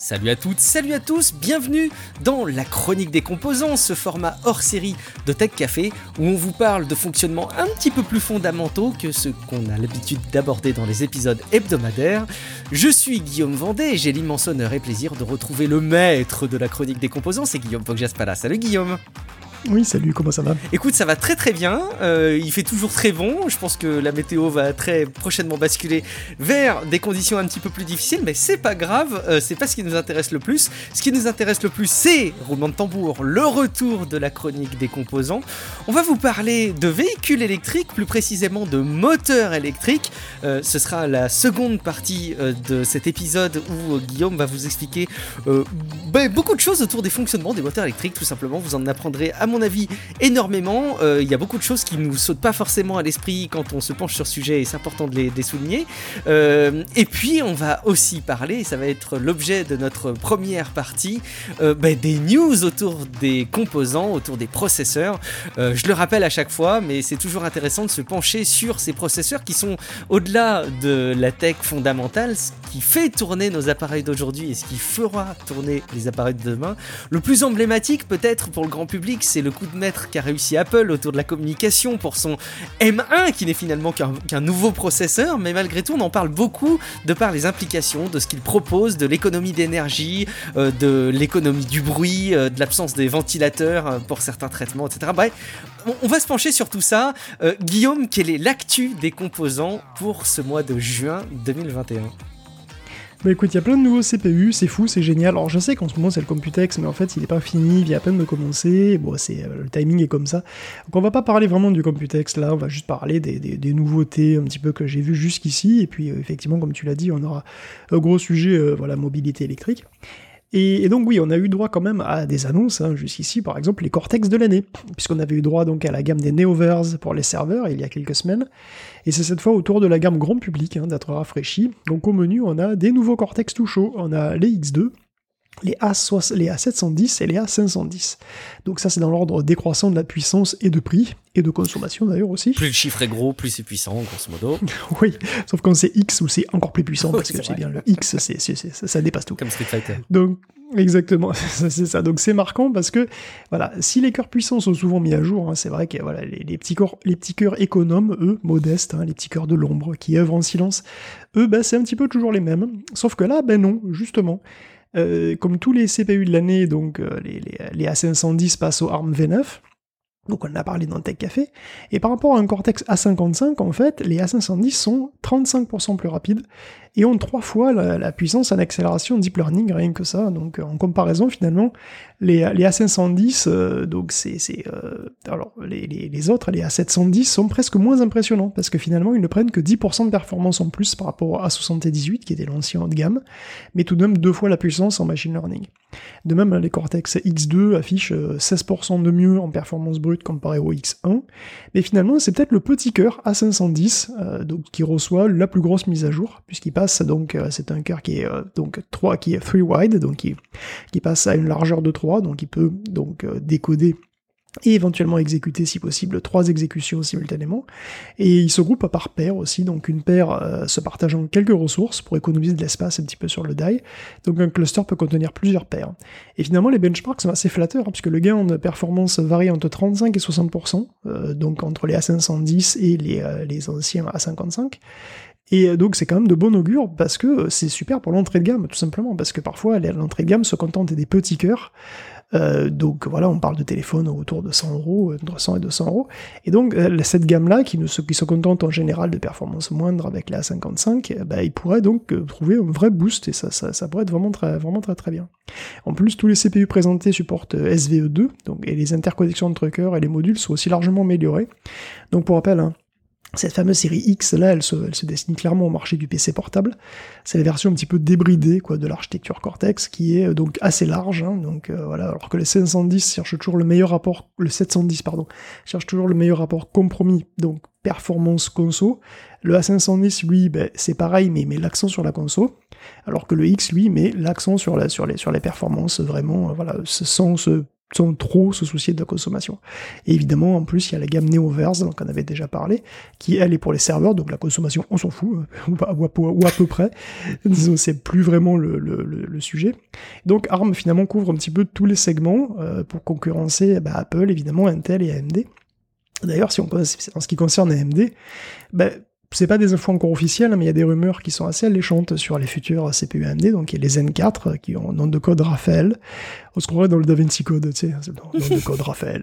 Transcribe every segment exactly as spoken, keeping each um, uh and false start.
Salut à toutes, salut à tous, bienvenue dans la chronique des composants, ce format hors série de Tech Café où on vous parle de fonctionnements un petit peu plus fondamentaux que ceux qu'on a l'habitude d'aborder dans les épisodes hebdomadaires. Je suis Guillaume Vendée et j'ai l'immense honneur et plaisir de retrouver le maître de la chronique des composants, c'est Guillaume Poggiaspala. Salut Guillaume. Oui, salut, comment ça va ? Écoute, ça va très très bien, euh, il fait toujours très bon, je pense que la météo va très prochainement basculer vers des conditions un petit peu plus difficiles, mais c'est pas grave, euh, c'est pas ce qui nous intéresse le plus. Ce qui nous intéresse le plus, c'est, roulement de tambour, le retour de la chronique des composants. On va vous parler de véhicules électriques, plus précisément de moteurs électriques. Euh, ce sera la seconde partie euh, de cet épisode où euh, Guillaume va vous expliquer euh, bah, beaucoup de choses autour des fonctionnements des moteurs électriques, tout simplement. Vous en apprendrez à mon avis énormément. Il euh, y a beaucoup de choses qui nous sautent pas forcément à l'esprit quand on se penche sur ce sujet et c'est important de les, de les souligner. Euh, et puis on va aussi parler, et ça va être l'objet de notre première partie, euh, bah, des news autour des composants, autour des processeurs. Euh, je le rappelle à chaque fois, mais c'est toujours intéressant de se pencher sur ces processeurs qui sont au-delà de la tech fondamentale, ce qui fait tourner nos appareils d'aujourd'hui et ce qui fera tourner les appareils de demain. Le plus emblématique peut-être pour le grand public, c'est le coup de maître qu'a réussi Apple autour de la communication pour son M un qui n'est finalement qu'un, qu'un nouveau processeur, mais malgré tout on en parle beaucoup de par les implications de ce qu'il propose, de l'économie d'énergie, euh, de l'économie du bruit, euh, de l'absence des ventilateurs euh, pour certains traitements, et cetera. Bref, on, on va se pencher sur tout ça. Euh, Guillaume, quelle est l'actu des composants pour ce mois de juin deux mille vingt et un ? Bah écoute, il y a plein de nouveaux C P U, c'est fou, c'est génial. Alors je sais qu'en ce moment c'est le Computex, mais en fait il est pas fini, il vient à peine de commencer. Bon, c'est, euh, le timing est comme ça. Donc on va pas parler vraiment du Computex là, on va juste parler des, des, des nouveautés un petit peu que j'ai vues jusqu'ici. Et puis euh, effectivement, comme tu l'as dit, on aura un gros sujet, euh, voilà, mobilité électrique. Et, et donc oui, on a eu droit quand même à des annonces, hein, jusqu'ici, par exemple les Cortex de l'année, puisqu'on avait eu droit donc à la gamme des Neoverse pour les serveurs il y a quelques semaines, et c'est cette fois au tour de la gamme grand public hein, d'être rafraîchi. Donc au menu, on a des nouveaux Cortex tout chauds, on a les X deux, les A sept cent dix et les A cinq cent dix. Donc ça c'est dans l'ordre décroissant de la puissance et de prix, et de consommation d'ailleurs aussi. Plus le chiffre est gros, plus c'est puissant, grosso modo. Oui, sauf quand c'est X où c'est encore plus puissant, parce oui, que c'est c'est bien le X, c'est, c'est, c'est, ça, ça dépasse tout. Comme Street Fighter. Donc, exactement, c'est ça. Donc c'est marquant parce que, voilà, si les cœurs puissants sont souvent mis à jour, hein, c'est vrai que voilà, les, les, petits cœurs, les petits cœurs économes, eux, modestes, hein, les petits cœurs de l'ombre, qui œuvrent en silence, eux, ben, c'est un petit peu toujours les mêmes. Sauf que là, ben non, justement. Euh, comme tous les C P U de l'année, donc euh, les, les, les A cinq cent dix passent au ARM V neuf, donc on en a parlé dans le Tech Café, et par rapport à un Cortex A cinquante-cinq, en fait, les A cinq cent dix sont trente-cinq pour cent plus rapides, et ont trois fois la, la puissance en accélération deep learning, rien que ça. Donc en comparaison, finalement, les, les A cinq cent dix, euh, donc c'est, c'est euh, alors les, les, les autres, les A sept cent dix, sont presque moins impressionnants, parce que finalement, ils ne prennent que dix pour cent de performance en plus par rapport au A soixante-dix-huit, qui était l'ancien haut de gamme, mais tout de même deux fois la puissance en machine learning. De même, les Cortex X deux affichent seize pour cent de mieux en performance brute comparé au X un, mais finalement, c'est peut-être le petit cœur A cinq cent dix, euh, donc, qui reçoit la plus grosse mise à jour, puisqu'il passe, donc, euh, c'est un cœur qui est, euh, donc, trois, qui est three wide, donc, qui, qui passe à une largeur de trois, donc, il peut, donc, euh, décoder et éventuellement exécuter, si possible, trois exécutions simultanément. Et il se groupe par paire aussi, donc une paire euh, se partageant quelques ressources pour économiser de l'espace un petit peu sur le die. Donc un cluster peut contenir plusieurs paires. Et finalement, les benchmarks sont assez flatteurs, hein, puisque le gain de performance varie entre trente-cinq et soixante pour cent, euh, donc entre les A cinq cent dix et les, euh, les anciens A cinquante-cinq. Et donc c'est quand même de bon augure, parce que c'est super pour l'entrée de gamme, tout simplement, parce que parfois l'entrée de gamme se contente des petits cœurs. Euh, donc voilà, on parle de téléphones autour de cent euros, entre cent et deux cents euros, et donc euh, cette gamme-là, qui, ne, qui se contente en général de performances moindres avec la A cinquante-cinq, euh, bah, il pourrait donc euh, trouver un vrai boost, et ça, ça, ça pourrait être vraiment très, vraiment très très bien. En plus, tous les C P U présentés supportent euh, S V E deux, donc, et les interconnexions entre cœurs et les modules sont aussi largement améliorées. Donc pour rappel, hein, cette fameuse série X, là, elle se, elle se destine clairement au marché du P C portable. C'est la version un petit peu débridée, quoi, de l'architecture Cortex, qui est donc assez large, hein, donc euh, voilà, alors que le cinq cent dix cherche toujours le meilleur rapport, le sept cent dix, pardon, cherche toujours le meilleur rapport compromis, donc performance conso. Le A cinq cent dix, lui, ben, c'est pareil, mais il met l'accent sur la conso, alors que le X, lui, met l'accent sur, la, sur, les, sur les performances, vraiment, euh, voilà, sans se sans trop se soucier de la consommation. Et évidemment, en plus, il y a la gamme Neoverse, dont on avait déjà parlé, qui, elle, est pour les serveurs, donc la consommation, on s'en fout, ou à, ou à, ou à peu près. Disons, c'est plus vraiment le, le, le, le sujet. Donc, ARM, finalement, couvre un petit peu tous les segments euh, pour concurrencer bah, Apple, évidemment, Intel et A M D. D'ailleurs, si on, en ce qui concerne A M D, bah, c'est pas des infos encore officielles, mais il y a des rumeurs qui sont assez alléchantes sur les futurs C P U A M D, donc il y a les Zen quatre qui ont un nom de code Raphaël. On se croirait dans le DaVinci Code, tu sais, c'est le nom de code Raphaël.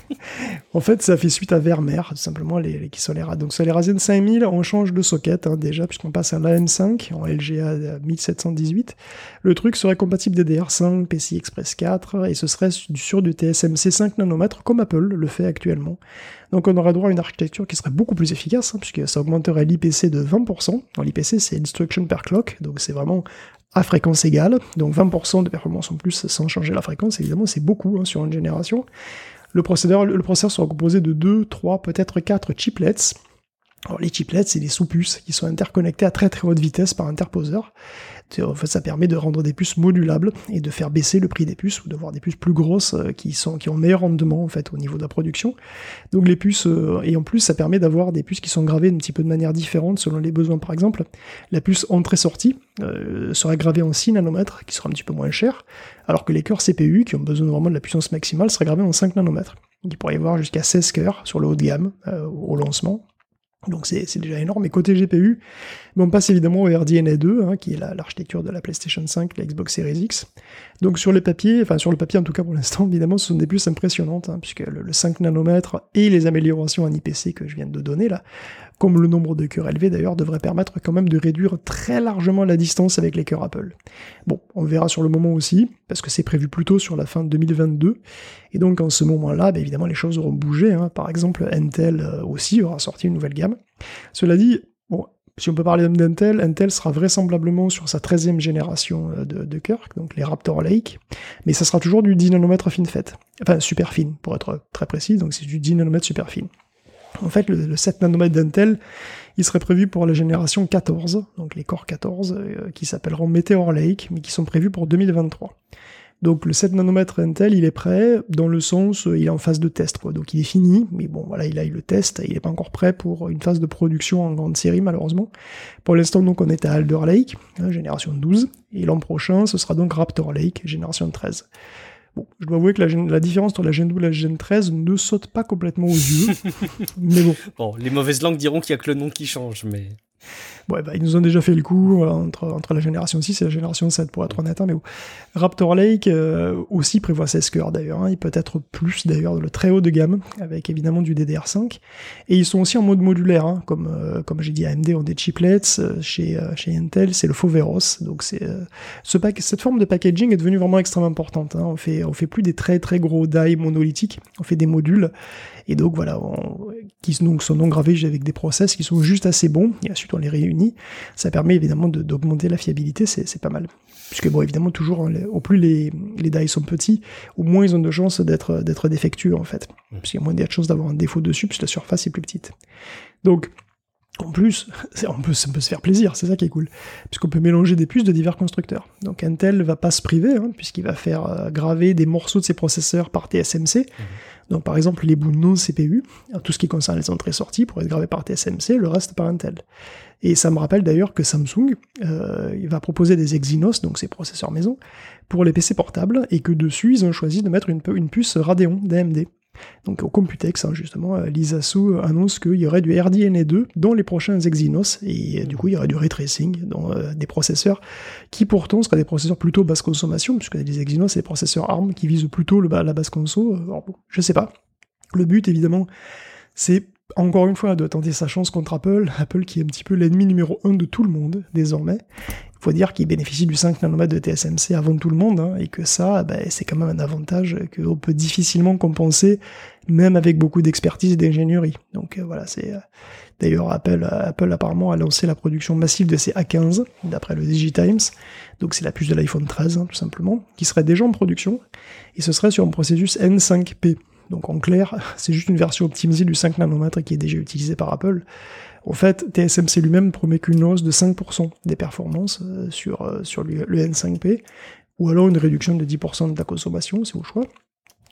En fait, ça fait suite à Vermeer, tout simplement, les, les qui sont les Ryzen. Donc sur les Ryzen cinq mille, on change de socket, hein, déjà, puisqu'on passe à l'A M cinq, en L G A mille sept cent dix-huit. Le truc serait compatible D D R cinq, P C I Express quatre, et ce serait sur du T S M C cinq nanomètres, comme Apple le fait actuellement. Donc on aurait droit à une architecture qui serait beaucoup plus efficace, hein, puisque ça augmenterait l'I P C de vingt pour cent. L'I P C, c'est Instruction Per Clock, donc c'est vraiment à fréquence égale, donc vingt pour cent de performance en plus sans changer la fréquence, évidemment c'est beaucoup hein, sur une génération. Le processeur, le processeur sera composé de deux, trois, peut-être quatre chiplets. Alors les chiplets, c'est des sous-puces qui sont interconnectées à très très haute vitesse par interposeur. En fait, ça permet de rendre des puces modulables et de faire baisser le prix des puces ou d'avoir des puces plus grosses qui sont qui ont meilleur rendement en fait au niveau de la production. Donc les puces euh, et en plus ça permet d'avoir des puces qui sont gravées un petit peu de manière différente selon les besoins. Par exemple, la puce entrée-sortie euh, sera gravée en six nanomètres, qui sera un petit peu moins cher, alors que les cœurs C P U qui ont besoin vraiment de la puissance maximale seraient gravés en cinq nanomètres. Donc, il pourrait y avoir jusqu'à seize cœurs sur le haut de gamme euh, au lancement. Donc c'est, c'est déjà énorme. Et côté G P U, on passe évidemment au R D N A deux, hein, qui est la, l'architecture de la PlayStation cinq, la Xbox Series X. Donc sur le papier, enfin sur le papier en tout cas pour l'instant, évidemment, ce sont des puces impressionnantes, hein, puisque le, le cinq nanomètres et les améliorations en I P C que je viens de donner là, comme le nombre de cœurs élevé d'ailleurs, devrait permettre quand même de réduire très largement la distance avec les cœurs Apple. Bon, on verra sur le moment aussi, parce que c'est prévu plutôt sur la fin de deux mille vingt-deux, et donc en ce moment-là, bah, évidemment les choses auront bougé, hein. Par exemple Intel euh, aussi aura sorti une nouvelle gamme. Cela dit, bon, si on peut parler d'Intel, Intel sera vraisemblablement sur sa treizième génération de, de cœurs, donc les Raptor Lake, mais ça sera toujours du dix nanomètres FinFET, enfin super fine pour être très précis, donc c'est du dix nanomètres super fine. En fait, le, le sept nanomètres d'Intel, il serait prévu pour la génération quatorze, donc les Core quatorze, euh, qui s'appelleront Meteor Lake, mais qui sont prévus pour deux mille vingt-trois. Donc le sept nanomètres Intel, il est prêt, dans le sens, euh, il est en phase de test, quoi. Donc il est fini, mais bon, voilà, il a eu le test, il n'est pas encore prêt pour une phase de production en grande série, malheureusement. Pour l'instant, donc, on est à Alder Lake, hein, génération douze, et l'an prochain, ce sera donc Raptor Lake, génération treize. Bon, je dois avouer que la, la différence entre la Gen douze et la Gen treize ne saute pas complètement aux yeux, mais bon. Bon, les mauvaises langues diront qu'il n'y a que le nom qui change, mais... Ouais, bah, ils nous ont déjà fait le coup euh, entre, entre la génération six et la génération sept, pour être honnête, hein, mais bon. Raptor Lake euh, aussi prévoit seize cœurs d'ailleurs, hein, il peut être plus d'ailleurs, le très haut de gamme, avec évidemment du D D R cinq, et ils sont aussi en mode modulaire, hein, comme, euh, comme j'ai dit, A M D ont des chiplets, euh, chez, euh, chez Intel c'est le Foveros, donc c'est, euh, ce pack, cette forme de packaging est devenue vraiment extrêmement importante, hein, on fait, on fait plus des très très gros die monolithiques, on fait des modules, et donc voilà, on, qui donc, sont non gravés avec des process qui sont juste assez bons, et ensuite on les réunit, ça permet évidemment de, d'augmenter la fiabilité, c'est, c'est pas mal. Puisque bon, évidemment, toujours, hein, les, au plus les, les die sont petits, au moins ils ont de chances d'être, d'être défectueux en fait. Parce qu'il y a moins de chances d'avoir un défaut dessus, puisque la surface est plus petite. Donc, en plus, on peut, ça peut se faire plaisir, c'est ça qui est cool. Puisqu'on peut mélanger des puces de divers constructeurs. Donc Intel va pas se priver, hein, puisqu'il va faire euh, graver des morceaux de ses processeurs par T S M C. Mmh. Donc par exemple les bouts non C P U, tout ce qui concerne les entrées-sorties pour être gravé par T S M C, le reste par Intel. Et ça me rappelle d'ailleurs que Samsung euh, il va proposer des Exynos, donc ces processeurs maison, pour les P C portables, et que dessus ils ont choisi de mettre une, une puce Radeon d'A M D. Donc au Computex, hein, justement, Lisa Su annonce qu'il y aurait du R D N A deux dans les prochains Exynos, et du coup il y aurait du ray tracing dans euh, des processeurs qui pourtant seraient des processeurs plutôt basse consommation, puisque les Exynos c'est des processeurs ARM qui visent plutôt le, la basse conso. Alors bon, je sais pas. Le but évidemment, c'est encore une fois de tenter sa chance contre Apple, Apple qui est un petit peu l'ennemi numéro un de tout le monde désormais. Il faut dire qu'il bénéficie du cinq nanomètres de T S M C avant tout le monde, hein, et que ça, bah, c'est quand même un avantage qu'on peut difficilement compenser, même avec beaucoup d'expertise et d'ingénierie. Donc euh, voilà, c'est... Euh... D'ailleurs, Apple, Apple apparemment a lancé la production massive de ses A quinze, d'après le DigiTimes, donc c'est la puce de l'iPhone treize, hein, tout simplement, qui serait déjà en production, et ce serait sur un processus N cinq P. Donc en clair, c'est juste une version optimisée du cinq nanomètres qui est déjà utilisée par Apple. En fait, T S M C lui-même promet qu'une hausse de cinq pour cent des performances euh, sur, euh, sur le, le N cinq P, ou alors une réduction de dix pour cent de la consommation, c'est au choix.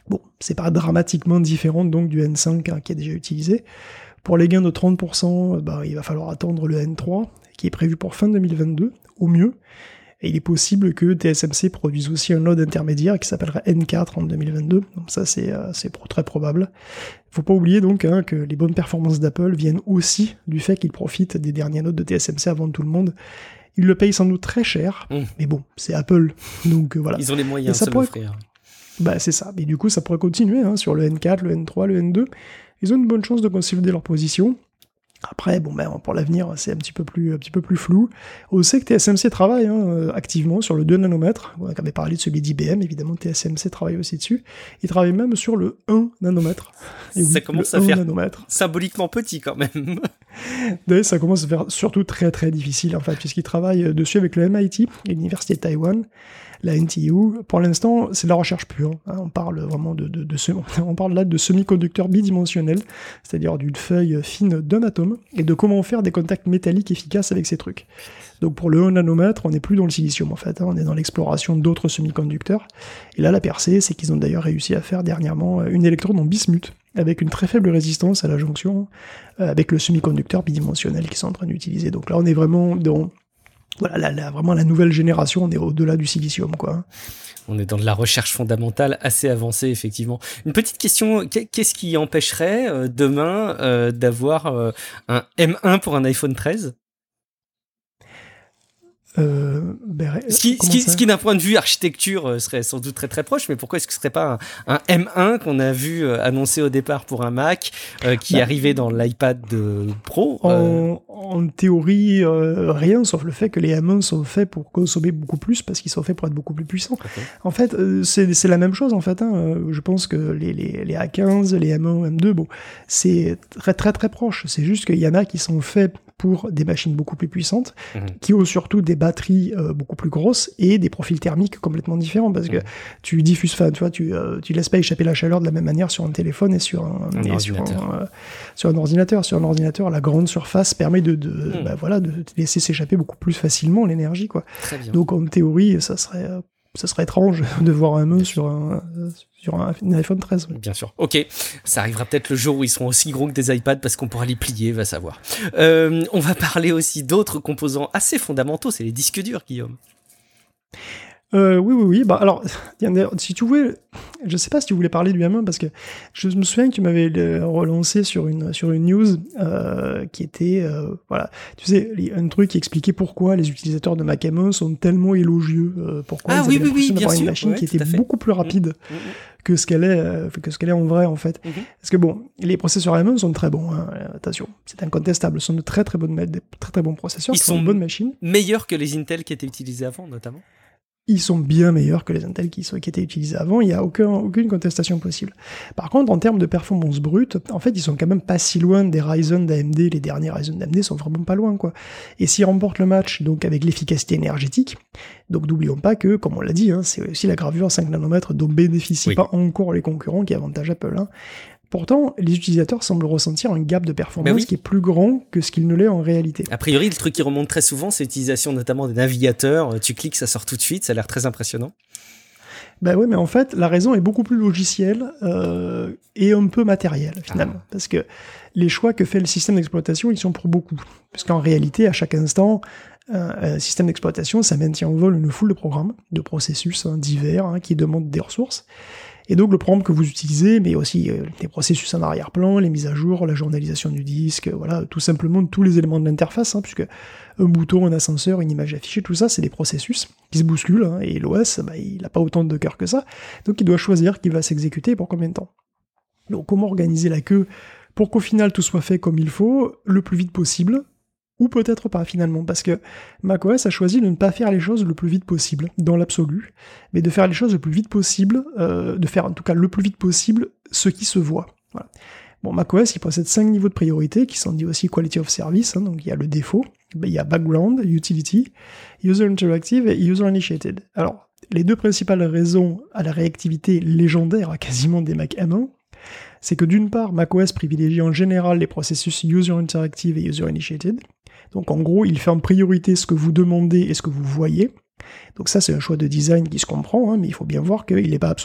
Bon, c'est pas dramatiquement différent donc du N cinq hein, qui est déjà utilisé. Pour les gains de trente pour cent, bah, il va falloir attendre le N trois, qui est prévu pour fin deux mille vingt-deux, au mieux. Et il est possible que T S M C produise aussi un node intermédiaire qui s'appellera N quatre en deux mille vingt-deux. Donc ça, c'est, euh, c'est très probable. Faut pas oublier donc hein, que les bonnes performances d'Apple viennent aussi du fait qu'ils profitent des derniers nodes de T S M C avant tout le monde. Ils le payent sans doute très cher, mmh. mais bon, c'est Apple, donc euh, voilà. Ils ont les moyens de se l'offrir. Bah c'est ça, mais du coup ça pourrait continuer hein, sur le N quatre, le N trois, le N deux. Ils ont une bonne chance de consolider leur position. Après, bon ben pour l'avenir, c'est un petit peu plus, un petit peu plus flou. On sait que T S M C travaille hein, activement sur le deux nanomètres. On avait parlé de celui d'I B M, évidemment T S M C travaille aussi dessus. Il travaille même sur le un nanomètre. Et ça oui, commence à faire nanomètre. Symboliquement petit quand même. D'ailleurs, ça commence à faire surtout très très difficile en fait, puisqu'il travaille dessus avec le M I T, l'université de Taïwan, la N T U. Pour l'instant, c'est de la recherche pure. Hein. On parle vraiment de, de, de, de on parle là de semi-conducteurs bidimensionnels, c'est-à-dire d'une feuille fine d'un atome, et de comment faire des contacts métalliques efficaces avec ces trucs. Donc pour le un nanomètre, on n'est plus dans le silicium en fait, hein. On est dans l'exploration d'autres semi-conducteurs. Et là, la percée, c'est qu'ils ont d'ailleurs réussi à faire dernièrement une électrode en bismuth, avec une très faible résistance à la jonction, euh, avec le semi-conducteur bidimensionnel qu'ils sont en train d'utiliser. Donc là, on est vraiment dans Voilà, la, la, vraiment la nouvelle génération, on est au-delà du silicium, quoi. On est dans de la recherche fondamentale assez avancée, effectivement. Une petite question, qu'est-ce qui empêcherait euh, demain euh, d'avoir euh, un M un pour un iPhone treize ? Euh, ben, ce qui, ce qui, ce qui d'un point de vue architecture serait sans doute très très proche, mais pourquoi est-ce que ce serait pas un, un M un qu'on a vu euh, annoncé au départ pour un Mac, euh, qui bah, arrivait dans l'iPad de Pro en, euh... en théorie, euh, rien, sauf le fait que les M un sont faits pour consommer beaucoup plus, parce qu'ils sont faits pour être beaucoup plus puissants. Okay. En fait, euh, c'est, c'est la même chose, en fait. Hein. Je pense que les, les, les A quinze, les M un, M deux, bon, c'est très très très proche. C'est juste qu'il y en a qui sont faits pour des machines beaucoup plus puissantes, mmh. qui ont surtout des batteries euh, beaucoup plus grosses et des profils thermiques complètement différents, parce que mmh. tu diffuses, enfin, tu vois, tu, euh, tu laisses pas échapper la chaleur de la même manière sur un téléphone et sur un, un, et ordinateur. Sur, un, euh, sur un ordinateur. Sur un ordinateur, la grande surface permet de, de, mmh. bah, voilà, de laisser s'échapper beaucoup plus facilement l'énergie, quoi. Très bien. Donc en théorie, ça serait... Euh, ça serait étrange de voir un M un sur un, sur un iPhone treize. Bien sûr. Ok. Ça arrivera peut-être le jour où ils seront aussi gros que des iPads parce qu'on pourra les plier, va savoir. Euh, on va parler aussi d'autres composants assez fondamentaux, c'est les disques durs, Guillaume. Euh, oui, oui, oui. Bah, alors, si tu voulais, je sais pas si tu voulais parler du M un, parce que je me souviens que tu m'avais relancé sur une, sur une news euh, qui était, euh, voilà, tu sais, un truc qui expliquait pourquoi les utilisateurs de Mac M un sont tellement élogieux, euh, pourquoi ah, ils oui, avaient oui, l'impression oui, d'avoir bien une sûr. machine ouais, qui était beaucoup plus rapide mmh, mmh. que ce qu'elle est, euh, que ce qu'elle est en vrai, en fait. Mmh. Parce que bon, les processeurs M un sont très bons, hein, attention, c'est incontestable, ce sont de très très bonnes, de très très bons processeurs, ils sont de bonnes machines. Meilleurs que les Intel qui étaient utilisés avant, notamment. Ils sont bien meilleurs que les Intel qui, sont, qui étaient utilisés avant, il n'y a aucun, aucune contestation possible. Par contre, en termes de performance brute, en fait, ils sont quand même pas si loin des Ryzen d'A M D, les derniers Ryzen d'A M D sont vraiment pas loin, quoi. Et s'ils remportent le match, donc avec l'efficacité énergétique, donc n'oublions pas que, comme on l'a dit, hein, c'est aussi la gravure cinq nanomètres dont bénéficient oui. pas encore les concurrents qui avantagent Apple, hein. Pourtant, les utilisateurs semblent ressentir un gap de performance oui. qui est plus grand que ce qu'il ne l'est en réalité. A priori, le truc qui remonte très souvent, c'est l'utilisation notamment des navigateurs. Tu cliques, ça sort tout de suite, ça a l'air très impressionnant. Ben oui, mais en fait, la raison est beaucoup plus logicielle euh, et un peu matérielle, finalement. Ah. Parce que les choix que fait le système d'exploitation, ils sont pour beaucoup. Parce qu'en réalité, à chaque instant, un système d'exploitation, ça maintient en vol une foule de programmes, de processus hein, divers, hein, qui demandent des ressources. Et donc le programme que vous utilisez, mais aussi euh, les processus en arrière-plan, les mises à jour, la journalisation du disque, voilà, tout simplement tous les éléments de l'interface, hein, puisque un bouton, un ascenseur, une image affichée, tout ça, c'est des processus qui se bousculent, hein, et l'O S, bah, il n'a pas autant de cœur que ça, donc il doit choisir qui va s'exécuter et pour combien de temps. Donc comment organiser la queue pour qu'au final tout soit fait comme il faut, le plus vite possible, ou peut-être pas finalement, parce que macOS a choisi de ne pas faire les choses le plus vite possible, dans l'absolu, mais de faire les choses le plus vite possible, euh, de faire en tout cas le plus vite possible ce qui se voit. Voilà. Bon, macOS il possède cinq niveaux de priorité, qui sont dit aussi Quality of Service, hein, donc il y a le défaut, il y a Background, Utility, User Interactive et User Initiated. Alors, les deux principales raisons à la réactivité légendaire à quasiment des Mac M un, c'est que d'une part, macOS privilégie en général les processus User Interactive et User Initiated. Donc en gros, il fait en priorité ce que vous demandez et ce que vous voyez. Donc ça, c'est un choix de design qui se comprend, hein, mais il faut bien voir qu'il n'est pas absolu.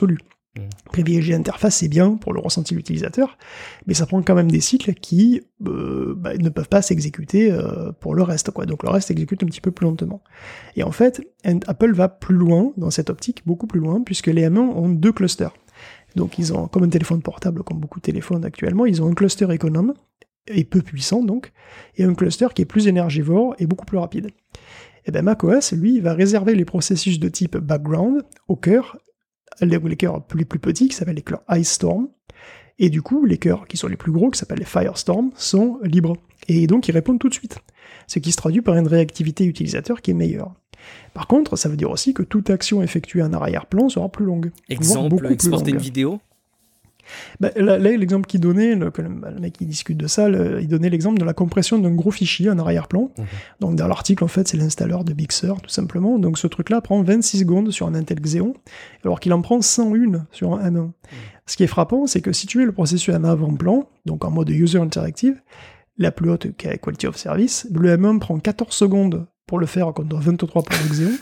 Mmh. Privilégier l'interface, c'est bien pour le ressenti de l'utilisateur, mais ça prend quand même des cycles qui euh, bah, ne peuvent pas s'exécuter euh, pour le reste, quoi. Donc le reste s'exécute un petit peu plus lentement. Et en fait, Apple va plus loin dans cette optique, beaucoup plus loin, puisque les M un ont deux clusters. Donc ils ont, comme un téléphone portable, comme beaucoup de téléphones actuellement, ils ont un cluster économe, et peu puissant donc, et un cluster qui est plus énergivore et beaucoup plus rapide. Et bien macOS, lui, il va réserver les processus de type background au cœur, les, les cœurs les plus petits, qui s'appellent les cœurs Ice Storm, et du coup, les cœurs qui sont les plus gros, qui s'appellent les Firestorm, sont libres. Et donc, ils répondent tout de suite. Ce qui se traduit par une réactivité utilisateur qui est meilleure. Par contre, ça veut dire aussi que toute action effectuée en arrière-plan sera plus longue. Exemple, exporter une vidéo. Bah, là, là, l'exemple qu'il donnait, le, le, le mec qui discute de ça, le, il donnait l'exemple de la compression d'un gros fichier en arrière-plan. Mmh. Donc dans l'article, en fait, c'est l'installeur de Big Sur, tout simplement. Donc ce truc-là prend vingt-six secondes sur un Intel Xeon, alors qu'il en prend cent un sur un M un. Mmh. Ce qui est frappant, c'est que si tu mets le processus M un avant-plan, donc en mode User Interactive, la plus haute quality of service, le M un prend quatorze secondes pour le faire contre vingt-trois pour le Xeon.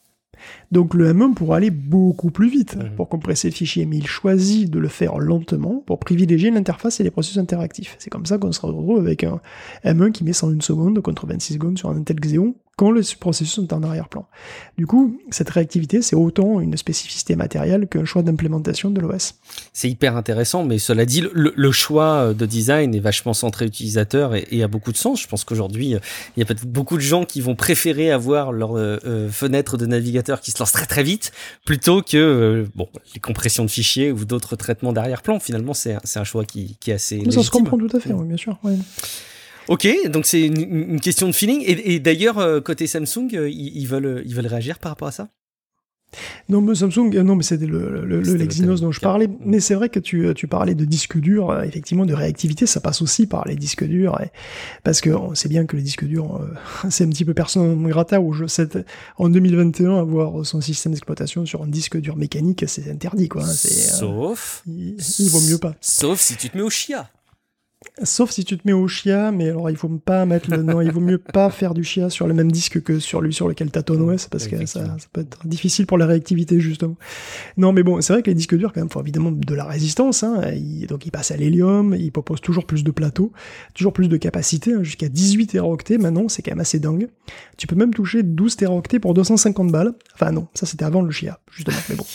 Donc le M un pourra aller beaucoup plus vite mmh. pour compresser le fichier, mais il choisit de le faire lentement pour privilégier l'interface et les processus interactifs. C'est comme ça qu'on se retrouve avec un M un qui met cent une secondes contre vingt-six secondes sur un Intel Xeon quand les processus sont en arrière-plan. Du coup, cette réactivité, c'est autant une spécificité matérielle qu'un choix d'implémentation de l'O S. C'est hyper intéressant, mais cela dit, le, le choix de design est vachement centré utilisateur et, et a beaucoup de sens. Je pense qu'aujourd'hui, il y a peut-être beaucoup de gens qui vont préférer avoir leur euh, fenêtre de navigateur qui se lance très très vite plutôt que euh, bon, les compressions de fichiers ou d'autres traitements d'arrière-plan. Finalement, c'est, c'est un choix qui, qui est assez mais légitime. Ça se comprend tout à fait, oui, bien sûr. Ouais. Ok, donc c'est une, une question de feeling. Et, et d'ailleurs, côté Samsung, ils, ils, veulent, ils veulent réagir par rapport à ça ? Non, mais Samsung, non, mais c'était le, le, le Exynos dont je parlais. Mais c'est vrai que tu, tu parlais de disques durs, euh, effectivement, de réactivité, ça passe aussi par les disques durs. Et, parce que on sait bien que les disques durs, euh, c'est un petit peu persona non grata où je sais, en deux mille vingt et un, avoir son système d'exploitation sur un disque dur mécanique, c'est interdit, quoi. C'est, Sauf. Euh, il, il vaut mieux pas. Sauf si tu te mets au chia. Sauf si tu te mets au chia, mais alors il faut pas mettre le nom, il vaut mieux pas faire du chia sur le même disque que sur lui sur lequel t'as ton O S, parce que ça, ça peut être difficile pour la réactivité, justement. Non, mais bon, c'est vrai que les disques durs, quand même, font évidemment de la résistance, hein, ils, donc ils passent à l'hélium, ils proposent toujours plus de plateaux, toujours plus de capacité, hein, jusqu'à dix-huit téraoctets, maintenant, c'est quand même assez dingue. Tu peux même toucher douze téraoctets pour deux cent cinquante balles, enfin non, ça c'était avant le chia, justement, mais bon.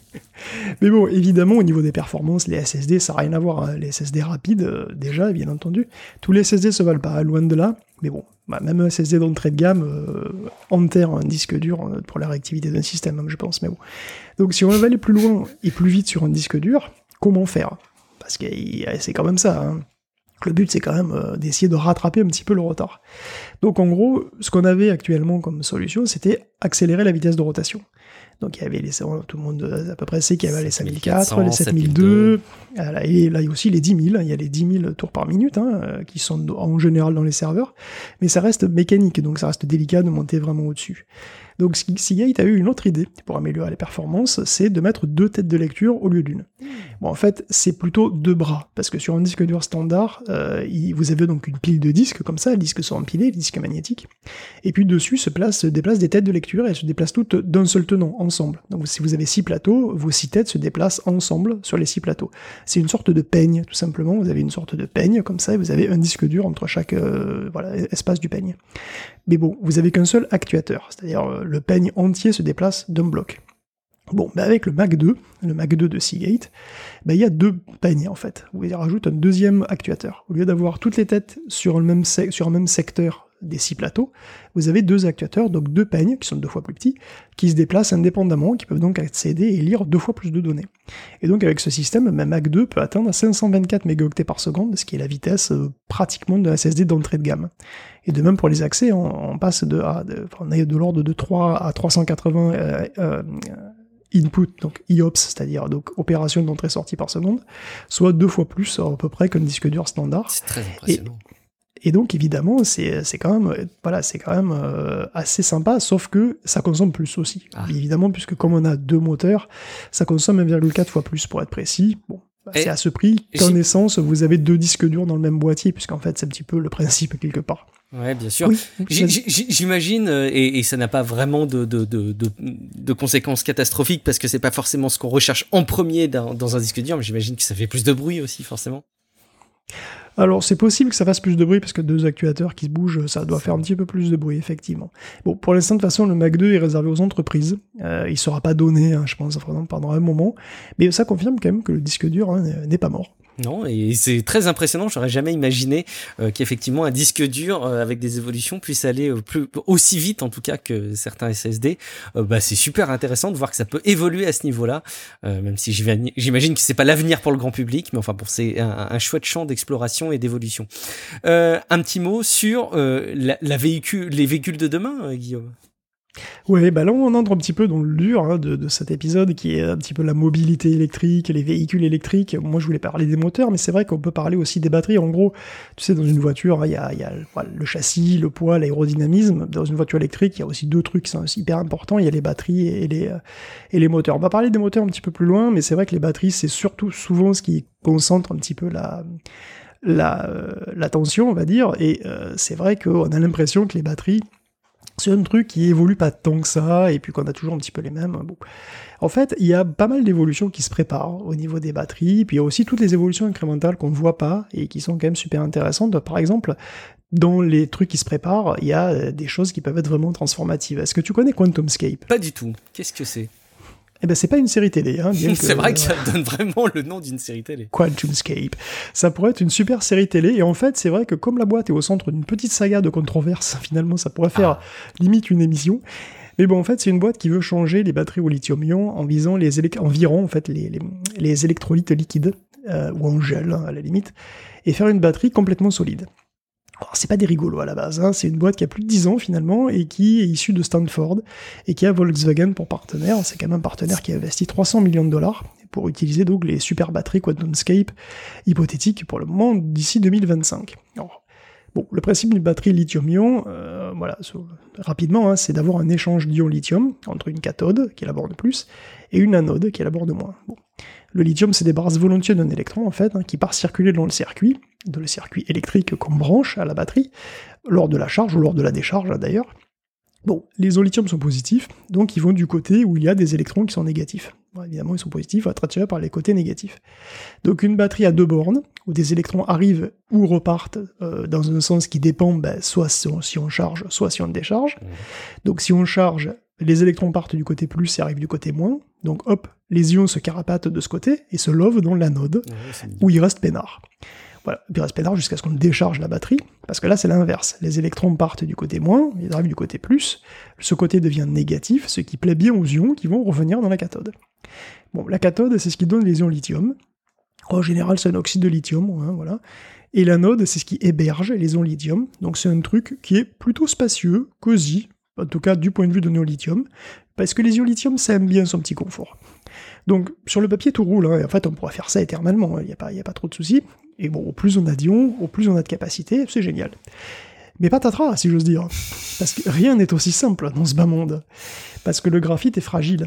Mais bon, évidemment, au niveau des performances, les S S D, ça n'a rien à voir, hein. Les S S D rapides, euh, déjà, bien entendu. Tous les S S D se valent pas, loin de là, mais bon, bah, même un S S D d'entrée de gamme euh, enterre un disque dur euh, pour la réactivité d'un système, je pense, mais bon. Donc si on veut aller plus loin et plus vite sur un disque dur, comment faire ? Parce que c'est quand même ça, hein. Le but, c'est quand même euh, d'essayer de rattraper un petit peu le retard. Donc en gros, ce qu'on avait actuellement comme solution, c'était accélérer la vitesse de rotation. Donc il y avait les, tout le monde à peu près sait qu'il y avait les cinq mille quatre, les sept mille deux, et là il y a aussi les dix mille, il y a les dix mille tours par minute, hein, qui sont en général dans les serveurs, mais ça reste mécanique, donc ça reste délicat de monter vraiment au-dessus. Donc Seagate a eu une autre idée pour améliorer les performances, c'est de mettre deux têtes de lecture au lieu d'une. Bon, en fait, c'est plutôt deux bras, parce que sur un disque dur standard, euh, il, vous avez donc une pile de disques comme ça, les disques sont empilés, les disques magnétiques, et puis dessus se, place, se déplacent des têtes de lecture, et elles se déplacent toutes d'un seul tenant, ensemble. Donc si vous avez six plateaux, vos six têtes se déplacent ensemble sur les six plateaux. C'est une sorte de peigne, tout simplement, vous avez une sorte de peigne comme ça, et vous avez un disque dur entre chaque euh, voilà, espace du peigne. Mais bon, vous avez qu'un seul actuateur, c'est-à-dire euh, le peigne entier se déplace d'un bloc. Bon, bah avec le Mac deux, le Mac deux de Seagate, bah il y a deux peignes en fait. Vous rajoutez un deuxième actuateur. Au lieu d'avoir toutes les têtes sur le même sec- sur un même secteur des six plateaux, vous avez deux actuateurs, donc deux peignes, qui sont deux fois plus petits, qui se déplacent indépendamment, qui peuvent donc accéder et lire deux fois plus de données. Et donc avec ce système, ma Mac deux peut atteindre cinq cent vingt-quatre mégaoctets par seconde, ce qui est la vitesse euh, pratiquement d'un S S D d'entrée de gamme. Et de même pour les accès, on, on passe de, à, de, on est de l'ordre de trois à trois cent quatre-vingts euh, euh, input, donc I O P S, c'est-à-dire donc opération d'entrée-sortie par seconde, soit deux fois plus à peu près qu'un disque dur standard. C'est très impressionnant. Et, Et donc évidemment c'est c'est quand même voilà c'est quand même euh, assez sympa, sauf que ça consomme plus aussi. Ah. Évidemment, puisque comme on a deux moteurs, ça consomme un virgule quatre fois plus pour être précis. Bon, bah, c'est à ce prix qu'en essence vous avez deux disques durs dans le même boîtier, puisqu'en fait c'est un petit peu le principe quelque part. Ouais, bien sûr. Oui, J- j- J'imagine, euh, et, et ça n'a pas vraiment de, de, de, de, de conséquences catastrophiques parce que c'est pas forcément ce qu'on recherche en premier dans, dans un disque dur, mais j'imagine que ça fait plus de bruit aussi, forcément. Alors, c'est possible que ça fasse plus de bruit parce que deux actuateurs qui se bougent, ça doit faire un petit peu plus de bruit, effectivement. Bon, pour l'instant, de toute façon, le Mac deux est réservé aux entreprises. Euh, il sera pas donné, hein, je pense, vraiment pendant un moment. Mais ça confirme quand même que le disque dur hein, n'est pas mort. Non, et c'est très impressionnant. J'aurais jamais imaginé euh, qu'effectivement un disque dur euh, avec des évolutions puisse aller euh, plus aussi vite, en tout cas, que certains S S D. Euh, bah, c'est super intéressant de voir que ça peut évoluer à ce niveau-là, euh, même si j'imagine que c'est pas l'avenir pour le grand public, mais enfin, pour c'est un, un chouette champ d'exploration et d'évolution. Euh, un petit mot sur euh, la, la véhicule, les véhicules de demain, euh, Guillaume. Ouais, bah là on entre un petit peu dans le dur hein, de, de cet épisode qui est un petit peu la mobilité électrique, les véhicules électriques. Moi je voulais parler des moteurs, mais c'est vrai qu'on peut parler aussi des batteries. En gros, tu sais, dans une voiture, il y a, y a voilà, le châssis, le poids, l'aérodynamisme. Dans une voiture électrique, il y a aussi deux trucs qui sont hyper importants, il y a les batteries et les, euh, et les moteurs. On va parler des moteurs un petit peu plus loin, mais c'est vrai que les batteries, c'est surtout souvent ce qui concentre un petit peu la... la, euh, la tension, on va dire, et euh, c'est vrai qu'on a l'impression que les batteries, c'est un truc qui évolue pas tant que ça, et puis qu'on a toujours un petit peu les mêmes. Bon. En fait, il y a pas mal d'évolutions qui se préparent au niveau des batteries, puis il y a aussi toutes les évolutions incrémentales qu'on ne voit pas, et qui sont quand même super intéressantes. Par exemple, dans les trucs qui se préparent, il y a des choses qui peuvent être vraiment transformatives. Est-ce que tu connais QuantumScape ? Pas du tout. Qu'est-ce que c'est ? Eh ben, c'est pas une série télé. Hein, bien que, c'est vrai que ça euh, donne vraiment le nom d'une série télé. QuantumScape. Ça pourrait être une super série télé, et en fait, c'est vrai que comme la boîte est au centre d'une petite saga de controverses, finalement, ça pourrait faire ah. limite une émission. Mais bon, en fait, c'est une boîte qui veut changer les batteries au lithium-ion en visant les élect- environ, en fait, les, les, les électrolytes liquides, euh, ou en gel, hein, à la limite, et faire une batterie complètement solide. Alors, c'est pas des rigolos à la base, hein. C'est une boîte qui a plus de dix ans finalement et qui est issue de Stanford et qui a Volkswagen pour partenaire. C'est quand même un partenaire qui a investi trois cents millions de dollars pour utiliser donc les super batteries QuantumScape hypothétiques pour le moment d'ici deux mille vingt-cinq. Alors, bon, le principe d'une batterie lithium-ion, euh, voilà, so, rapidement, hein, c'est d'avoir un échange d'ion lithium entre une cathode qui élabore de plus et une anode qui élabore de moins. Bon. Le lithium se débarrasse volontiers d'un électron, en fait, hein, qui part circuler dans le circuit, dans le circuit électrique qu'on branche à la batterie, lors de la charge ou lors de la décharge, d'ailleurs. Bon, les ions lithium sont positifs, donc ils vont du côté où il y a des électrons qui sont négatifs. Bon, évidemment, ils sont positifs, attirés par les côtés négatifs. Donc une batterie à deux bornes, où des électrons arrivent ou repartent euh, dans un sens qui dépend, ben, soit si on, si on charge, soit si on décharge. Donc si on charge, les électrons partent du côté plus et arrivent du côté moins. Donc hop, les ions se carapatent de ce côté et se lovent dans l'anode, ouais, où ils restent peinards. Voilà, ils restent peinards jusqu'à ce qu'on décharge la batterie, parce que là c'est l'inverse. Les électrons partent du côté moins, ils arrivent du côté plus, ce côté devient négatif, ce qui plaît bien aux ions qui vont revenir dans la cathode. Bon, la cathode, c'est ce qui donne les ions lithium. En général, c'est un oxyde de lithium, hein, voilà. Et l'anode, c'est ce qui héberge les ions lithium. Donc c'est un truc qui est plutôt spacieux, cosy, en tout cas du point de vue de nos lithium, parce que les ions lithium, ça aime bien son petit confort. Donc sur le papier, tout roule, hein, et en fait on pourrait faire ça éternellement, il n'y a pas, y a pas trop de soucis, et bon, au plus on a d'ions, au plus on a de capacité, c'est génial. Mais patatras, si j'ose dire, parce que rien n'est aussi simple dans ce bas monde, parce que le graphite est fragile.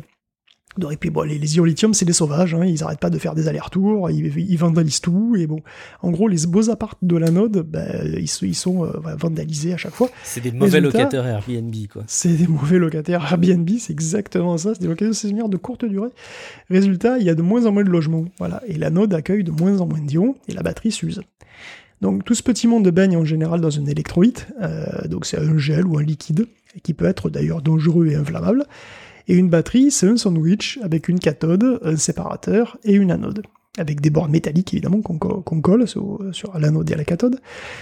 Et puis bon, les, les ions lithium, c'est des sauvages, hein, ils arrêtent pas de faire des allers-retours, ils, ils vandalisent tout, et bon, en gros, les beaux apparts de l'anode, ben, ils, ils sont euh, vandalisés à chaque fois. C'est des mauvais Résultat, locataires Airbnb, quoi. C'est des mauvais locataires Airbnb, c'est exactement ça, c'est des locataires saisonnières de courte durée. Résultat, il y a de moins en moins de logements, voilà, et l'anode accueille de moins en moins d'ions, et la batterie s'use. Donc tout ce petit monde baigne en général dans un électrolyte, euh, donc c'est un gel ou un liquide, qui peut être d'ailleurs dangereux et inflammable. Et une batterie, c'est un sandwich avec une cathode, un séparateur et une anode. Avec des bornes métalliques, évidemment, qu'on, co- qu'on colle sur, sur l'anode et la cathode.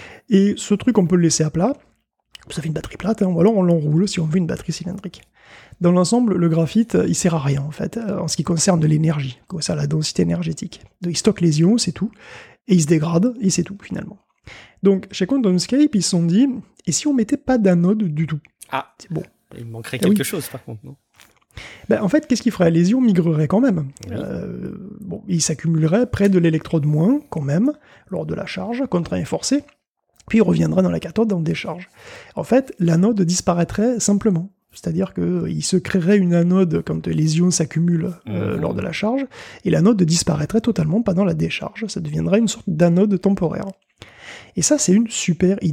Et ce truc, on peut le laisser à plat. Ça fait une batterie plate, hein, ou alors on l'enroule si on veut une batterie cylindrique. Dans l'ensemble, le graphite, il sert à rien, en fait, en ce qui concerne l'énergie, ça, la densité énergétique. Donc, il stocke les ions, c'est tout, et il se dégrade, et c'est tout, finalement. Donc, chez QuantumScape, ils se sont dit, et si on mettait pas d'anode du tout ? Ah, c'est bon. Il manquerait Ah quelque oui. chose, par contre, non ? Ben, en fait, qu'est-ce qu'il ferait ? Les ions migreraient quand même. Oui. Euh, bon, ils s'accumuleraient près de l'électrode moins, quand même, lors de la charge, contraint et forcé, puis ils reviendraient dans la cathode en décharge. En fait, l'anode disparaîtrait simplement. C'est-à-dire qu'il se créerait une anode quand les ions s'accumulent euh, mmh. lors de la charge, et l'anode disparaîtrait totalement pendant la décharge. Ça deviendrait une sorte d'anode temporaire. Et ça, c'est une super idée.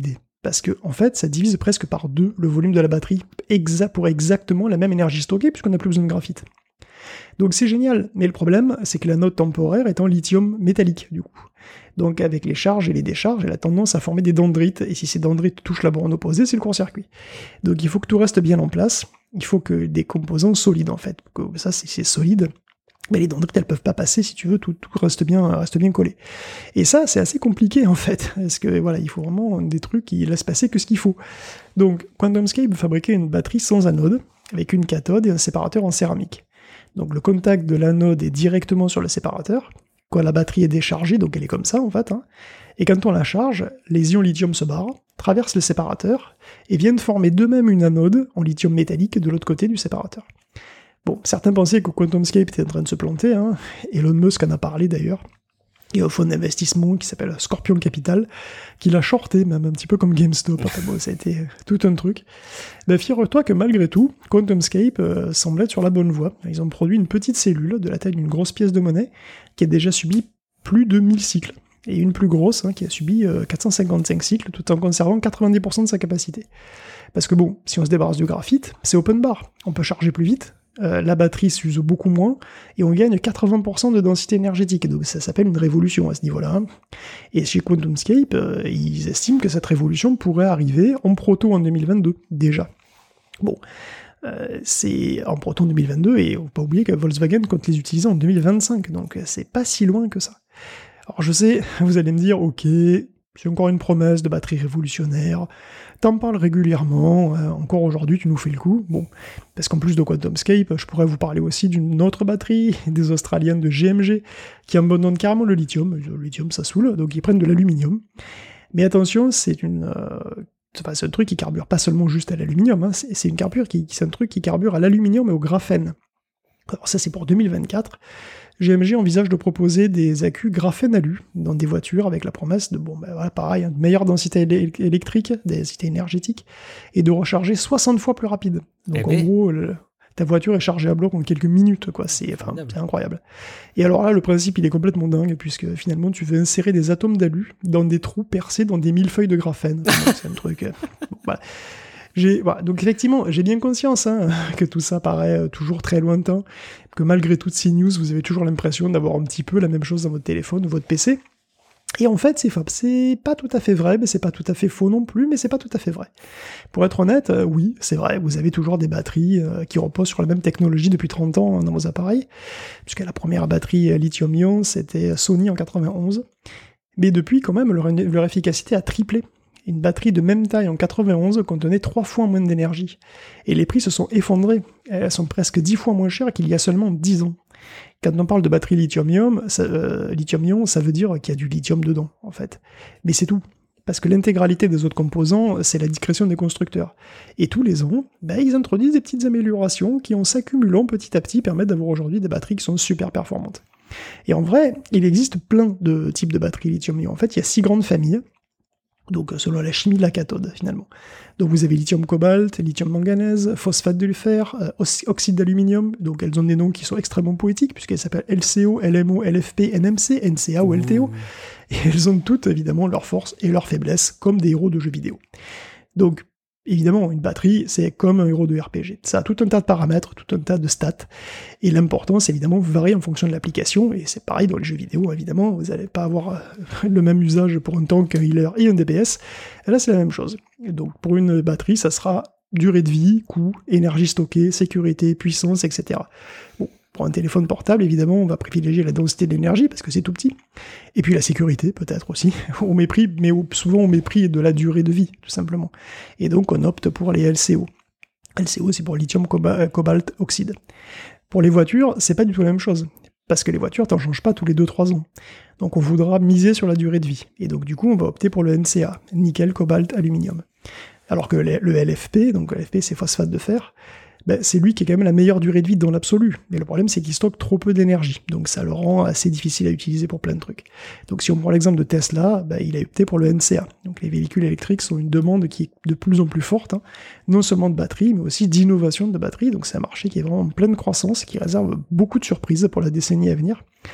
parce que en fait, ça divise presque par deux le volume de la batterie exa- pour exactement la même énergie stockée, puisqu'on n'a plus besoin de graphite. Donc c'est génial, mais le problème, c'est que l'anode temporaire est en lithium métallique, du coup. Donc avec les charges et les décharges, elle a tendance à former des dendrites, et si ces dendrites touchent la borne opposée, c'est le court-circuit. Donc il faut que tout reste bien en place, il faut que des composants solides, en fait. Que ça, c'est, c'est solide, mais les dendrites, elles peuvent pas passer, si tu veux, tout, tout reste bien, reste bien collé. Et ça, c'est assez compliqué, en fait, parce que voilà, il faut vraiment des trucs qui laissent passer que ce qu'il faut. Donc QuantumScape fabriquait une batterie sans anode, avec une cathode et un séparateur en céramique. Donc le contact de l'anode est directement sur le séparateur, quand la batterie est déchargée, donc elle est comme ça en fait, hein, et quand on la charge, les ions lithium se barrent, traversent le séparateur, et viennent former d'eux-mêmes une anode en lithium métallique de l'autre côté du séparateur. Bon, certains pensaient que QuantumScape était en train de se planter, hein, Elon Musk en a parlé d'ailleurs, il y a un fonds d'investissement qui s'appelle Scorpion Capital, qui l'a shorté, même un petit peu comme GameStop. Enfin bon, ça a été tout un truc. Ben, figure-toi que malgré tout, QuantumScape euh, semble être sur la bonne voie. Ils ont produit une petite cellule de la taille d'une grosse pièce de monnaie qui a déjà subi plus de mille cycles. Et une plus grosse hein, qui a subi euh, quatre cent cinquante-cinq cycles tout en conservant quatre-vingt-dix pour cent de sa capacité. Parce que bon, si on se débarrasse du graphite, c'est open bar. On peut charger plus vite. Euh, la batterie s'use beaucoup moins, et on gagne quatre-vingts pour cent de densité énergétique, donc ça s'appelle une révolution à ce niveau-là. Hein. Et chez QuantumScape, euh, ils estiment que cette révolution pourrait arriver en proto en deux mille vingt-deux, déjà. Bon, euh, c'est en proto en deux mille vingt-deux, et on peut pas oublier que Volkswagen compte les utiliser en deux mille vingt-cinq, donc c'est pas si loin que ça. Alors je sais, vous allez me dire, ok, c'est encore une promesse de batterie révolutionnaire, t'en parles régulièrement, euh, encore aujourd'hui tu nous fais le coup. Bon, parce qu'en plus de QuantumScape, je pourrais vous parler aussi d'une autre batterie, des Australiennes de G M G, qui abandonnent carrément le lithium. Le lithium ça saoule, donc ils prennent de l'aluminium. Mais attention, c'est une... Euh, enfin, c'est un truc qui carbure pas seulement juste à l'aluminium, hein, c'est, c'est une carbure qui, c'est un truc qui carbure à l'aluminium et au graphène. Alors ça c'est pour deux mille vingt-quatre. G M G envisage de proposer des accus graphène-alu dans des voitures avec la promesse de, bon ben voilà, pareil, hein, de meilleure densité éle- électrique, densité énergétique, et de recharger soixante fois plus rapide. Donc eh en ben. gros, le, ta voiture est chargée à bloc en quelques minutes, quoi. C'est, enfin, c'est incroyable. Et alors là, le principe, il est complètement dingue, puisque finalement, tu veux insérer des atomes d'alu dans des trous percés dans des millefeuilles de graphène. Enfin, c'est un truc... Euh, bon, voilà. J'ai, voilà, donc effectivement, j'ai bien conscience hein, que tout ça paraît euh, toujours très lointain, que malgré toutes ces news, vous avez toujours l'impression d'avoir un petit peu la même chose dans votre téléphone ou votre P C. Et en fait, c'est, c'est pas tout à fait vrai, mais c'est pas tout à fait faux non plus, mais c'est pas tout à fait vrai. Pour être honnête, euh, oui, c'est vrai, vous avez toujours des batteries euh, qui reposent sur la même technologie depuis trente ans hein, dans vos appareils, puisque la première batterie euh, lithium-ion, c'était Sony en quatre-vingt-onze, mais depuis, quand même, leur, leur efficacité a triplé. Une batterie de même taille en quatre-vingt-onze contenait trois fois moins d'énergie. Et les prix se sont effondrés. Elles sont presque dix fois moins chères qu'il y a seulement dix ans. Quand on parle de batterie lithium-ion, ça, euh, lithium-ion, ça veut dire qu'il y a du lithium dedans, en fait. Mais c'est tout. Parce que l'intégralité des autres composants, c'est la discrétion des constructeurs. Et tous les ans, ben, ils introduisent des petites améliorations qui, en s'accumulant petit à petit, permettent d'avoir aujourd'hui des batteries qui sont super performantes. Et en vrai, il existe plein de types de batteries lithium-ion. En fait, il y a six grandes familles. Donc selon la chimie de la cathode finalement. Donc vous avez lithium-cobalt, lithium-manganèse, phosphate de fer, euh, oxyde d'aluminium, donc elles ont des noms qui sont extrêmement poétiques puisqu'elles s'appellent L C O, L M O, L F P, N M C, N C A ou L T O, et elles ont toutes évidemment leurs forces et leurs faiblesses comme des héros de jeux vidéo. Donc évidemment, une batterie, c'est comme un héros de R P G. Ça a tout un tas de paramètres, tout un tas de stats. Et l'importance, évidemment, varie en fonction de l'application. Et c'est pareil dans les jeux vidéo, évidemment. Vous n'allez pas avoir le même usage pour un tank, un healer et un D P S. Et là, c'est la même chose. Et donc, pour une batterie, ça sera durée de vie, coût, énergie stockée, sécurité, puissance, et cetera. Bon, pour un téléphone portable, évidemment, on va privilégier la densité de l'énergie parce que c'est tout petit. Et puis la sécurité, peut-être aussi, au mépris, mais au, souvent au mépris de la durée de vie, tout simplement. Et donc, on opte pour les L C O. L C O, c'est pour lithium, coba- cobalt, oxyde. Pour les voitures, c'est pas du tout la même chose. Parce que les voitures, t'en changes pas tous les deux trois ans. Donc, on voudra miser sur la durée de vie. Et donc, du coup, on va opter pour le N C A, nickel, cobalt, aluminium. Alors que le L F P, donc le L F P, c'est phosphate de fer, ben, c'est lui qui a quand même la meilleure durée de vie dans l'absolu. Mais le problème, c'est qu'il stocke trop peu d'énergie. Donc ça le rend assez difficile à utiliser pour plein de trucs. Donc si on prend l'exemple de Tesla, ben, il a opté pour le N C A. Donc les véhicules électriques sont une demande qui est de plus en plus forte, hein, non seulement de batterie, mais aussi d'innovation de batterie. Donc c'est un marché qui est vraiment en pleine croissance, qui réserve beaucoup de surprises pour la décennie à venir.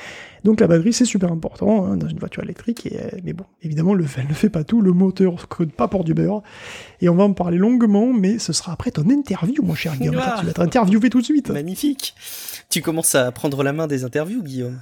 Donc la batterie, c'est super important hein, dans une voiture électrique, et, mais bon, évidemment, le, elle ne fait pas tout, le moteur ne creuse pas pour du beurre, et on va en parler longuement, mais ce sera après ton interview, mon cher Guillaume, Ah, tu vas être interviewé tout de suite. Magnifique. Tu commences à prendre la main des interviews, Guillaume.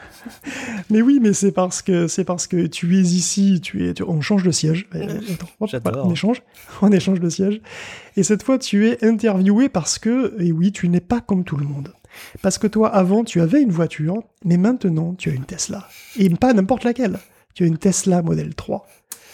Mais oui, mais c'est parce que c'est parce que tu es ici, tu es, tu, on change de siège. Euh, attends, hop, voilà, on échange, on échange de siège. Et cette fois, tu es interviewé parce que, et oui, tu n'es pas comme tout le monde. Parce que toi, avant, tu avais une voiture, mais maintenant, tu as une Tesla. Et pas n'importe laquelle. Tu as une Tesla Model trois.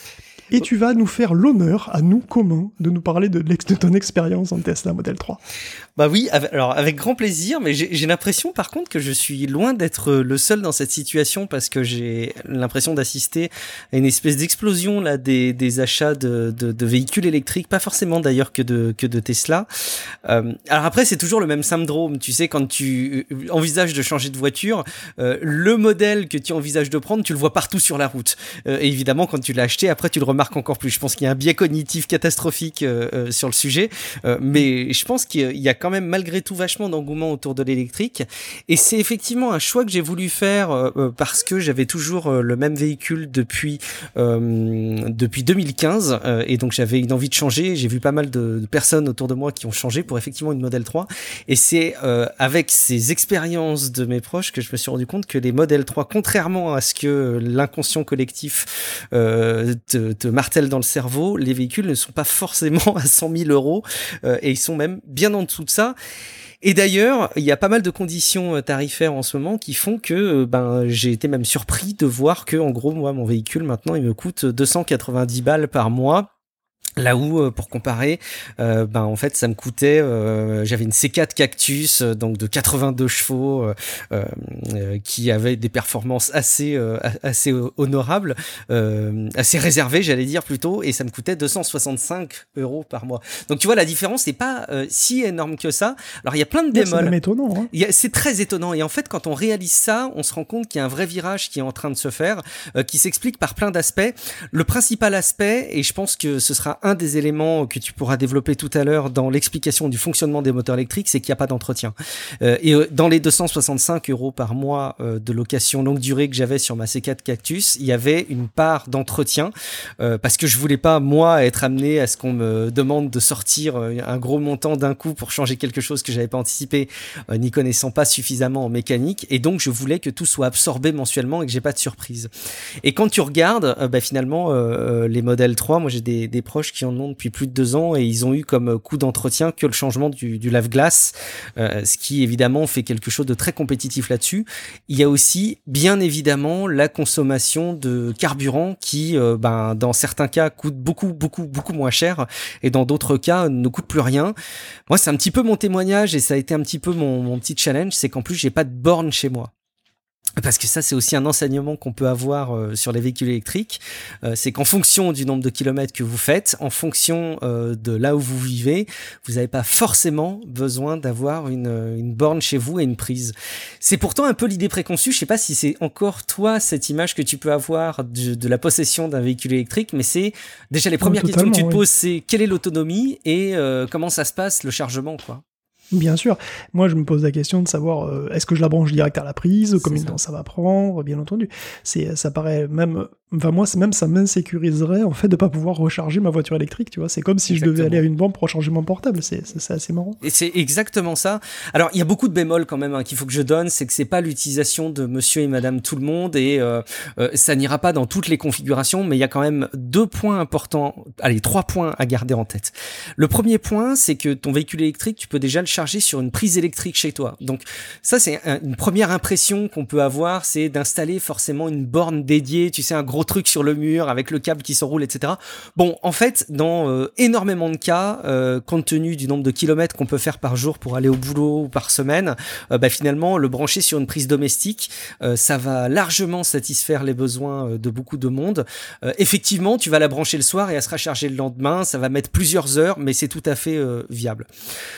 Et tu vas nous faire l'honneur, à nous communs, de nous parler de, de ton expérience en Tesla Model trois. Bah oui, avec, alors avec grand plaisir, mais j'ai, j'ai l'impression par contre que je suis loin d'être le seul dans cette situation parce que j'ai l'impression d'assister à une espèce d'explosion là des, des achats de, de, de véhicules électriques, pas forcément d'ailleurs que de, que de Tesla. Euh, alors après c'est toujours le même syndrome, tu sais, quand tu envisages de changer de voiture, euh, le modèle que tu envisages de prendre, tu le vois partout sur la route. Euh, et évidemment quand tu l'as acheté, après tu le remarques encore plus. Je pense qu'il y a un biais cognitif catastrophique euh, euh, sur le sujet, euh, mais je pense qu'il y a quand même malgré tout vachement d'engouement autour de l'électrique, et c'est effectivement un choix que j'ai voulu faire euh, parce que j'avais toujours euh, le même véhicule depuis euh, depuis deux mille quinze euh, et donc j'avais une envie de changer. J'ai vu pas mal de, de personnes autour de moi qui ont changé pour effectivement une Model trois, et c'est euh, avec ces expériences de mes proches que je me suis rendu compte que les Model trois, contrairement à ce que l'inconscient collectif euh, te, te martèle dans le cerveau, les véhicules ne sont pas forcément à cent mille euros euh, et ils sont même bien en dessous de ça. Et d'ailleurs, il y a pas mal de conditions tarifaires en ce moment qui font que ben j'ai été même surpris de voir que en gros moi mon véhicule maintenant il me coûte deux cent quatre-vingt-dix balles par mois. Là où, pour comparer, euh, ben en fait, ça me coûtait. Euh, j'avais une C quatre Cactus, donc de quatre-vingt-deux chevaux, euh, euh, qui avait des performances assez euh, assez honorables, euh, assez réservées, j'allais dire plutôt, et ça me coûtait deux cent soixante-cinq euros par mois. Donc tu vois, la différence n'est pas euh, si énorme que ça. Alors il y a plein de bémols. C'est même étonnant. Hein. Il y a, c'est très étonnant. Et en fait, quand on réalise ça, on se rend compte qu'il y a un vrai virage qui est en train de se faire, euh, qui s'explique par plein d'aspects. Le principal aspect, et je pense que ce sera un des éléments que tu pourras développer tout à l'heure dans l'explication du fonctionnement des moteurs électriques, c'est qu'il n'y a pas d'entretien. Euh, et euh, dans les deux cent soixante-cinq euros par mois euh, de location longue durée que j'avais sur ma C quatre Cactus, il y avait une part d'entretien euh, parce que je voulais pas, moi, être amené à ce qu'on me demande de sortir euh, un gros montant d'un coup pour changer quelque chose que j'avais pas anticipé, euh, n'y connaissant pas suffisamment en mécanique. Et donc, je voulais que tout soit absorbé mensuellement et que j'ai pas de surprise. Et quand tu regardes, euh, bah, finalement, euh, les Model trois, moi, j'ai des, des proches qui en ont depuis plus de deux ans et ils ont eu comme coût d'entretien que le changement du, du lave-glace, euh, ce qui évidemment fait quelque chose de très compétitif là-dessus. Il y a aussi bien évidemment la consommation de carburant qui, euh, ben, dans certains cas coûte beaucoup beaucoup beaucoup moins cher et dans d'autres cas ne coûte plus rien. Moi, c'est un petit peu mon témoignage et ça a été un petit peu mon, mon petit challenge, c'est qu'en plus j'ai pas de borne chez moi. Parce que ça, c'est aussi un enseignement qu'on peut avoir euh, sur les véhicules électriques. Euh, c'est qu'en fonction du nombre de kilomètres que vous faites, en fonction euh, de là où vous vivez, vous n'avez pas forcément besoin d'avoir une, une borne chez vous et une prise. C'est pourtant un peu l'idée préconçue. Je sais pas si c'est encore toi cette image que tu peux avoir de, de la possession d'un véhicule électrique, mais c'est déjà les premières oh, questions que tu te oui. poses, c'est quelle est l'autonomie et euh, comment ça se passe le chargement, quoi. Bien sûr. Moi, je me pose la question de savoir euh, est-ce que je la branche direct à la prise, combien de temps ça va prendre, bien entendu. C'est, ça paraît même, enfin moi, c'est même ça m'insécuriserait en fait de pas pouvoir recharger ma voiture électrique. Tu vois, c'est comme si exactement. Je devais aller à une borne pour recharger mon portable. C'est, c'est, c'est assez marrant. Et c'est exactement ça. Alors, il y a beaucoup de bémols quand même hein, qu'il faut que je donne, c'est que c'est pas l'utilisation de Monsieur et Madame tout le monde et euh, euh, ça n'ira pas dans toutes les configurations, mais il y a quand même deux points importants, allez trois points à garder en tête. Le premier point, c'est que ton véhicule électrique, tu peux déjà le charger sur une prise électrique chez toi. Donc ça, c'est un, une première impression qu'on peut avoir, c'est d'installer forcément une borne dédiée, tu sais, un gros truc sur le mur avec le câble qui s'enroule, et cetera. Bon, en fait, dans euh, énormément de cas, euh, compte tenu du nombre de kilomètres qu'on peut faire par jour pour aller au boulot ou par semaine, euh, bah, finalement, le brancher sur une prise domestique, euh, ça va largement satisfaire les besoins euh, de beaucoup de monde. Euh, effectivement, tu vas la brancher le soir et elle sera chargée le lendemain, ça va mettre plusieurs heures, mais c'est tout à fait euh, viable.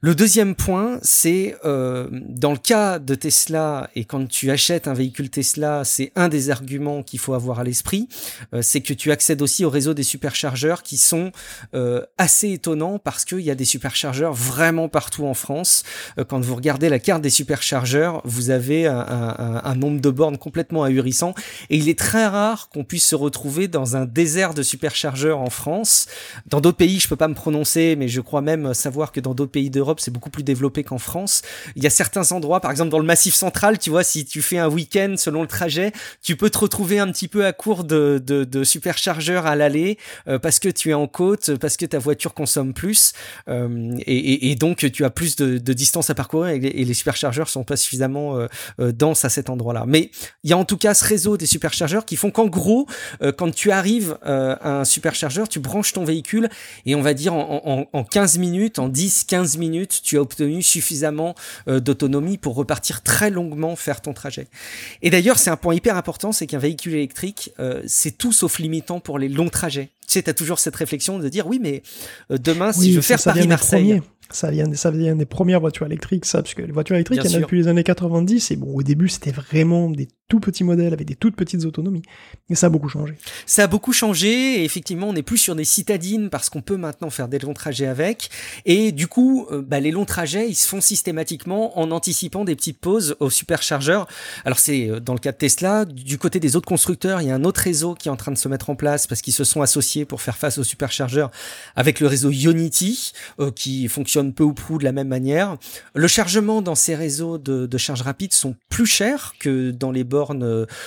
Le deuxième point, c'est euh, dans le cas de Tesla, et quand tu achètes un véhicule Tesla, c'est un des arguments qu'il faut avoir à l'esprit, euh, c'est que tu accèdes aussi au réseau des superchargeurs qui sont euh, assez étonnants parce qu'il y a des superchargeurs vraiment partout en France. Euh, quand vous regardez la carte des superchargeurs, vous avez un, un, un nombre de bornes complètement ahurissant et il est très rare qu'on puisse se retrouver dans un désert de superchargeurs en France. Dans d'autres pays, je peux pas me prononcer, mais je crois même savoir que dans d'autres pays d'Europe, c'est beaucoup plus développé qu'en France. Il y a certains endroits, par exemple dans le Massif central, tu vois, si tu fais un week-end selon le trajet, tu peux te retrouver un petit peu à court de, de, de superchargeurs à l'aller euh, parce que tu es en côte, parce que ta voiture consomme plus euh, et, et, et donc tu as plus de, de distance à parcourir et les, et les superchargeurs sont pas suffisamment euh, euh, denses à cet endroit-là. Mais il y a en tout cas ce réseau des superchargeurs qui font qu'en gros, euh, quand tu arrives euh, à un superchargeur, tu branches ton véhicule et on va dire en, en, en quinze minutes, en dix quinze minutes, tu as obtenu suffisamment euh, d'autonomie pour repartir très longuement faire ton trajet. Et d'ailleurs, c'est un point hyper important, c'est qu'un véhicule électrique, euh, c'est tout sauf limitant pour les longs trajets. Tu sais, tu as toujours cette réflexion de dire, oui, mais euh, demain, oui, si je veux faire Paris-Marseille... Ça vient, ça vient des premières voitures électriques, ça, parce que les voitures électriques, il y en a depuis les années quatre-vingt-dix, et bon, au début, c'était vraiment des tout petits modèles avec des toutes petites autonomies. Et ça a beaucoup changé. Ça a beaucoup changé, et effectivement, on n'est plus sur des citadines parce qu'on peut maintenant faire des longs trajets avec. Et du coup, euh, bah, les longs trajets, ils se font systématiquement en anticipant des petites pauses aux superchargeurs. Alors, c'est euh, dans le cas de Tesla. Du côté des autres constructeurs, il y a un autre réseau qui est en train de se mettre en place parce qu'ils se sont associés pour faire face aux superchargeurs avec le réseau Ionity, euh, qui fonctionne peu ou prou de la même manière. Le chargement dans ces réseaux de, de charge rapide sont plus chers que dans les bornes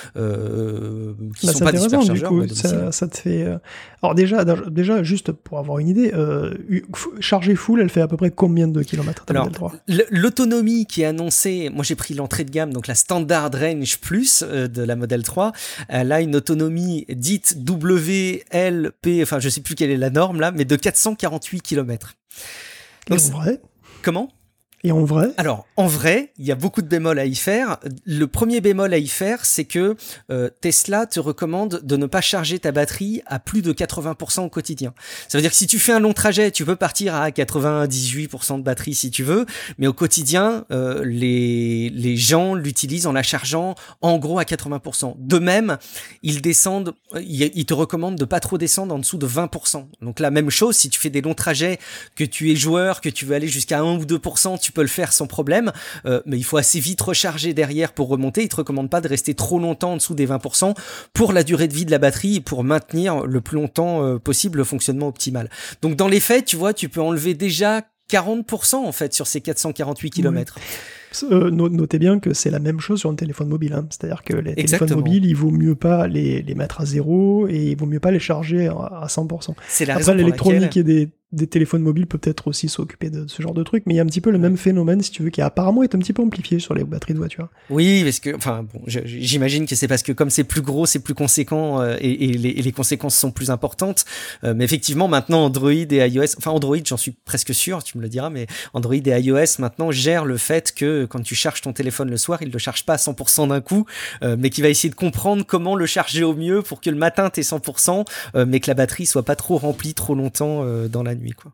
euh, qui bah, sont pas des superchargeurs. Du coup, ça, ça te fait. Euh... Alors déjà, déjà, juste pour avoir une idée, euh, charger full, elle fait à peu près combien de kilomètres? Alors, l'autonomie qui est annoncée, moi j'ai pris l'entrée de gamme, donc la Standard Range Plus euh, de la Model trois, elle a une autonomie dite W L P, enfin je sais plus quelle est la norme là, mais de quatre cent quarante-huit kilomètres. Donc, en vrai Comment ? Et en vrai ? Alors, en vrai, il y a beaucoup de bémols à y faire. Le premier bémol à y faire, c'est que euh, Tesla te recommande de ne pas charger ta batterie à plus de quatre-vingts pour cent au quotidien. Ça veut dire que si tu fais un long trajet, tu peux partir à quatre-vingt-dix-huit pour cent de batterie si tu veux, mais au quotidien, euh, les, les gens l'utilisent en la chargeant en gros à quatre-vingts pour cent. De même, ils descendent, ils, ils te recommandent de pas trop descendre en dessous de vingt pour cent. Donc la même chose, si tu fais des longs trajets, que tu es joueur, que tu veux aller jusqu'à un ou deux pour cent, tu peux le faire sans problème, euh, mais il faut assez vite recharger derrière pour remonter. Il te recommande pas de rester trop longtemps en dessous des vingt pour cent pour la durée de vie de la batterie et pour maintenir le plus longtemps euh, possible le fonctionnement optimal. Donc dans les faits, tu vois, tu peux enlever déjà quarante pour cent en fait sur ces quatre cent quarante-huit kilomètres. Oui. Euh, notez bien que c'est la même chose sur un téléphone mobile, hein. C'est-à-dire que les Exactement. téléphones mobiles, il vaut mieux pas les, les mettre à zéro et il vaut mieux pas les charger à, à cent pour cent. C'est la Après, raison l'électronique laquelle... et des des téléphones mobiles peut peut-être aussi s'occuper de ce genre de trucs, mais il y a un petit peu le même phénomène, si tu veux, qui apparemment est un petit peu amplifié sur les batteries de voiture. Oui, parce que, enfin, bon, je, j'imagine que c'est parce que comme c'est plus gros, c'est plus conséquent euh, et, et, les, et les conséquences sont plus importantes. Euh, mais effectivement, maintenant, Android et iOS, enfin Android, j'en suis presque sûr, tu me le diras, mais Android et iOS maintenant gèrent le fait que quand tu charges ton téléphone le soir, il le charge pas à cent pour cent d'un coup, euh, mais qu'il va essayer de comprendre comment le charger au mieux pour que le matin t'aies cent pour cent, euh, mais que la batterie soit pas trop remplie trop longtemps euh, dans la nuit, quoi.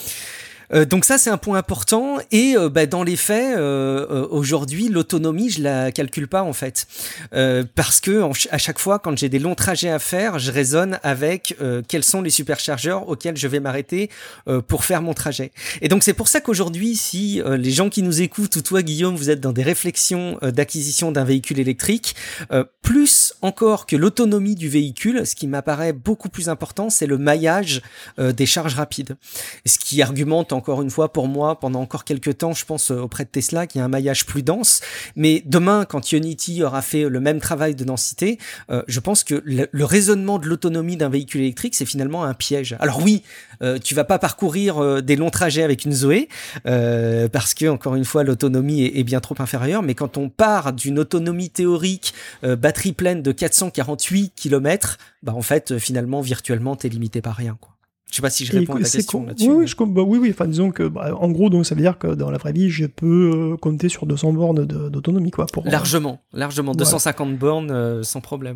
Euh, donc ça c'est un point important et euh, bah, dans les faits euh, euh, aujourd'hui l'autonomie je la calcule pas en fait euh, parce que en ch- à chaque fois quand j'ai des longs trajets à faire je raisonne avec euh, quels sont les superchargeurs auxquels je vais m'arrêter euh, pour faire mon trajet et donc c'est pour ça qu'aujourd'hui si euh, les gens qui nous écoutent ou toi Guillaume vous êtes dans des réflexions euh, d'acquisition d'un véhicule électrique euh, plus encore que l'autonomie du véhicule ce qui m'apparaît beaucoup plus important c'est le maillage euh, des charges rapides et ce qui argumente encore une fois pour moi pendant encore quelques temps je pense auprès de Tesla qu'il y a un maillage plus dense mais demain quand Ionity aura fait le même travail de densité euh, je pense que le, le raisonnement de l'autonomie d'un véhicule électrique c'est finalement un piège. Alors oui euh, tu vas pas parcourir euh, des longs trajets avec une Zoé euh, parce que encore une fois l'autonomie est, est bien trop inférieure mais quand on part d'une autonomie théorique euh, batterie pleine de quatre cent quarante-huit kilomètres bah en fait finalement virtuellement t'es limité par rien quoi. Je sais pas si je réponds et à ta question con... là-dessus. Oui, mais... oui, je... bah, oui, oui. Enfin, disons que, bah, en gros, donc ça veut dire que dans la vraie vie, je peux euh, compter sur deux cents bornes de, d'autonomie, quoi. Pour, largement, largement, ouais. deux cent cinquante bornes euh, sans problème, ouais.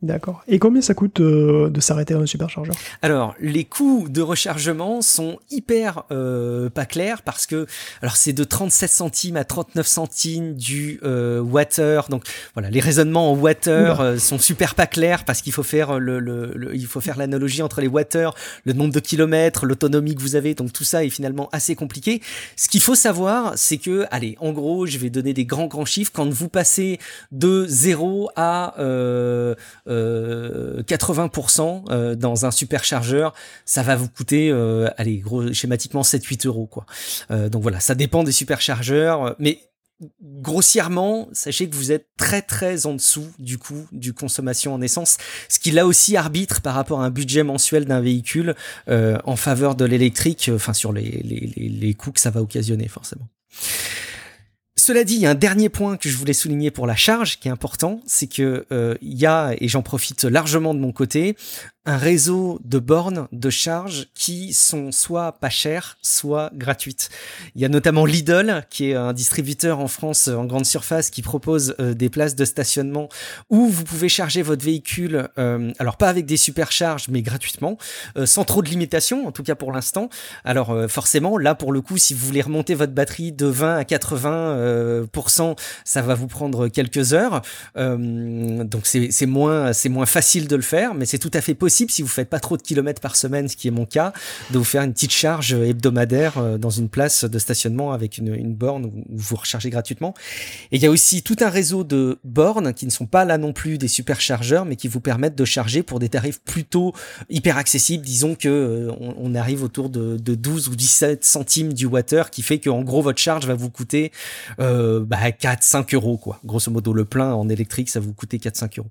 D'accord. Et combien ça coûte euh, de s'arrêter dans un superchargeur ? Alors, les coûts de rechargement sont hyper euh, pas clairs parce que, alors c'est de trente-sept centimes à trente-neuf centimes du euh, wattheure. Donc voilà, les raisonnements en wattheure euh, sont super pas clairs parce qu'il faut faire le, le, le il faut faire l'analogie entre les wattheures, le nombre de kilomètres, l'autonomie que vous avez. Donc tout ça est finalement assez compliqué. Ce qu'il faut savoir, c'est que, allez, en gros, je vais donner des grands grands chiffres. Quand vous passez de zéro à euh, Euh, quatre-vingts pour cent euh, dans un superchargeur, ça va vous coûter, euh, allez, gros, schématiquement sept à huit euros, quoi. Euh, donc voilà, ça dépend des superchargeurs, mais grossièrement, sachez que vous êtes très très en dessous du coût du consommation en essence, ce qui là aussi arbitre par rapport à un budget mensuel d'un véhicule euh, en faveur de l'électrique, enfin sur les, les, les, les coûts que ça va occasionner forcément. Cela dit, il y a un dernier point que je voulais souligner pour la charge qui est important, c'est que euh, il y a, et j'en profite largement de mon côté, un réseau de bornes de charge qui sont soit pas chères, soit gratuites. Il y a notamment Lidl, qui est un distributeur en France en grande surface, qui propose euh, des places de stationnement où vous pouvez charger votre véhicule, euh, alors pas avec des supercharges, mais gratuitement, euh, sans trop de limitations, en tout cas pour l'instant. Alors euh, forcément, là pour le coup, si vous voulez remonter votre batterie de vingt à quatre-vingts euh, pour cent, ça va vous prendre quelques heures. Euh, donc c'est, c'est moins, c'est moins facile de le faire, mais c'est tout à fait possible si vous faites pas trop de kilomètres par semaine, ce qui est mon cas, de vous faire une petite charge hebdomadaire dans une place de stationnement avec une, une borne où vous rechargez gratuitement. Et il y a aussi tout un réseau de bornes qui ne sont pas là non plus des superchargeurs, mais qui vous permettent de charger pour des tarifs plutôt hyper accessibles. Disons que euh, on, on arrive autour de, de douze ou dix-sept centimes du wattheure, qui fait qu'en gros votre charge va vous coûter euh, bah, quatre à cinq euros, quoi. Grosso modo, le plein en électrique, ça va vous coûter quatre à cinq euros.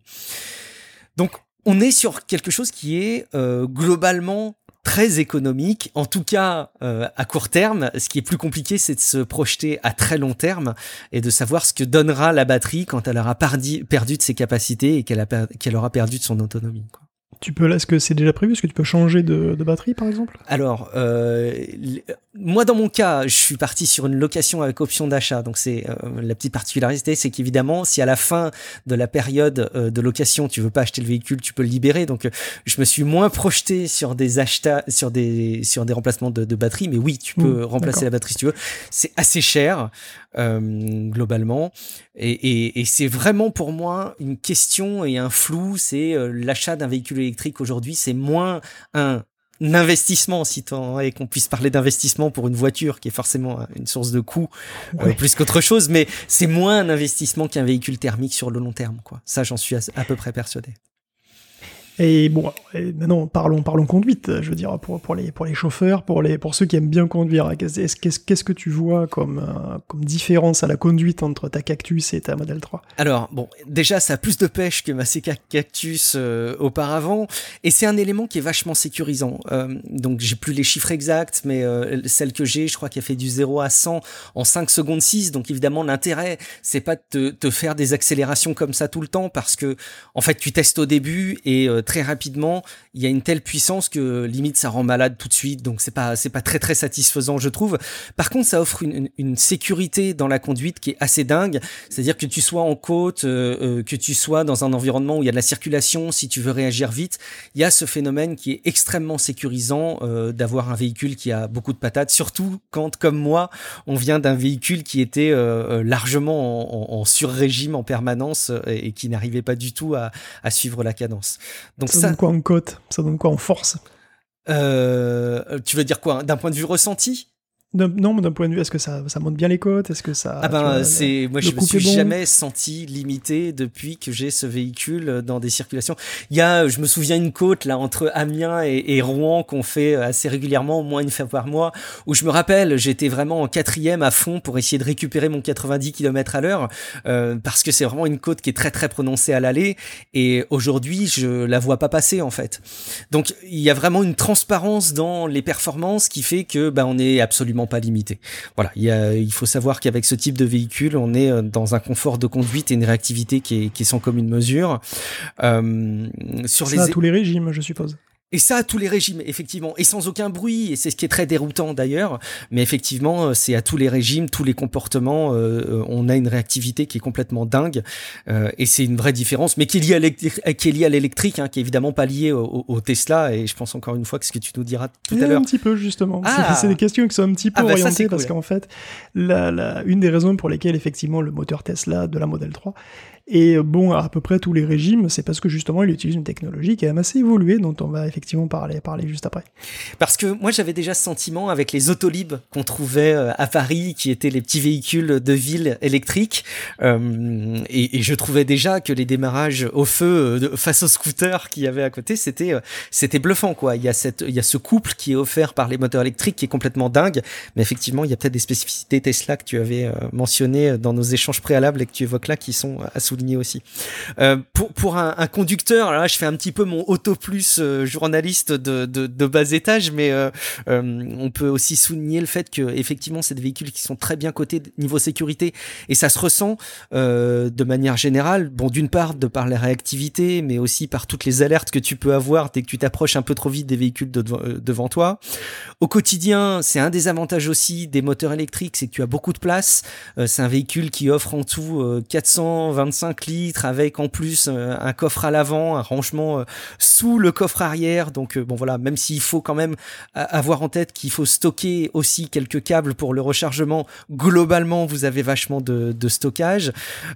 Donc on est sur quelque chose qui est euh, globalement très économique, en tout cas euh, à court terme. Ce qui est plus compliqué, c'est de se projeter à très long terme et de savoir ce que donnera la batterie quand elle aura perdu, perdu de ses capacités et qu'elle, a per- qu'elle aura perdu de son autonomie, quoi. Tu peux, là, est-ce que c'est déjà prévu? Est-ce que tu peux changer de, de batterie, par exemple? Alors, euh, moi, dans mon cas, je suis parti sur une location avec option d'achat. Donc, c'est euh, la petite particularité, c'est qu'évidemment, si à la fin de la période euh, de location, tu veux pas acheter le véhicule, tu peux le libérer. Donc, euh, je me suis moins projeté sur des achats, sur des sur des remplacements de, de batterie. Mais oui, tu peux mmh, remplacer d'accord. la batterie si tu veux. C'est assez cher euh, globalement, et, et, et c'est vraiment pour moi une question et un flou. C'est euh, l'achat d'un véhicule électrique aujourd'hui, c'est moins un investissement, si tant est qu'on puisse parler d'investissement pour une voiture qui est forcément une source de coût euh, oui. plus qu'autre chose, mais c'est moins un investissement qu'un véhicule thermique sur le long terme, quoi. Ça, j'en suis à, à peu près persuadé. Et bon, et maintenant parlons parlons conduite. Je veux dire pour pour les pour les chauffeurs, pour les pour ceux qui aiment bien conduire. Qu'est-ce qu'est-ce, qu'est-ce que tu vois comme euh, comme différence à la conduite entre ta Cactus et ta Model trois? Alors bon, déjà ça a plus de pêche que ma C K Cactus euh, auparavant, et c'est un élément qui est vachement sécurisant. Euh, donc j'ai plus les chiffres exacts, mais euh, celle que j'ai, je crois qu'elle fait du zéro à cent en cinq secondes six. Donc évidemment l'intérêt, c'est pas de te, te faire des accélérations comme ça tout le temps, parce que en fait tu testes au début et euh, très rapidement, il y a une telle puissance que limite ça rend malade tout de suite, donc c'est pas c'est pas très très satisfaisant, je trouve. Par contre, ça offre une, une, une sécurité dans la conduite qui est assez dingue. C'est-à-dire que tu sois en côte, euh, euh, que tu sois dans un environnement où il y a de la circulation, si tu veux réagir vite, il y a ce phénomène qui est extrêmement sécurisant euh, d'avoir un véhicule qui a beaucoup de patates, surtout quand, comme moi, on vient d'un véhicule qui était euh, largement en, en, en sur-régime en permanence et, et qui n'arrivait pas du tout à, à suivre la cadence. Donc ça, ça donne quoi en côte? Ça donne quoi en force? euh, Tu veux dire quoi? D'un point de vue ressenti? D'un, non, mais d'un point de vue, est-ce que ça, ça monte bien les côtes? Est-ce que ça... Ah ben, vois, c'est, moi, je me suis bon jamais senti limité depuis que j'ai ce véhicule dans des circulations. Il y a, je me souviens, une côte, là, entre Amiens et, et Rouen qu'on fait assez régulièrement, au moins une fois par mois, où je me rappelle, j'étais vraiment en quatrième à fond pour essayer de récupérer mon quatre-vingt-dix kilomètres à l'heure, euh, parce que c'est vraiment une côte qui est très, très prononcée à l'aller, et aujourd'hui, je la vois pas passer, en fait. Donc, il y a vraiment une transparence dans les performances qui fait que, ben, on est absolument pas limité. Voilà, il, y a, il faut savoir qu'avec ce type de véhicule, on est dans un confort de conduite et une réactivité qui est, qui est sans commune mesure. Euh, sur Ça les... à tous les régimes, je suppose. Et ça, à tous les régimes, effectivement, et sans aucun bruit, et c'est ce qui est très déroutant d'ailleurs, mais effectivement, c'est à tous les régimes, tous les comportements, euh, on a une réactivité qui est complètement dingue, euh, et c'est une vraie différence, mais qui est liée à l'électrique, qui est liée à l'électrique, hein, qui est évidemment pas liée au, au, au Tesla, et je pense encore une fois que ce que tu nous diras tout et à l'heure. Un petit peu, justement. Ah. C'est, c'est des questions qui sont un petit peu ah bah orientées, ça, parce cool. qu'en fait, la, la, une des raisons pour lesquelles, effectivement, le moteur Tesla de la Model trois est bon à à peu près tous les régimes, c'est parce que justement, il utilise une technologie qui est assez évoluée, dont on va effectivement parler, parler juste après. Parce que moi, j'avais déjà ce sentiment avec les Autolib qu'on trouvait à Paris, qui étaient les petits véhicules de ville électriques, euh, et, et je trouvais déjà que les démarrages au feu de, face aux scooters qu'il y avait à côté, c'était c'était bluffant, quoi. Il y a cette, il y a ce couple qui est offert par les moteurs électriques qui est complètement dingue, mais effectivement, il y a peut-être des spécificités Tesla que tu avais euh, mentionnées dans nos échanges préalables et que tu évoques là, qui sont à souligner aussi. Euh, pour pour un, un conducteur, là, je fais un petit peu mon auto plus euh, journaliste de, de de bas étage, mais euh, euh, on peut aussi souligner le fait que effectivement, c'est des véhicules qui sont très bien cotés niveau sécurité, et ça se ressent euh, de manière générale. Bon, d'une part de par la réactivité, mais aussi par toutes les alertes que tu peux avoir dès que tu t'approches un peu trop vite des véhicules de, de, devant toi. Au quotidien, c'est un des avantages aussi des moteurs électriques, c'est que tu as beaucoup de place. Euh, c'est un véhicule qui offre en tout euh, quatre cent vingt-cinq litres, avec en plus euh, un coffre à l'avant, un rangement euh, sous le coffre arrière. Donc euh, bon voilà, même s'il faut quand même avoir en tête qu'il faut stocker aussi quelques câbles pour le rechargement, globalement vous avez vachement de, de stockage.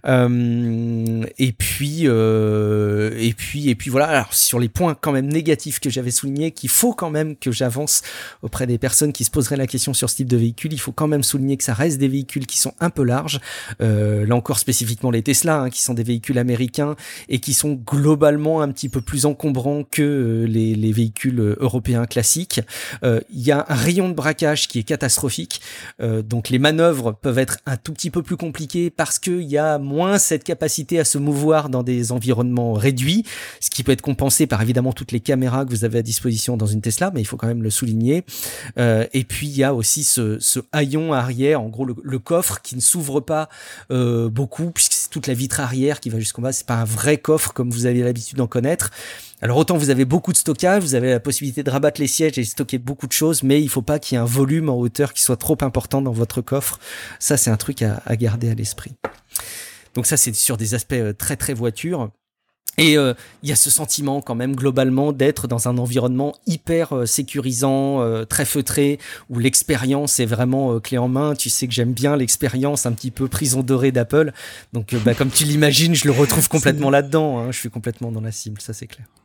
Euh, et puis euh, et puis et puis voilà. Alors sur les points quand même négatifs que j'avais soulignés, qu'il faut quand même que j'avance auprès des personnes qui se poseraient la question sur ce type de véhicule, il faut quand même souligner que ça reste des véhicules qui sont un peu larges. Euh, là encore spécifiquement les Tesla, hein, qui sont des véhicules américains et qui sont globalement un petit peu plus encombrants que euh, les, les véhicules européens classiques. Il euh, y a un rayon de braquage qui est catastrophique, euh, donc les manœuvres peuvent être un tout petit peu plus compliquées parce qu'il y a moins cette capacité à se mouvoir dans des environnements réduits, ce qui peut être compensé par évidemment toutes les caméras que vous avez à disposition dans une Tesla, mais il faut quand même le souligner. Euh, et puis il y a aussi ce, ce haillon arrière, en gros le, le coffre qui ne s'ouvre pas euh, beaucoup, puisque c'est toute la vitre arrière qui va jusqu'en bas, c'est pas un vrai coffre comme vous avez l'habitude d'en connaître. Alors autant vous avez beaucoup de stockage, vous avez la possibilité de rabattre les sièges et de stocker beaucoup de choses, mais il faut pas qu'il y ait un volume en hauteur qui soit trop important dans votre coffre. Ça, c'est un truc à, à garder à l'esprit. Donc ça, c'est sur des aspects très très voiture. Et il euh, y a ce sentiment quand même globalement d'être dans un environnement hyper euh, sécurisant, euh, très feutré, où l'expérience est vraiment euh, clé en main. Tu sais que j'aime bien l'expérience un petit peu prison dorée d'Apple. Donc euh, bah, comme tu l'imagines, je le retrouve complètement là-dedans. Hein. Je suis complètement dans la cible, ça c'est clair.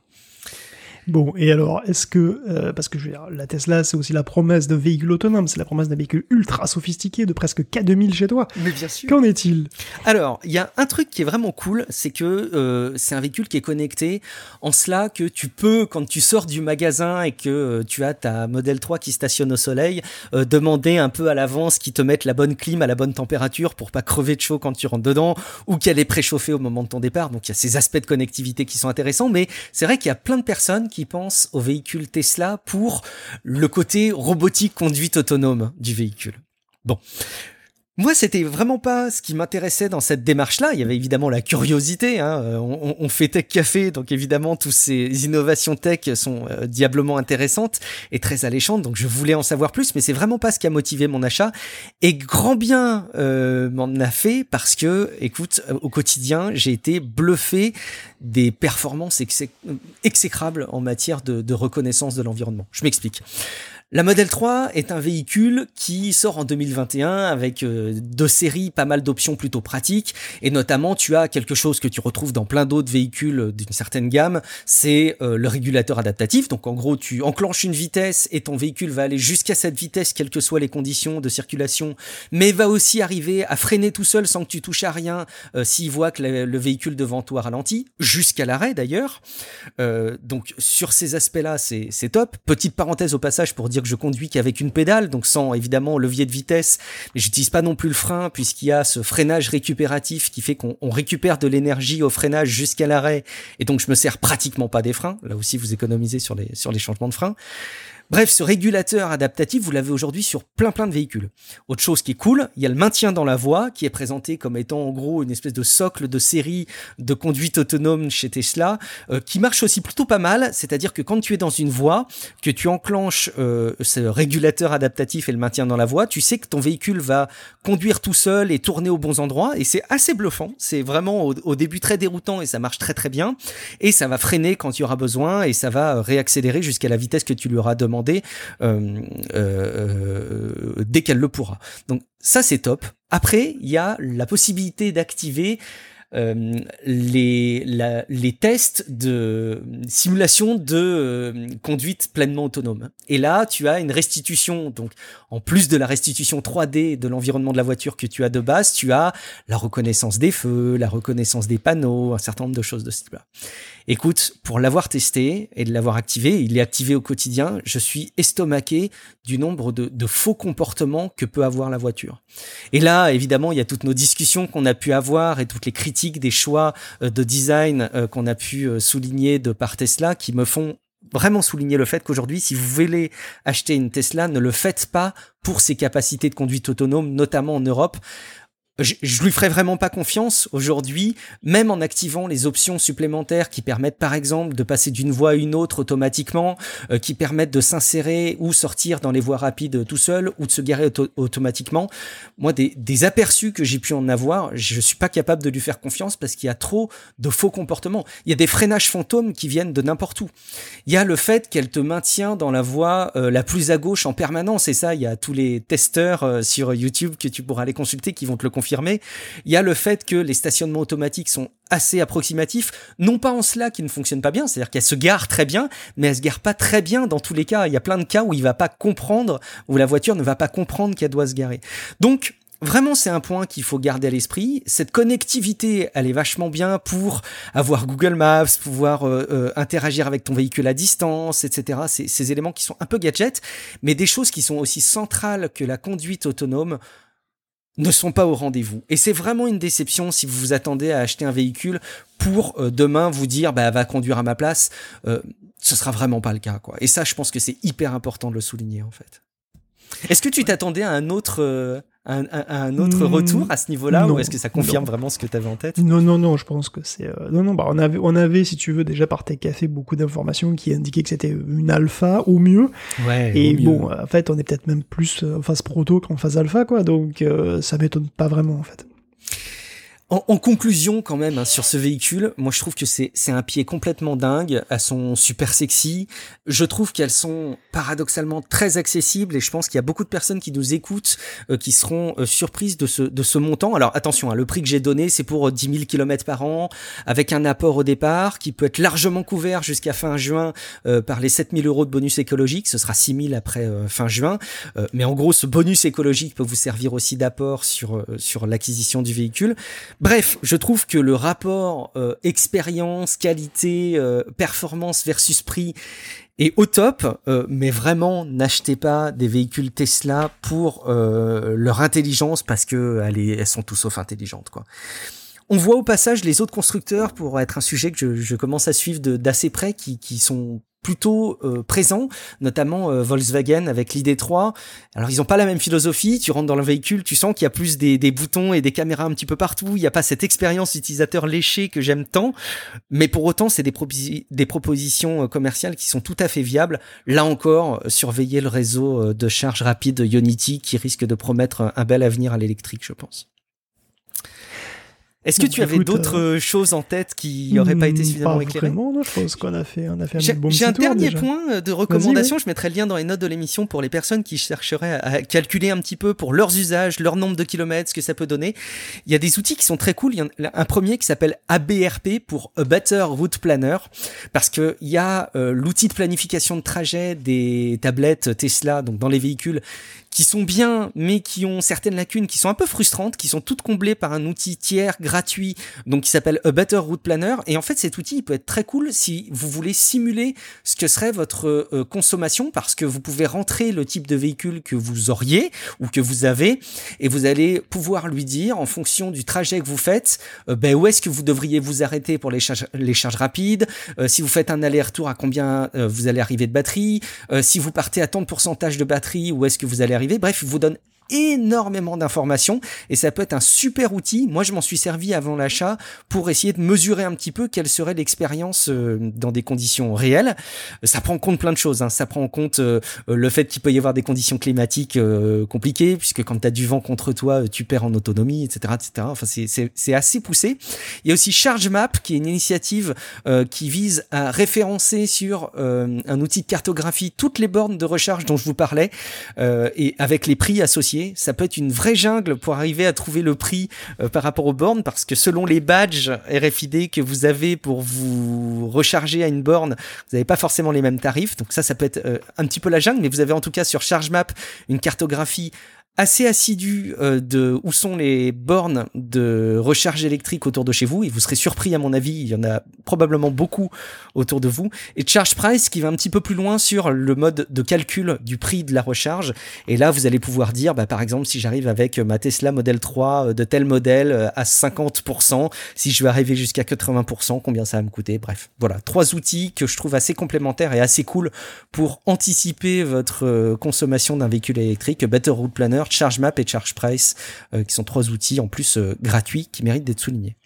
Bon, et alors, est-ce que, euh, parce que je veux dire, la Tesla, c'est aussi la promesse d'un véhicule autonome, c'est la promesse d'un véhicule ultra sophistiqué de presque K deux mille chez toi. Mais bien sûr. Qu'en est-il ? Alors, il y a un truc qui est vraiment cool, c'est que euh, c'est un véhicule qui est connecté en cela que tu peux, quand tu sors du magasin et que euh, tu as ta Model trois qui stationne au soleil, euh, demander un peu à l'avance qu'ils te mettent la bonne clim à la bonne température pour pas crever de chaud quand tu rentres dedans, ou qu'elle est préchauffée au moment de ton départ. Donc il y a ces aspects de connectivité qui sont intéressants, mais c'est vrai qu'il y a plein de personnes qui pensent aux véhicules Tesla pour le côté robotique conduite autonome du véhicule. Bon. Moi, c'était vraiment pas ce qui m'intéressait dans cette démarche-là. Il y avait évidemment la curiosité. Hein. On, on fait Tech Café, donc évidemment, toutes ces innovations tech sont euh, diablement intéressantes et très alléchantes. Donc, je voulais en savoir plus, mais c'est vraiment pas ce qui a motivé mon achat. Et grand bien euh, m'en a fait parce que, écoute, au quotidien, j'ai été bluffé des performances exé- exécrables en matière de, de reconnaissance de l'environnement. Je m'explique. La Model trois est un véhicule qui sort en deux mille vingt et un avec euh, deux séries, pas mal d'options plutôt pratiques, et notamment tu as quelque chose que tu retrouves dans plein d'autres véhicules d'une certaine gamme, c'est euh, le régulateur adaptatif. Donc en gros tu enclenches une vitesse et ton véhicule va aller jusqu'à cette vitesse quelles que soient les conditions de circulation, mais va aussi arriver à freiner tout seul sans que tu touches à rien euh, s'il voit que le, le véhicule devant toi ralentit, jusqu'à l'arrêt d'ailleurs. Euh, donc sur ces aspects-là c'est, c'est top. Petite parenthèse au passage pour dire que je conduis qu'avec une pédale, donc sans évidemment levier de vitesse, mais j'utilise pas non plus le frein puisqu'il y a ce freinage récupératif qui fait qu'on on récupère de l'énergie au freinage jusqu'à l'arrêt, et donc je me sers pratiquement pas des freins. Là aussi vous économisez sur les, sur les changements de frein. Bref, ce régulateur adaptatif, vous l'avez aujourd'hui sur plein plein de véhicules. Autre chose qui est cool, il y a le maintien dans la voie qui est présenté comme étant en gros une espèce de socle de série de conduite autonome chez Tesla, euh, qui marche aussi plutôt pas mal. C'est-à-dire que quand tu es dans une voie, que tu enclenches euh, ce régulateur adaptatif et le maintien dans la voie, tu sais que ton véhicule va conduire tout seul et tourner aux bons endroits. Et c'est assez bluffant. C'est vraiment au, au début très déroutant et ça marche très très bien. Et ça va freiner quand il y aura besoin et ça va réaccélérer jusqu'à la vitesse que tu lui auras demandé. Euh, euh, euh, dès qu'elle le pourra. Donc ça c'est top. Après il y a la possibilité d'activer euh, les, la, les tests de simulation de euh, conduite pleinement autonome. Et là, tu as une restitution, donc en plus de la restitution trois D de l'environnement de la voiture que tu as de base, tu as la reconnaissance des feux, la reconnaissance des panneaux, un certain nombre de choses de ce type-là. Écoute, pour l'avoir testé et de l'avoir activé, il est activé au quotidien, je suis estomaqué du nombre de, de faux comportements que peut avoir la voiture. Et là, évidemment, il y a toutes nos discussions qu'on a pu avoir et toutes les critiques des choix de design qu'on a pu souligner de par Tesla qui me font vraiment souligner le fait qu'aujourd'hui, si vous voulez acheter une Tesla, ne le faites pas pour ses capacités de conduite autonome, notamment en Europe. Je, je lui ferai vraiment pas confiance aujourd'hui, même en activant les options supplémentaires qui permettent par exemple de passer d'une voie à une autre automatiquement, euh, qui permettent de s'insérer ou sortir dans les voies rapides tout seul ou de se garer auto- automatiquement. Moi, des, des aperçus que j'ai pu en avoir, je suis pas capable de lui faire confiance parce qu'il y a trop de faux comportements. Il y a des freinages fantômes qui viennent de n'importe où. Il y a le fait qu'elle te maintient dans la voie euh, la plus à gauche en permanence et ça, il y a tous les testeurs euh, sur YouTube que tu pourras aller consulter qui vont te le confirmer. Confirmé. Il y a le fait que les stationnements automatiques sont assez approximatifs, non pas en cela qu'ils ne fonctionnent pas bien, c'est-à-dire qu'elle se gare très bien, mais elle se gare pas très bien dans tous les cas. Il y a plein de cas où il va pas comprendre, où la voiture ne va pas comprendre qu'elle doit se garer. Donc, vraiment, c'est un point qu'il faut garder à l'esprit. Cette connectivité, elle est vachement bien pour avoir Google Maps, pouvoir euh, euh, interagir avec ton véhicule à distance, et cetera. C'est ces éléments qui sont un peu gadgets, mais des choses qui sont aussi centrales que la conduite autonome ne sont pas au rendez-vous. Et c'est vraiment une déception si vous vous attendez à acheter un véhicule pour euh, demain vous dire bah va conduire à ma place. Euh, ce sera vraiment pas le cas, quoi. Et ça, je pense que c'est hyper important de le souligner en fait. Est-ce que tu t'attendais à un autre euh, un, un, un autre mmh, retour à ce niveau-là, non, ou est-ce que ça confirme non. vraiment ce que tu avais en tête? Non, non, non, je pense que c'est... Euh, non, non, bah on avait, on avait, si tu veux, déjà par Tech Café, beaucoup d'informations qui indiquaient que c'était une alpha, au mieux. Ouais, et au bon, mieux. En fait, on est peut-être même plus en phase proto qu'en phase alpha, quoi, donc euh, ça m'étonne pas vraiment, en fait. En, en conclusion, quand même, hein, sur ce véhicule, moi je trouve que c'est c'est un pied complètement dingue. Elles sont super sexy. Je trouve qu'elles sont paradoxalement très accessibles et je pense qu'il y a beaucoup de personnes qui nous écoutent euh, qui seront euh, surprises de ce de ce montant. Alors attention, hein, le prix que j'ai donné, c'est pour euh, dix mille kilomètres par an, avec un apport au départ qui peut être largement couvert jusqu'à fin juin euh, par les sept mille euros de bonus écologique. Ce sera six mille après euh, fin juin. Euh, mais en gros, ce bonus écologique peut vous servir aussi d'apport sur euh, sur l'acquisition du véhicule. Bref, je trouve que le rapport euh, expérience, qualité, euh, performance versus prix est au top, euh, mais vraiment n'achetez pas des véhicules Tesla pour euh, leur intelligence parce que elles, est, elles sont tout sauf intelligentes, quoi. On voit au passage les autres constructeurs, pour être un sujet que je, je commence à suivre de, d'assez près, qui, qui sont plutôt euh, présents, notamment euh, Volkswagen avec l'I D trois. Alors ils ont pas la même philosophie, tu rentres dans le véhicule, tu sens qu'il y a plus des, des boutons et des caméras un petit peu partout, il n'y a pas cette expérience utilisateur léchée que j'aime tant, mais pour autant c'est des, proposi- des propositions commerciales qui sont tout à fait viables. Là encore, surveillez le réseau de charge rapide Ionity qui risque de promettre un bel avenir à l'électrique, je pense. Est-ce que tu avais Écoute, d'autres euh... choses en tête qui n'auraient pas été suffisamment pas éclairées? Vraiment, non, je pense qu'on a fait, on a fait un j'ai, bon J'ai petit un tour, dernier déjà. point de recommandation, oui. Je mettrai le lien dans les notes de l'émission pour les personnes qui chercheraient à calculer un petit peu pour leurs usages, leur nombre de kilomètres, ce que ça peut donner. Il y a des outils qui sont très cool. Il y en a un premier qui s'appelle A B R P pour A Better Route Planner, parce que il y a euh, l'outil de planification de trajet des tablettes Tesla, donc dans les véhicules, qui sont bien, mais qui ont certaines lacunes qui sont un peu frustrantes, qui sont toutes comblées par un outil tiers gratuit gratuit, donc qui s'appelle A Better Route Planner. Et en fait, cet outil, il peut être très cool si vous voulez simuler ce que serait votre euh, consommation, parce que vous pouvez rentrer le type de véhicule que vous auriez ou que vous avez, et vous allez pouvoir lui dire, en fonction du trajet que vous faites, euh, ben, où est-ce que vous devriez vous arrêter pour les charges, les charges rapides, euh, si vous faites un aller-retour, à combien euh, vous allez arriver de batterie, euh, si vous partez à tant de pourcentage de batterie, où est-ce que vous allez arriver. Bref, il vous donne énormément d'informations et ça peut être un super outil. Moi, je m'en suis servi avant l'achat pour essayer de mesurer un petit peu quelle serait l'expérience euh, dans des conditions réelles. Ça prend en compte plein de choses, hein. Ça prend en compte euh, le fait qu'il peut y avoir des conditions climatiques euh, compliquées, puisque quand tu as du vent contre toi, tu perds en autonomie, et cetera, et cetera. Enfin, c'est, c'est, c'est assez poussé. Il y a aussi ChargeMap, qui est une initiative euh, qui vise à référencer sur euh, un outil de cartographie toutes les bornes de recharge dont je vous parlais, euh, et avec les prix associés. Ça peut être une vraie jungle pour arriver à trouver le prix euh, par rapport aux bornes, parce que selon les badges R F I D que vous avez pour vous recharger à une borne, vous n'avez pas forcément les mêmes tarifs. Donc ça, ça peut être euh, un petit peu la jungle, mais vous avez en tout cas sur ChargeMap une cartographie assez assidu euh, de où sont les bornes de recharge électrique autour de chez vous, et vous serez surpris, à mon avis, il y en a probablement beaucoup autour de vous. Et Charge Price, qui va un petit peu plus loin sur le mode de calcul du prix de la recharge, et là vous allez pouvoir dire, bah, par exemple, si j'arrive avec ma Tesla Model trois de tel modèle à cinquante pour cent, si je veux arriver jusqu'à quatre-vingts pour cent, combien ça va me coûter. Bref, voilà, trois outils que je trouve assez complémentaires et assez cool pour anticiper votre euh, consommation d'un véhicule électrique. Better Route Planner, ChargeMap et ChargePrice, euh, qui sont trois outils en plus euh, gratuits qui méritent d'être soulignés.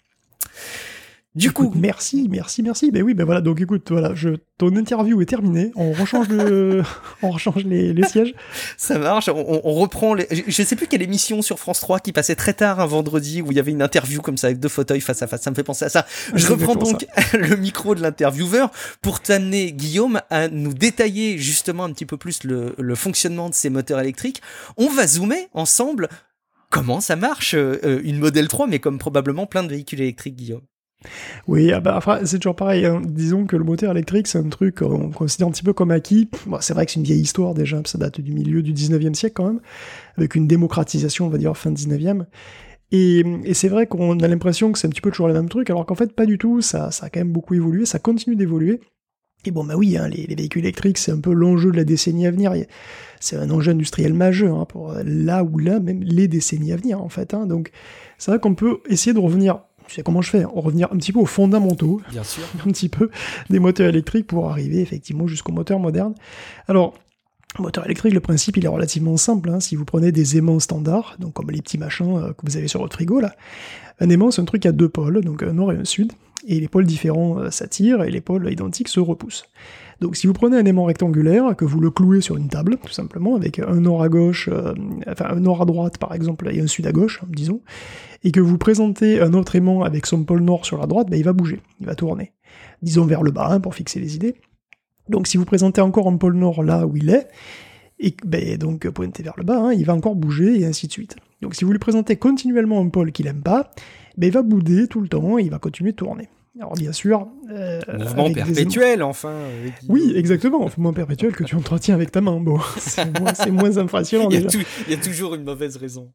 Du écoute, coup, merci, merci, merci. Ben oui, ben voilà. Donc écoute, voilà, je, ton interview est terminée. On rechange le, on rechange les, les sièges. Ça marche. On, on reprend. Les... Je sais plus quelle émission sur France trois qui passait très tard un vendredi où il y avait une interview comme ça avec deux fauteuils face à face. Ça me fait penser à ça. Je C'est reprends donc ça. le micro de l'intervieweur pour t'amener, Guillaume, à nous détailler justement un petit peu plus le, le fonctionnement de ces moteurs électriques. On va zoomer ensemble. Comment ça marche euh, une Model trois, mais comme probablement plein de véhicules électriques, Guillaume. Oui, ah bah, enfin, c'est toujours pareil, hein. Disons que le moteur électrique, c'est un truc qu'on considère un petit peu comme acquis. Bon, c'est vrai que c'est une vieille histoire déjà, ça date du milieu du dix-neuvième siècle quand même, avec une démocratisation, on va dire, fin dix-neuvième. Et, et c'est vrai qu'on a l'impression que c'est un petit peu toujours le même truc, alors qu'en fait, pas du tout, ça, ça a quand même beaucoup évolué, ça continue d'évoluer. Et bon, bah oui, hein, les, les véhicules électriques, c'est un peu l'enjeu de la décennie à venir. C'est un enjeu industriel majeur, hein, pour là ou là, même les décennies à venir, en fait. Hein. Donc, c'est vrai qu'on peut essayer de revenir... Tu sais comment je fais, on revenir un petit peu aux fondamentaux, bien sûr, un petit peu des moteurs électriques pour arriver effectivement jusqu'au moteur moderne. Alors, moteur électrique, le principe il est relativement simple, hein. Si vous prenez des aimants standards, donc comme les petits machins euh, que vous avez sur votre frigo là, un aimant c'est un truc à deux pôles, donc un nord et un sud, et les pôles différents euh, s'attirent et les pôles identiques se repoussent. Donc si vous prenez un aimant rectangulaire, que vous le clouez sur une table, tout simplement, avec un nord à gauche, euh, enfin un nord à droite par exemple, et un sud à gauche, disons, et que vous présentez un autre aimant avec son pôle nord sur la droite, ben il va bouger, il va tourner. Disons vers le bas, hein, pour fixer les idées. Donc si vous présentez encore un pôle nord là où il est, et ben, donc pointé vers le bas, hein, il va encore bouger, et ainsi de suite. Donc si vous lui présentez continuellement un pôle qu'il aime pas, ben il va bouder tout le temps, et il va continuer de tourner. Alors bien sûr... Euh, mouvement perpétuel, enfin. Avec... Oui, exactement, un mouvement perpétuel que tu entretiens avec ta main. Bon, c'est moins, c'est moins impressionnant il, y a déjà. tout, il y a toujours une mauvaise raison.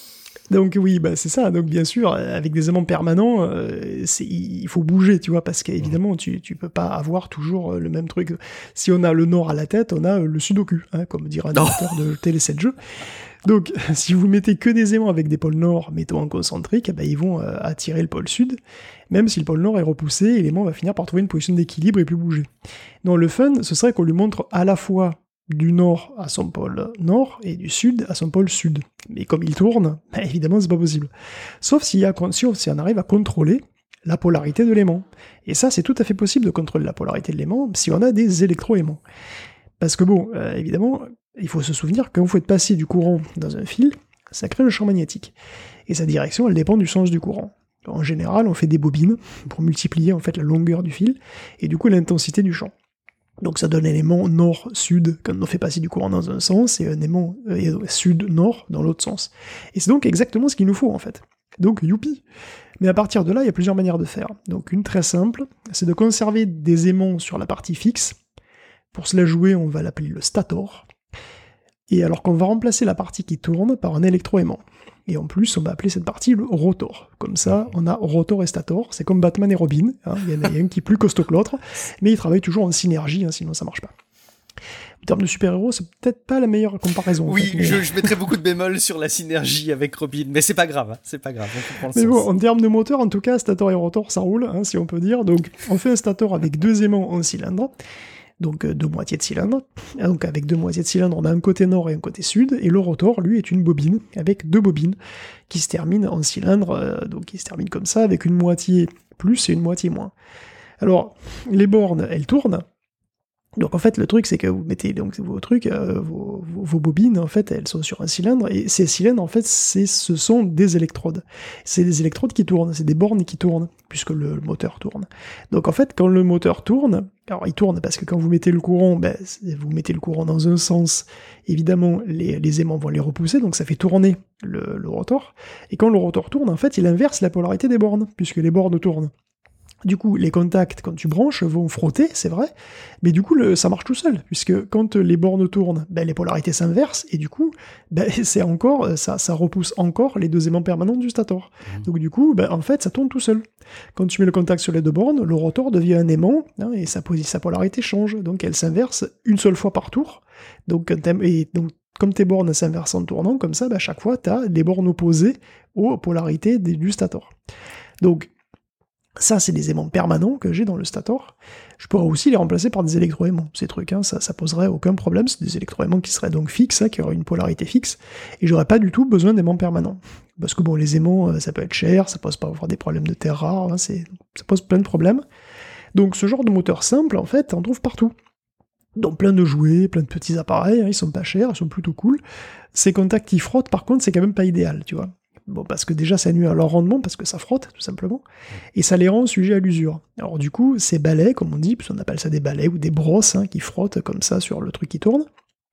Donc oui, bah c'est ça. Donc bien sûr, avec des aimants permanents, euh, c'est, il faut bouger, tu vois, parce qu'évidemment, tu, tu peux pas avoir toujours le même truc. Si on a le nord à la tête, on a le sud au cul, hein, comme dirait un auteur de télé sept jeux. Donc, si vous mettez que des aimants avec des pôles nord, mettons en concentrique, eh ben, ils vont euh, attirer le pôle sud, même si le pôle nord est repoussé, et l'aimant va finir par trouver une position d'équilibre et plus bouger. Donc le fun, ce serait qu'on lui montre à la fois du nord à son pôle nord, et du sud à son pôle sud. Mais comme il tourne, ben, évidemment, c'est pas possible. Sauf s'il y a, sauf si on arrive à contrôler la polarité de l'aimant. Et ça, c'est tout à fait possible de contrôler la polarité de l'aimant si on a des électroaimants. Parce que bon, euh, évidemment... il faut se souvenir que quand vous faites passer du courant dans un fil, ça crée le champ magnétique. Et sa direction, elle dépend du sens du courant. En général, on fait des bobines pour multiplier en fait la longueur du fil, et du coup l'intensité du champ. Donc ça donne un aimant nord-sud quand on fait passer du courant dans un sens, et un aimant euh, sud-nord dans l'autre sens. Et c'est donc exactement ce qu'il nous faut en fait. Donc youpi. Mais à partir de là, il y a plusieurs manières de faire. Donc une très simple, c'est de conserver des aimants sur la partie fixe. Pour se la jouer, on va l'appeler le stator. Et alors qu'on va remplacer la partie qui tourne par un électroaimant. Et en plus, on va appeler cette partie le rotor. Comme ça, on a rotor et stator. C'est comme Batman et Robin. Hein. Il y en a un qui est plus costaud que l'autre, mais ils travaillent toujours en synergie, hein, sinon ça marche pas. En termes de super-héros, c'est peut-être pas la meilleure comparaison. Oui, en fait, mais... je, je mettrais beaucoup de bémol sur la synergie avec Robin, mais c'est pas grave, hein, c'est pas grave, on comprend le Mais sens. bon, en termes de moteur, en tout cas, stator et rotor, ça roule, hein, si on peut dire. Donc, on fait un stator avec deux aimants en cylindre, donc euh, deux moitiés de cylindre. Donc, avec deux moitiés de cylindre, on a un côté nord et un côté sud, et le rotor, lui, est une bobine, avec deux bobines, qui se terminent en cylindre, euh, donc qui se terminent comme ça, avec une moitié plus et une moitié moins. Alors, les bornes, elles tournent. Donc en fait le truc c'est que vous mettez donc vos trucs, euh, vos, vos, vos bobines en fait elles sont sur un cylindre et ces cylindres en fait c'est ce sont des électrodes. C'est des électrodes qui tournent, c'est des bornes qui tournent puisque le, le moteur tourne. Donc en fait quand le moteur tourne, alors il tourne parce que quand vous mettez le courant, ben, vous mettez le courant dans un sens, évidemment les, les aimants vont les repousser donc ça fait tourner le, le rotor et quand le rotor tourne en fait il inverse la polarité des bornes puisque les bornes tournent. Du coup, les contacts, quand tu branches, vont frotter, c'est vrai, mais du coup, le, ça marche tout seul, puisque quand les bornes tournent, ben, les polarités s'inversent, et du coup, ben, c'est encore, ça, ça repousse encore les deux aimants permanents du stator. Mmh. Donc du coup, ben, en fait, ça tourne tout seul. Quand tu mets le contact sur les deux bornes, le rotor devient un aimant, hein, et sa, sa polarité change, donc elle s'inverse une seule fois par tour. Donc, et donc comme tes bornes s'inversent en tournant, comme ça, ben, à chaque fois, tu as les bornes opposées aux polarités des, du stator. Donc, ça, c'est des aimants permanents que j'ai dans le stator. Je pourrais aussi les remplacer par des électroaimants. Ces trucs, hein, ça, ça poserait aucun problème. C'est des électroaimants qui seraient donc fixes, hein, qui auraient une polarité fixe. Et j'aurais pas du tout besoin d'aimants permanents. Parce que bon, les aimants, ça peut être cher, ça pose pas avoir des problèmes de terre rare, hein, c'est, ça pose plein de problèmes. Donc ce genre de moteur simple, en fait, on trouve partout. Dans plein de jouets, plein de petits appareils, hein, ils sont pas chers, ils sont plutôt cool. Ces contacts qui frottent, par contre, c'est quand même pas idéal, tu vois. Bon, parce que déjà, ça nuit à leur rendement, parce que ça frotte, tout simplement, et ça les rend sujets à l'usure. Alors du coup, ces balais, comme on dit, puisqu'on appelle ça des balais, ou des brosses, hein, qui frottent comme ça sur le truc qui tourne,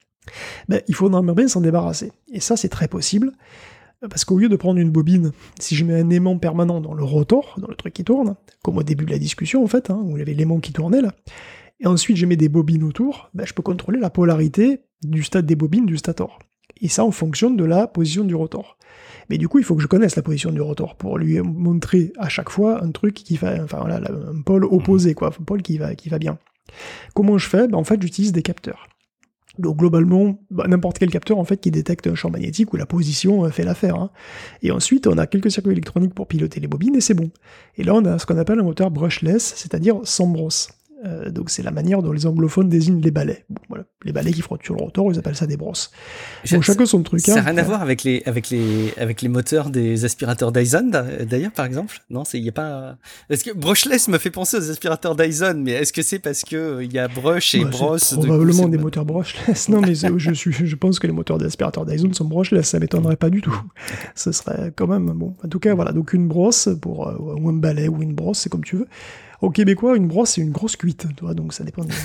ben, il faudra bien s'en débarrasser. Et ça, c'est très possible, parce qu'au lieu de prendre une bobine, si je mets un aimant permanent dans le rotor, dans le truc qui tourne, comme au début de la discussion, en fait, hein, où il y avait l'aimant qui tournait, là, et ensuite je mets des bobines autour, ben, je peux contrôler la polarité du stade des bobines du stator. Et ça en fonction de la position du rotor. Mais du coup, il faut que je connaisse la position du rotor pour lui montrer à chaque fois un truc qui va, enfin voilà, un pôle opposé, quoi, un pôle qui va, qui va bien. Comment je fais ? Ben, en fait, j'utilise des capteurs. Donc globalement, bah, n'importe quel capteur en fait qui détecte un champ magnétique où la position euh, fait l'affaire. Hein. Et ensuite, on a quelques circuits électroniques pour piloter les bobines et c'est bon. Et là, on a ce qu'on appelle un moteur brushless, c'est-à-dire sans brosse. Euh, donc c'est la manière dont les anglophones désignent les balais. Bon, voilà. Les balais qui frottent sur le rotor, ils appellent ça des brosses. Je, bon, chacun son truc. Ça n'a hein, rien à voir avec les, avec, les, avec les moteurs des aspirateurs Dyson, d'ailleurs, par exemple. Non, il y a pas. Est-ce que brushless me fait penser aux aspirateurs Dyson, mais est-ce que c'est parce que il y a brush et bah, brosse probablement de coup, des moteurs brushless. Non, mais je, suis, je pense que les moteurs des aspirateurs Dyson sont brushless. Ça m'étonnerait pas du tout. Ce serait quand même bon. En tout cas, voilà. Donc une brosse pour euh, ou un balai ou une brosse, c'est comme tu veux. Au Québécois, une brosse, c'est une grosse cuite, tu vois, donc ça dépend. Des...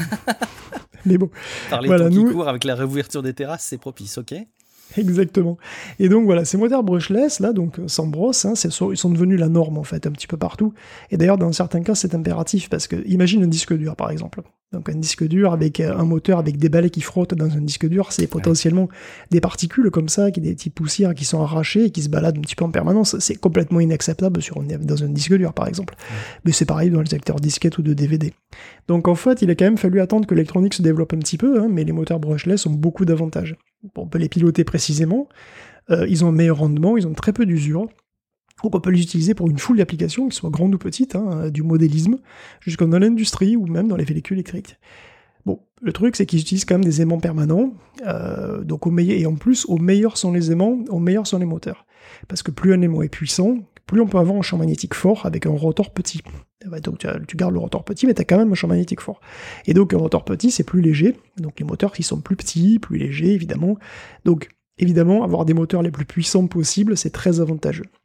Mais bon. Par les voilà, temps nous... qui courent avec la réouverture des terrasses, c'est propice, ok ? Exactement. Et donc voilà, ces moteurs brushless, là, donc sans brosse, hein, c'est, ils sont devenus la norme, en fait, un petit peu partout. Et d'ailleurs, dans certains cas, c'est impératif, parce que, imagine un disque dur, par exemple. Donc un disque dur avec un moteur avec des balais qui frottent dans un disque dur, c'est potentiellement ouais. des particules comme ça, qui des petites poussières qui sont arrachées et qui se baladent un petit peu en permanence. C'est complètement inacceptable sur une, dans un disque dur, par exemple. Ouais. Mais c'est pareil dans les lecteurs disquettes ou de D V D. Donc en fait, il a quand même fallu attendre que l'électronique se développe un petit peu, hein, mais les moteurs brushless ont beaucoup d'avantages. Bon, on peut les piloter précisément, euh, ils ont un meilleur rendement, ils ont très peu d'usure. Donc on peut les utiliser pour une foule d'applications, qu'elles soient grandes ou petites, hein, du modélisme, jusqu'à dans l'industrie ou même dans les véhicules électriques. Bon, le truc c'est qu'ils utilisent quand même des aimants permanents, euh, donc au meilleur, et en plus, au meilleur sont les aimants, au meilleur sont les moteurs. Parce que plus un aimant est puissant, plus on peut avoir un champ magnétique fort avec un rotor petit. Donc tu, as, tu gardes le rotor petit, mais tu as quand même un champ magnétique fort. Et donc un rotor petit, c'est plus léger, donc les moteurs qui sont plus petits, plus légers, évidemment. Donc évidemment, avoir des moteurs les plus puissants possibles, c'est très avantageux.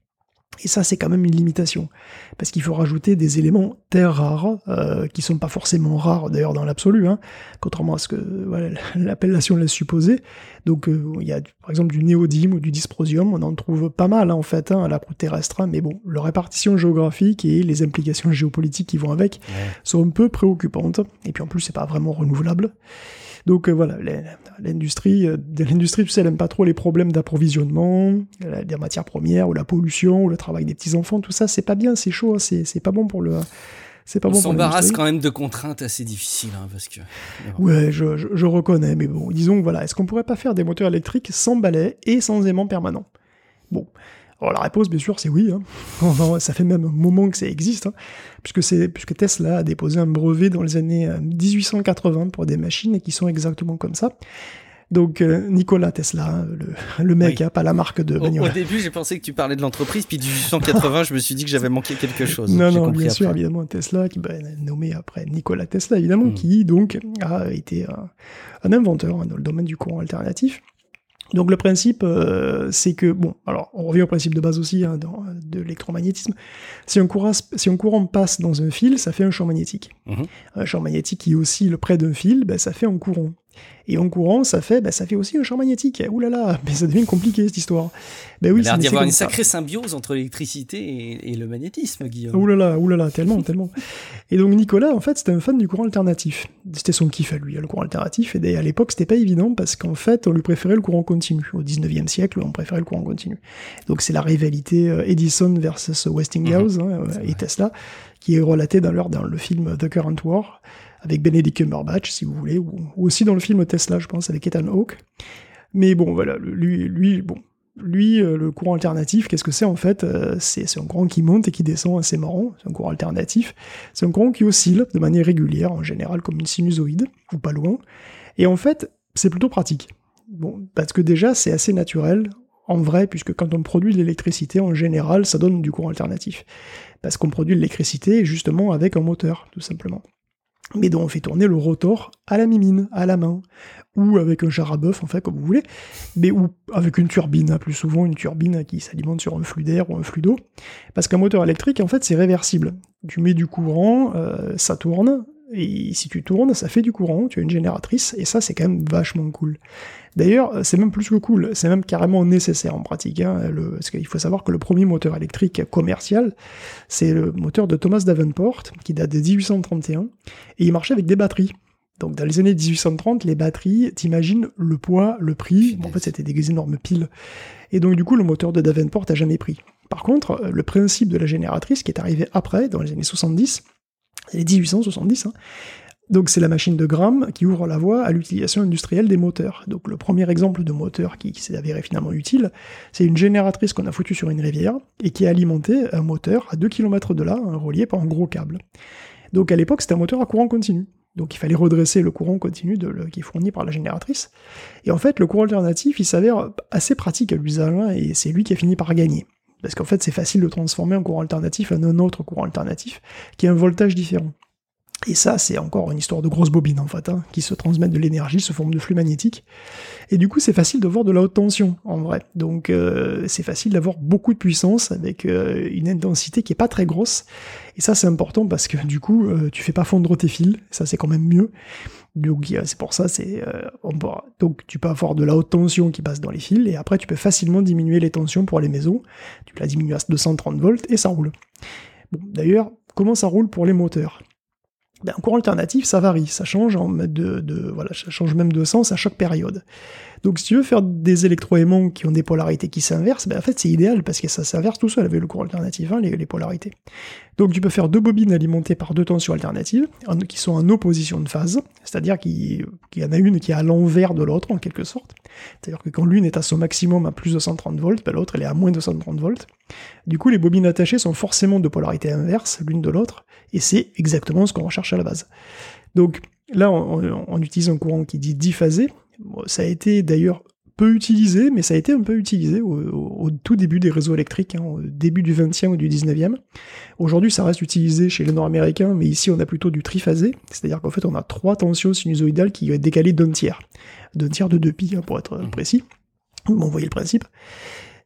Et ça, c'est quand même une limitation, parce qu'il faut rajouter des éléments terres rares, euh, qui sont pas forcément rares, d'ailleurs, dans l'absolu, hein, contrairement à ce que voilà, l'appellation laisse supposer. Donc, euh, il y a, par exemple, du néodyme ou du dysprosium, on en trouve pas mal, hein, en fait, hein, à la croûte terrestre, hein, mais bon, leur répartition géographique et les implications géopolitiques qui vont avec ouais. sont un peu préoccupantes, et puis en plus, c'est pas vraiment renouvelable. Donc euh, voilà, l'industrie, euh, l'industrie, tu sais, elle aime pas trop les problèmes d'approvisionnement, euh, des matières premières, ou la pollution, ou le travail des petits-enfants, tout ça, c'est pas bien, c'est chaud, hein, c'est, c'est pas bon pour le... C'est pas On bon s'embarrasse quand même de contraintes assez difficiles, hein, parce que... Ouais, je, je, je reconnais, mais bon, disons, voilà, est-ce qu'on pourrait pas faire des moteurs électriques sans balai et sans aimant permanent ? Bon... Alors la réponse, bien sûr, c'est oui. Hein. Ça fait même un moment que ça existe, hein, puisque, c'est, puisque Tesla a déposé un brevet dans les années dix-huit cent quatre-vingts pour des machines qui sont exactement comme ça. Donc euh, Nikola Tesla, hein, le, le mec, oui. hein, pas la marque de bagnole. Au, au début, j'ai pensé que tu parlais de l'entreprise, puis dix-huit cent quatre-vingts, je me suis dit que j'avais manqué quelque chose. Non, j'ai non, compris bien après. sûr, évidemment, Tesla, qui bah, est nommé après Nikola Tesla, évidemment, mmh. qui donc a été un, un inventeur hein, dans le domaine du courant alternatif. Donc le principe, euh, c'est que, bon, alors on revient au principe de base aussi hein, dans, de l'électromagnétisme, si un, courant, si un courant passe dans un fil, ça fait un champ magnétique. Mmh. Un champ magnétique qui oscille près d'un fil, ben, ça fait un courant. Et en courant, ça fait, ben, ça fait aussi un champ magnétique. Ouh là là, mais ça devient compliqué cette histoire. Ben oui, il a l'air d'y avoir une ça. sacrée symbiose entre l'électricité et, et le magnétisme, Guillaume. Ouh là là, ouh là là, tellement, tellement. Et donc Nicolas, en fait, c'était un fan du courant alternatif. C'était son kiff à lui, le courant alternatif. Et à l'époque, c'était pas évident parce qu'en fait, on lui préférait le courant continu. Au dix-neuvième siècle, on préférait le courant continu. Donc c'est la rivalité Edison versus Westinghouse mmh. hein, et Tesla qui est relatée dans, dans le film The Current War, avec Benedict Cumberbatch, si vous voulez, ou, ou aussi dans le film Tesla, je pense, avec Ethan Hawke. Mais bon, voilà, lui, lui, bon, lui, euh, le courant alternatif, qu'est-ce que c'est en fait euh, c'est, c'est un courant qui monte et qui descend assez marrant, c'est un courant alternatif. C'est un courant qui oscille de manière régulière, en général comme une sinusoïde, ou pas loin. Et en fait, c'est plutôt pratique. Bon, parce que déjà, c'est assez naturel, en vrai, puisque quand on produit de l'électricité, en général, ça donne du courant alternatif. Parce qu'on produit de l'électricité, justement, avec un moteur, tout simplement. Mais dont on fait tourner le rotor à la mimine, à la main, ou avec un char à bœuf, en fait, comme vous voulez, mais ou avec une turbine, plus souvent une turbine qui s'alimente sur un flux d'air ou un flux d'eau, parce qu'un moteur électrique, en fait, c'est réversible. Tu mets du courant, euh, ça tourne, et si tu tournes, ça fait du courant, tu as une génératrice, et ça, c'est quand même vachement cool. D'ailleurs, c'est même plus que cool, c'est même carrément nécessaire en pratique, hein, le, parce qu'il faut savoir que le premier moteur électrique commercial, c'est le moteur de Thomas Davenport, qui date de dix-huit cent trente et un, et il marchait avec des batteries. Donc dans les années dix-huit cent trente, les batteries, t'imagines le poids, le prix, bon, en fait c'était des énormes piles, et donc du coup le moteur de Davenport a jamais pris. Par contre, le principe de la génératrice, qui est arrivé après, dans les années soixante-dix, les dix-huit cent soixante-dix, hein, donc c'est la machine de Gramme qui ouvre la voie à l'utilisation industrielle des moteurs. Donc le premier exemple de moteur qui, qui s'est avéré finalement utile, c'est une génératrice qu'on a foutue sur une rivière et qui a alimenté un moteur à deux kilomètres de là, relié par un gros câble. Donc à l'époque c'était un moteur à courant continu. Donc il fallait redresser le courant continu de, le, qui est fourni par la génératrice. Et en fait le courant alternatif il s'avère assez pratique à l'usage hein, et c'est lui qui a fini par gagner. Parce qu'en fait c'est facile de transformer un courant alternatif en un autre courant alternatif qui a un voltage différent. Et ça, c'est encore une histoire de grosses bobines, en fait, hein, qui se transmettent de l'énergie sous forme de flux magnétique. Et du coup, c'est facile de voir de la haute tension, en vrai. Donc, euh, c'est facile d'avoir beaucoup de puissance avec euh, une intensité qui est pas très grosse. Et ça, c'est important parce que, du coup, euh, tu fais pas fondre tes fils. Ça, c'est quand même mieux. Donc, c'est pour ça, c'est... Euh, on peut... Donc, tu peux avoir de la haute tension qui passe dans les fils, et après, tu peux facilement diminuer les tensions pour les maisons. Tu peux la diminuer à deux cent trente volts, et ça roule. Bon, d'ailleurs, comment ça roule pour les moteurs ? Ben, un courant alternatif, ça varie, ça change en de, de, voilà, ça change même de sens à chaque période. Donc si tu veux faire des électroaimants qui ont des polarités qui s'inversent, ben en fait c'est idéal parce que ça s'inverse tout seul avec le courant alternatif, hein, les, les polarités. Donc tu peux faire deux bobines alimentées par deux tensions alternatives, en, qui sont en opposition de phase, c'est-à-dire qu'il, qu'il y en a une qui est à l'envers de l'autre en quelque sorte. C'est-à-dire que quand l'une est à son maximum à plus de cent trente volts, ben l'autre elle est à moins de cent trente volts. Du coup les bobines attachées sont forcément de polarité inverse l'une de l'autre, et c'est exactement ce qu'on recherche à la base. Donc là on, on, on utilise un courant qui dit diphasé. Bon, ça a été d'ailleurs peu utilisé, mais ça a été un peu utilisé au, au, au tout début des réseaux électriques, hein, au début du vingtième ou du dix-neuvième. Aujourd'hui, ça reste utilisé chez les Nord-Américains, mais ici, on a plutôt du triphasé, c'est-à-dire qu'en fait, on a trois tensions sinusoïdales qui vont être décalées d'un tiers. D'un tiers de deux pi, hein, pour être précis. Vous voyez le principe.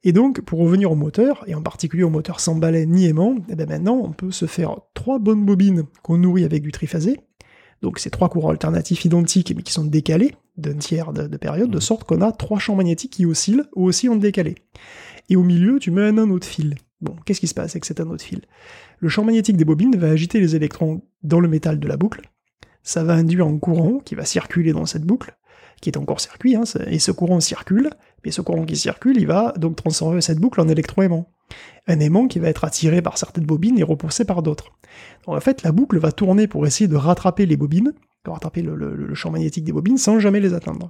Et donc, pour revenir au moteur, et en particulier au moteur sans balai ni aimant, eh ben maintenant, on peut se faire trois bonnes bobines qu'on nourrit avec du triphasé. Donc, c'est trois courants alternatifs identiques, mais qui sont décalés d'un tiers de, de période, de sorte qu'on a trois champs magnétiques qui oscillent, ou aussi en décalé. Et au milieu, tu mets un anneau de fil. Bon, qu'est-ce qui se passe avec cet anneau de fil ? Le champ magnétique des bobines va agiter les électrons dans le métal de la boucle. Ça va induire un courant qui va circuler dans cette boucle, qui est en court-circuit, hein, et ce courant circule, et ce courant qui circule, il va donc transformer cette boucle en électroaimant. Un aimant qui va être attiré par certaines bobines et repoussé par d'autres. Donc en fait, la boucle va tourner pour essayer de rattraper les bobines, de rattraper le, le, le champ magnétique des bobines, sans jamais les atteindre.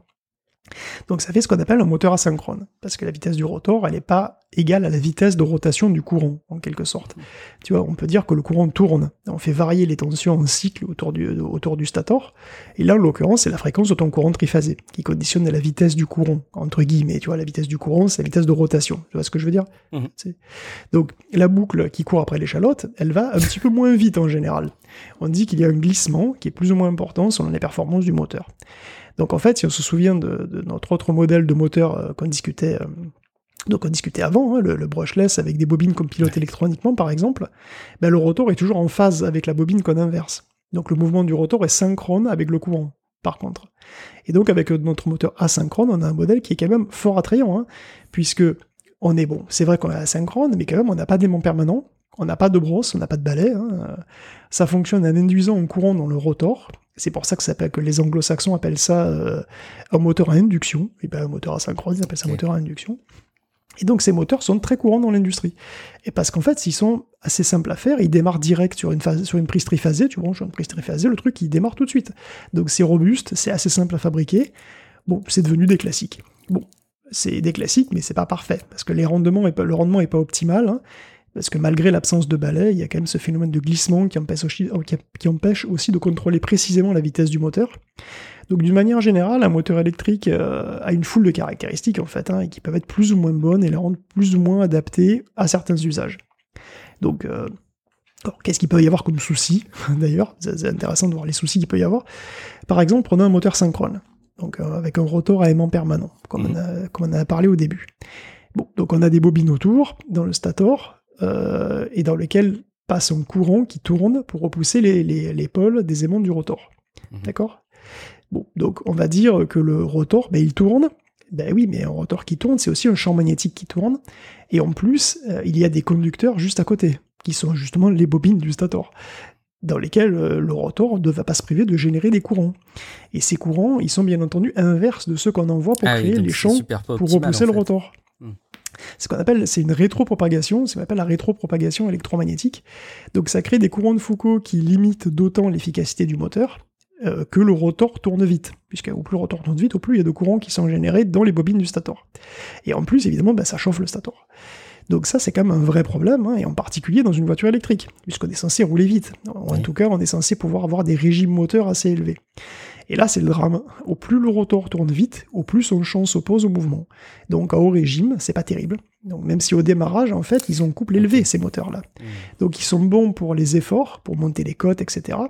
Donc ça fait ce qu'on appelle un moteur asynchrone, parce que la vitesse du rotor, elle n'est pas égale à la vitesse de rotation du courant, en quelque sorte. Tu vois, on peut dire que le courant tourne, on fait varier les tensions en cycle autour du, autour du stator, et là, en l'occurrence, c'est la fréquence de ton courant triphasé, qui conditionne la vitesse du courant, entre guillemets, tu vois, la vitesse du courant, c'est la vitesse de rotation, tu vois ce que je veux dire ? Mmh. Donc, la boucle qui court après l'échalote, elle va un petit peu moins vite en général. On dit qu'il y a un glissement qui est plus ou moins important selon les performances du moteur. Donc en fait, si on se souvient de, de notre autre modèle de moteur euh, qu'on discutait, euh, donc on discutait avant, hein, le, le brushless avec des bobines qu'on pilote électroniquement par exemple, ben, le rotor est toujours en phase avec la bobine qu'on inverse. Donc le mouvement du rotor est synchrone avec le courant, par contre. Et donc avec notre moteur asynchrone, on a un modèle qui est quand même fort attrayant, hein, puisque on est bon, c'est vrai qu'on est asynchrone, mais quand même on n'a pas d'aimant permanent, on n'a pas de brosse, on n'a pas de balai, hein. Ça fonctionne en induisant un courant dans le rotor. C'est pour ça que, ça s'appelle, que les anglo-saxons appellent ça euh, un moteur à induction, et pas un moteur asynchrone, ils appellent ça un moteur à induction. Et donc ces moteurs sont très courants dans l'industrie. Et parce qu'en fait, ils sont assez simples à faire, ils démarrent direct sur une, phase, sur une prise triphasée, tu branches une prise triphasée, le truc il démarre tout de suite. Donc c'est robuste, c'est assez simple à fabriquer. Bon, c'est devenu des classiques. Bon, c'est des classiques, mais c'est pas parfait, parce que les rendements est pas, le rendement est pas optimal, hein. Parce que malgré l'absence de balai, il y a quand même ce phénomène de glissement qui empêche aussi, qui empêche aussi de contrôler précisément la vitesse du moteur. Donc d'une manière générale, un moteur électrique euh, a une foule de caractéristiques en fait, hein, et qui peuvent être plus ou moins bonnes et la rendre plus ou moins adaptée à certains usages. Donc, euh, alors, qu'est-ce qu'il peut y avoir comme souci d'ailleurs ? C'est intéressant de voir les soucis qu'il peut y avoir. Par exemple, prenons un moteur synchrone, donc euh, avec un rotor à aimant permanent, comme, mmh. on a, comme on a parlé au début. Bon, donc on a des bobines autour, dans le stator, Euh, et dans lequel passe un courant qui tourne pour repousser les, les, les pôles des aimants du rotor. Mmh. D'accord ? Bon, donc on va dire que le rotor, ben, il tourne. Ben oui, mais un rotor qui tourne, c'est aussi un champ magnétique qui tourne. Et en plus, euh, il y a des conducteurs juste à côté, qui sont justement les bobines du stator, dans lesquels euh, le rotor ne va pas se priver de générer des courants. Et ces courants, ils sont bien entendu inverses de ceux qu'on envoie pour ah créer oui, les champs pour optimal, repousser le fait. rotor. Mmh. Ce qu'on appelle, c'est une rétropropagation, c'est ce qu'on appelle la rétropropagation électromagnétique. Donc ça crée des courants de Foucault qui limitent d'autant l'efficacité du moteur euh, que le rotor tourne vite. Puisque au plus le rotor tourne vite, au plus il y a de courants qui sont générés dans les bobines du stator. Et en plus, évidemment, bah, ça chauffe le stator. Donc ça, c'est quand même un vrai problème, hein, et en particulier dans une voiture électrique, puisqu'on est censé rouler vite. En oui. tout cas, on est censé pouvoir avoir des régimes moteurs assez élevés. Et là, c'est le drame. Au plus le rotor tourne vite, au plus son champ s'oppose au mouvement. Donc, à haut régime, c'est pas terrible. Donc, même si au démarrage, en fait, ils ont couple élevé, ces moteurs-là. Mmh. Donc, ils sont bons pour les efforts, pour monter les côtes, et cetera.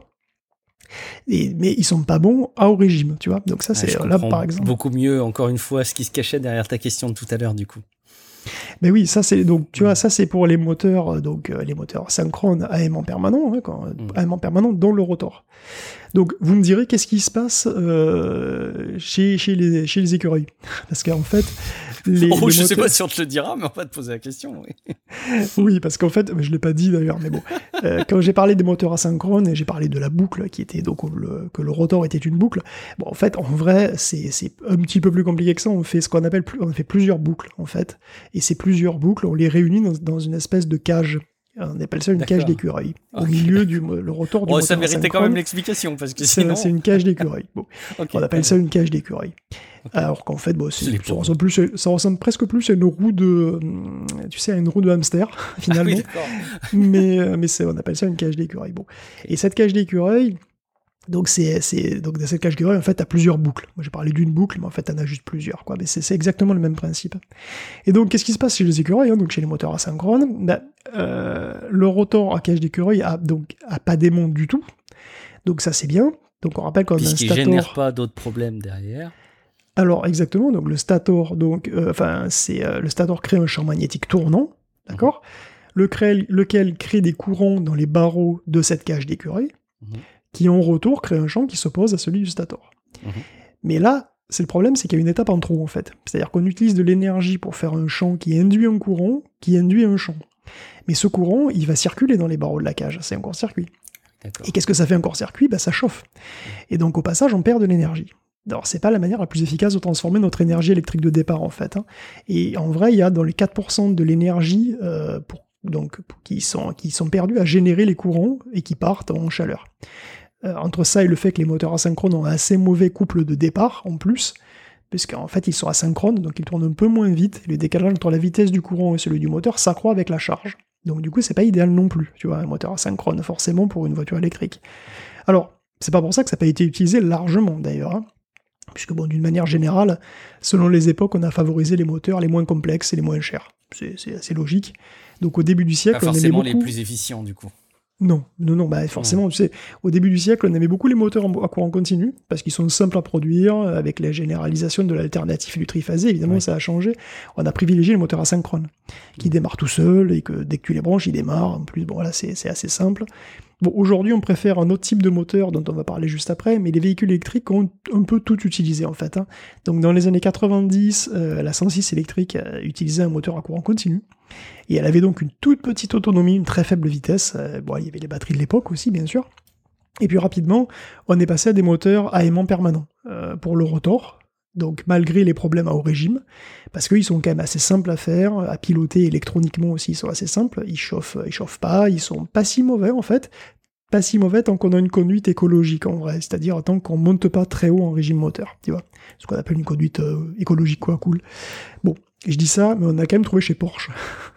Et, mais ils sont pas bons à haut régime, tu vois. Donc, ça, c'est ouais, là, par exemple. Beaucoup mieux, encore une fois, ce qui se cachait derrière ta question de tout à l'heure, du coup. Mais oui, ça c'est donc tu mmh. vois ça c'est pour les moteurs donc euh, les moteurs synchrones à aimant permanent, hein, quand, mmh. à aimant permanent dans le rotor. Donc vous me direz qu'est-ce qui se passe euh, chez chez les chez les écureuils, parce qu'en fait les, oh, les je moteurs... sais pas si on te le dira, mais on va te poser la question. Oui, oui parce qu'en fait je l'ai pas dit d'ailleurs, mais bon euh, quand j'ai parlé des moteurs asynchrones et j'ai parlé de la boucle qui était donc le, que le rotor était une boucle. Bon en fait en vrai c'est c'est un petit peu plus compliqué que ça. On fait ce qu'on appelle on fait plusieurs boucles en fait. Et ces plusieurs boucles, on les réunit dans, dans une espèce de cage. On appelle ça une D'accord. cage d'écureuil. Okay. Au milieu du le rotor du oh, moteur ça méritait quand même l'explication, parce que sinon... C'est, c'est une cage d'écureuil. Bon. Okay. On appelle ça une cage d'écureuil. Okay. Alors qu'en fait, bon, c'est, c'est ça, ressemble plus, ça ressemble presque plus à une roue de... Tu sais, à une roue de hamster, finalement. Ah oui, mais mais c'est, on appelle ça une cage d'écureuil. Bon. Et cette cage d'écureuil... Donc, c'est, c'est, donc, dans cette cage d'écureuil, en fait, t'as plusieurs boucles. Moi, j'ai parlé d'une boucle, mais en fait, t'en as juste plusieurs, quoi. Mais c'est, c'est exactement le même principe. Et donc, qu'est-ce qui se passe chez les écureuils, hein, donc chez les moteurs asynchrones? Ben, euh, le rotor à cage d'écureuil a, donc, a pas d'aimant du tout. Donc, ça, c'est bien. Donc, on rappelle qu'on a un stator... Puisqu'il génère pas d'autres problèmes derrière. Alors exactement, donc le stator, donc, euh, enfin, c'est, euh, le stator crée un champ magnétique tournant, d'accord, mmh. lequel, lequel crée des courants dans les barreaux de cette cage d'écureuil, mmh. qui en retour crée un champ qui s'oppose à celui du stator. Mmh. Mais là, c'est le problème, c'est qu'il y a une étape en trop, en fait. C'est-à-dire qu'on utilise de l'énergie pour faire un champ qui induit un courant, qui induit un champ. Mais ce courant, il va circuler dans les barreaux de la cage, c'est un court-circuit. D'accord. Et qu'est-ce que ça fait un court-circuit ? Ben, ça chauffe. Et donc au passage, on perd de l'énergie. Alors, c'est pas la manière la plus efficace de transformer notre énergie électrique de départ, en fait. Hein. Et en vrai, il y a dans les quatre pour cent de l'énergie euh, pour, donc, pour, qui, sont, qui sont perdus à générer les courants et qui partent en chaleur. Euh, entre ça et le fait que les moteurs asynchrones ont un assez mauvais couple de départ, en plus, puisqu'en fait, ils sont asynchrones, donc ils tournent un peu moins vite, et le décalage entre la vitesse du courant et celui du moteur s'accroît avec la charge. Donc du coup, c'est pas idéal non plus, tu vois, un moteur asynchrone, forcément, pour une voiture électrique. Alors, c'est pas pour ça que ça n'a pas été utilisé largement, d'ailleurs, hein. Puisque bon, d'une manière générale, selon les époques, on a favorisé les moteurs les moins complexes et les moins chers. C'est, c'est assez logique. Donc au début du siècle, pas on aimait forcément beaucoup... les plus efficients, du coup. Non, non, non, bah forcément, mmh. tu sais, au début du siècle, on aimait beaucoup les moteurs à courant continu, parce qu'ils sont simples à produire, avec la généralisation de l'alternative du triphasé, évidemment, oui. ça a changé. On a privilégié les moteurs asynchrones, qui mmh. démarrent tout seuls, et que dès que tu les branches, ils démarrent. En plus, bon, voilà, c'est, c'est assez simple. Bon, aujourd'hui, on préfère un autre type de moteur, dont on va parler juste après, mais les véhicules électriques ont un peu tout utilisé, en fait. Hein. Donc, dans les années quatre-vingt-dix, euh, la cent six électrique euh, utilisait un moteur à courant continu, et elle avait donc une toute petite autonomie, une très faible vitesse. Euh, bon, il y avait les batteries de l'époque aussi, bien sûr. Et puis rapidement, on est passé à des moteurs à aimant permanent euh, pour le rotor. Donc malgré les problèmes à haut régime, parce qu'ils sont quand même assez simples à faire, à piloter électroniquement aussi, ils sont assez simples, ils chauffent, ils chauffent pas, ils sont pas si mauvais en fait, pas si mauvais tant qu'on a une conduite écologique en vrai, c'est-à-dire tant qu'on monte pas très haut en régime moteur, tu vois, ce qu'on appelle une conduite euh, écologique quoi, cool. Bon, je dis ça, mais on a quand même trouvé chez Porsche.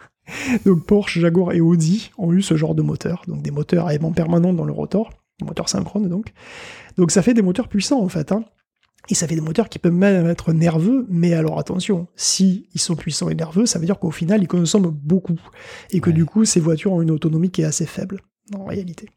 Donc Porsche, Jaguar et Audi ont eu ce genre de moteur, donc des moteurs à aimant permanent dans le rotor, des moteurs synchrones donc. Donc ça fait des moteurs puissants en fait, hein. Et ça fait des moteurs qui peuvent même être nerveux, mais alors attention, si ils sont puissants et nerveux, ça veut dire qu'au final, ils consomment beaucoup. Et que ouais. du coup, ces voitures ont une autonomie qui est assez faible, en réalité.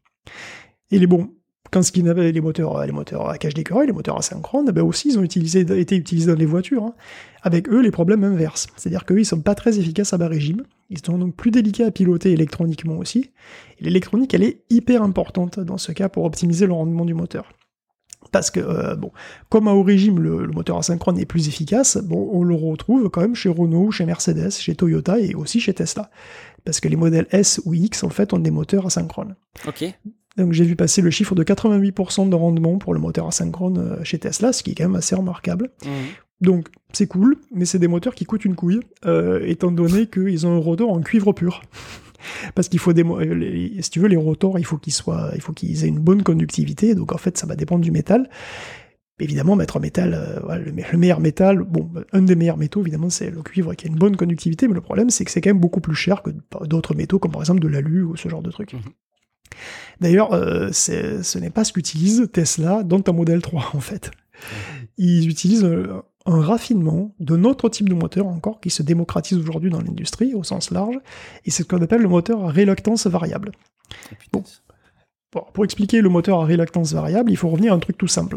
Et les bons, quand ce qu'ils avaient les moteurs, les moteurs à cage d'écureuil, les moteurs asynchrones, ben aussi, ils ont utilisé, été utilisés dans les voitures. Hein. Avec eux, les problèmes inverses. C'est-à-dire qu'eux, ils sont pas très efficaces à bas régime. Ils sont donc plus délicats à piloter électroniquement aussi. Et l'électronique, elle est hyper importante dans ce cas pour optimiser le rendement du moteur. Parce que, euh, bon, comme à haut régime, le, le moteur asynchrone est plus efficace, bon, on le retrouve quand même chez Renault, chez Mercedes, chez Toyota et aussi chez Tesla. Parce que les modèles S ou X, en fait, ont des moteurs asynchrones. Ok. Donc j'ai vu passer le chiffre de quatre-vingt-huit pour cent de rendement pour le moteur asynchrone chez Tesla, ce qui est quand même assez remarquable. Mmh. Donc c'est cool, mais c'est des moteurs qui coûtent une couille, euh, étant donné qu'ils ont un rotor en cuivre pur. Parce qu'il faut des, les, si tu veux, les rotors, il faut qu'ils soient, il faut qu'ils aient une bonne conductivité. Donc en fait, ça va dépendre du métal. Évidemment, mettre un métal, euh, voilà, le, le meilleur métal, bon, un des meilleurs métaux, évidemment, c'est le cuivre qui a une bonne conductivité. Mais le problème, c'est que c'est quand même beaucoup plus cher que d'autres métaux, comme par exemple de l'alu ou ce genre de truc. Mmh. D'ailleurs, euh, c'est, ce n'est pas ce qu'utilise Tesla dans un modèle trois, en fait. Mmh. Ils utilisent un, un raffinement d'un autre type de moteur encore qui se démocratise aujourd'hui dans l'industrie au sens large, et c'est ce qu'on appelle le moteur à réluctance variable. Bon. Bon, pour expliquer le moteur à réluctance variable, il faut revenir à un truc tout simple.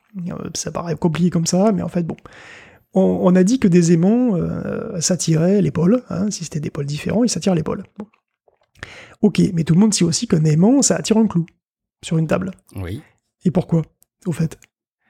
Ça paraît compliqué comme ça, mais en fait, bon. On, on a dit que des aimants euh, s'attiraient l'épaule, hein, si c'était des pôles différents, ils s'attirent l'épaule. Bon. Ok, mais tout le monde sait aussi qu'un aimant, ça attire un clou sur une table. Oui. Et pourquoi, au fait ?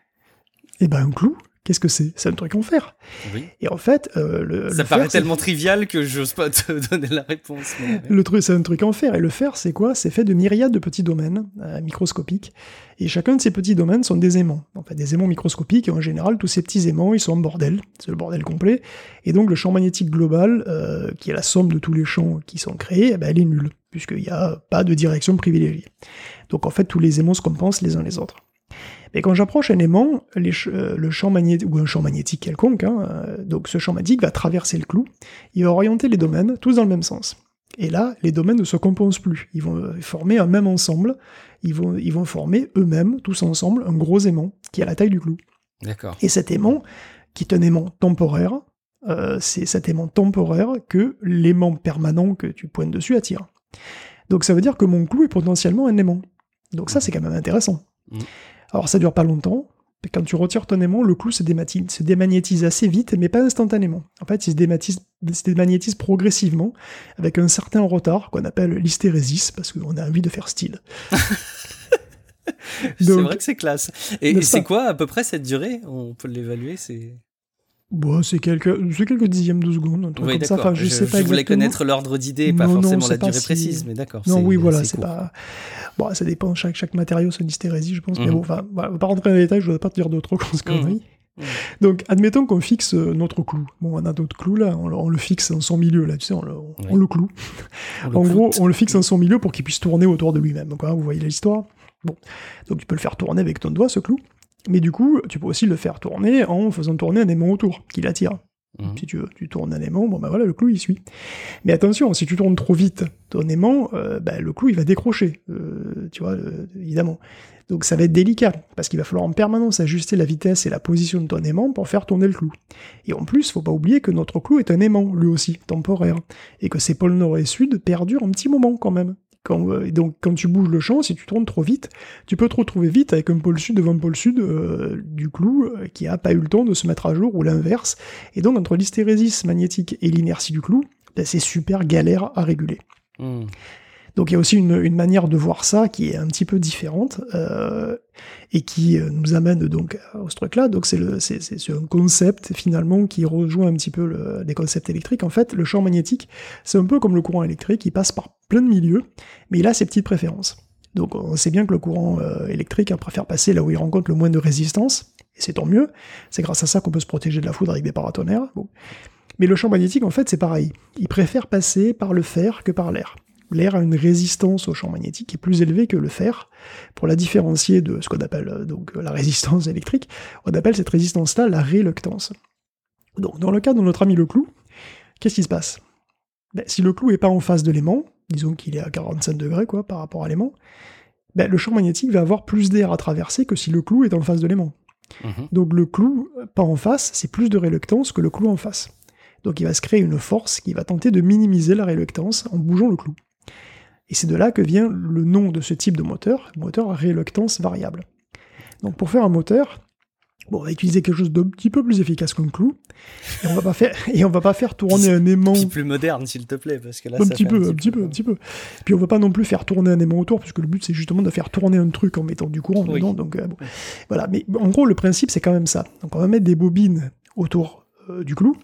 Eh ben, un clou, qu'est-ce que c'est ? C'est un truc en fer. Oui. Et en fait, euh, le, ça le paraît fer, tellement trivial que j'ose pas te donner la réponse. Mais... Le truc, c'est un truc en fer. Et le fer, c'est quoi ? C'est fait de myriades de petits domaines euh, microscopiques. Et chacun de ces petits domaines sont des aimants. En fait, des aimants microscopiques. Et en général, tous ces petits aimants, ils sont en bordel. C'est le bordel complet. Et donc, le champ magnétique global, euh, qui est la somme de tous les champs qui sont créés, eh ben, elle est nulle, puisqu'il n'y a pas de direction privilégiée. Donc, en fait, tous les aimants se compensent les uns les autres. Mais quand j'approche un aimant, les ch- euh, le champ magnétique, ou un champ magnétique quelconque, hein, euh, donc ce champ magnétique va traverser le clou, il va orienter les domaines tous dans le même sens. Et là, les domaines ne se compensent plus, ils vont former un même ensemble, ils vont, ils vont former eux-mêmes, tous ensemble, un gros aimant, qui a la taille du clou. D'accord. Et cet aimant, qui est un aimant temporaire, euh, c'est cet aimant temporaire que l'aimant permanent que tu pointes dessus attire. Donc ça veut dire que mon clou est potentiellement un aimant. Donc ça, c'est quand même intéressant. Mmh. Alors ça dure pas longtemps, quand tu retires ton aimant, le clou se démagnétise, se démagnétise assez vite, mais pas instantanément. En fait, il se démagnétise, se démagnétise progressivement, avec un certain retard, qu'on appelle l'hystérésis, parce qu'on a envie de faire style. Donc, c'est vrai que c'est classe. Et, et c'est quoi à peu près cette durée? On peut l'évaluer, c'est... Bon, c'est quelques, c'est quelques dixièmes de seconde, un truc oui, comme ça. Enfin, je, je sais pas je voulais exactement. connaître l'ordre d'idée, pas non, forcément non, la durée si... précise, mais d'accord. Non, c'est, oui, voilà, c'est, c'est court. pas... Bon, ça dépend, chaque, chaque matériau, c'est une hystérésie, je pense. Mmh. Mais bon, enfin, voilà, on va pas rentrer dans les détails, je ne voudrais pas te dire de trop grosses conneries. Mmh. Donc, admettons qu'on fixe notre clou. Bon, on a notre clou, là, on, on le fixe en son milieu, là, tu sais, on le, on, oui. on le cloue. On le en gros, on le fixe en son milieu pour qu'il puisse tourner autour de lui-même. Donc, hein, vous voyez l'histoire. Bon, donc tu peux le faire tourner avec ton doigt, ce clou. Mais du coup, tu peux aussi le faire tourner en faisant tourner un aimant autour, qui l'attire. Mmh. Si tu veux, tu tournes un aimant, bon ben voilà, le clou il suit. Mais attention, si tu tournes trop vite ton aimant, euh, ben, le clou il va décrocher, euh, tu vois, euh, évidemment. Donc ça va être délicat, parce qu'il va falloir en permanence ajuster la vitesse et la position de ton aimant pour faire tourner le clou. Et en plus, faut pas oublier que notre clou est un aimant, lui aussi, temporaire, et que ses pôles nord et sud perdurent un petit moment quand même. Quand, euh, donc quand tu bouges le champ, si tu tournes trop vite, tu peux te retrouver vite avec un pôle sud devant un pôle sud euh, du clou euh, qui a pas eu le temps de se mettre à jour, ou l'inverse. Et donc entre l'hystérésis magnétique et l'inertie du clou, ben, c'est super galère à réguler. Mmh. Donc il y a aussi une, une manière de voir ça qui est un petit peu différente euh, et qui euh, nous amène donc à ce truc-là. Donc c'est, le, c'est, c'est un concept finalement qui rejoint un petit peu le, les concepts électriques. En fait, le champ magnétique, c'est un peu comme le courant électrique, il passe par plein de milieux, mais il a ses petites préférences. Donc on sait bien que le courant euh, électrique hein, préfère passer là où il rencontre le moins de résistance, et c'est tant mieux. C'est grâce à ça qu'on peut se protéger de la foudre avec des paratonnerres. Bon. Mais le champ magnétique, en fait, c'est pareil. Il préfère passer par le fer que par l'air. L'air a une résistance au champ magnétique qui est plus élevée que le fer. Pour la différencier de ce qu'on appelle donc la résistance électrique, on appelle cette résistance-là la réluctance. Donc dans le cas de notre ami le clou, qu'est-ce qui se passe? Ben, si le clou n'est pas en face de l'aimant, disons qu'il est à quarante-cinq degrés quoi, par rapport à l'aimant, ben, le champ magnétique va avoir plus d'air à traverser que si le clou est en face de l'aimant. Mmh. Donc le clou pas en face, c'est plus de réluctance que le clou en face. Donc il va se créer une force qui va tenter de minimiser la réluctance en bougeant le clou. Et c'est de là que vient le nom de ce type de moteur, moteur à réluctance variable. Donc pour faire un moteur, bon, on va utiliser quelque chose d'un petit peu plus efficace qu'un clou, et on va pas faire, et on va pas faire tourner un aimant... Un petit plus moderne, s'il te plaît, parce que là, un ça petit fait peu, un petit, un petit peu, peu, un petit peu. Puis on va pas non plus faire tourner un aimant autour, puisque le but c'est justement de faire tourner un truc en mettant du courant oui. dedans, donc euh, bon. Voilà. Mais en gros, le principe c'est quand même ça. Donc on va mettre des bobines autour euh, du clou,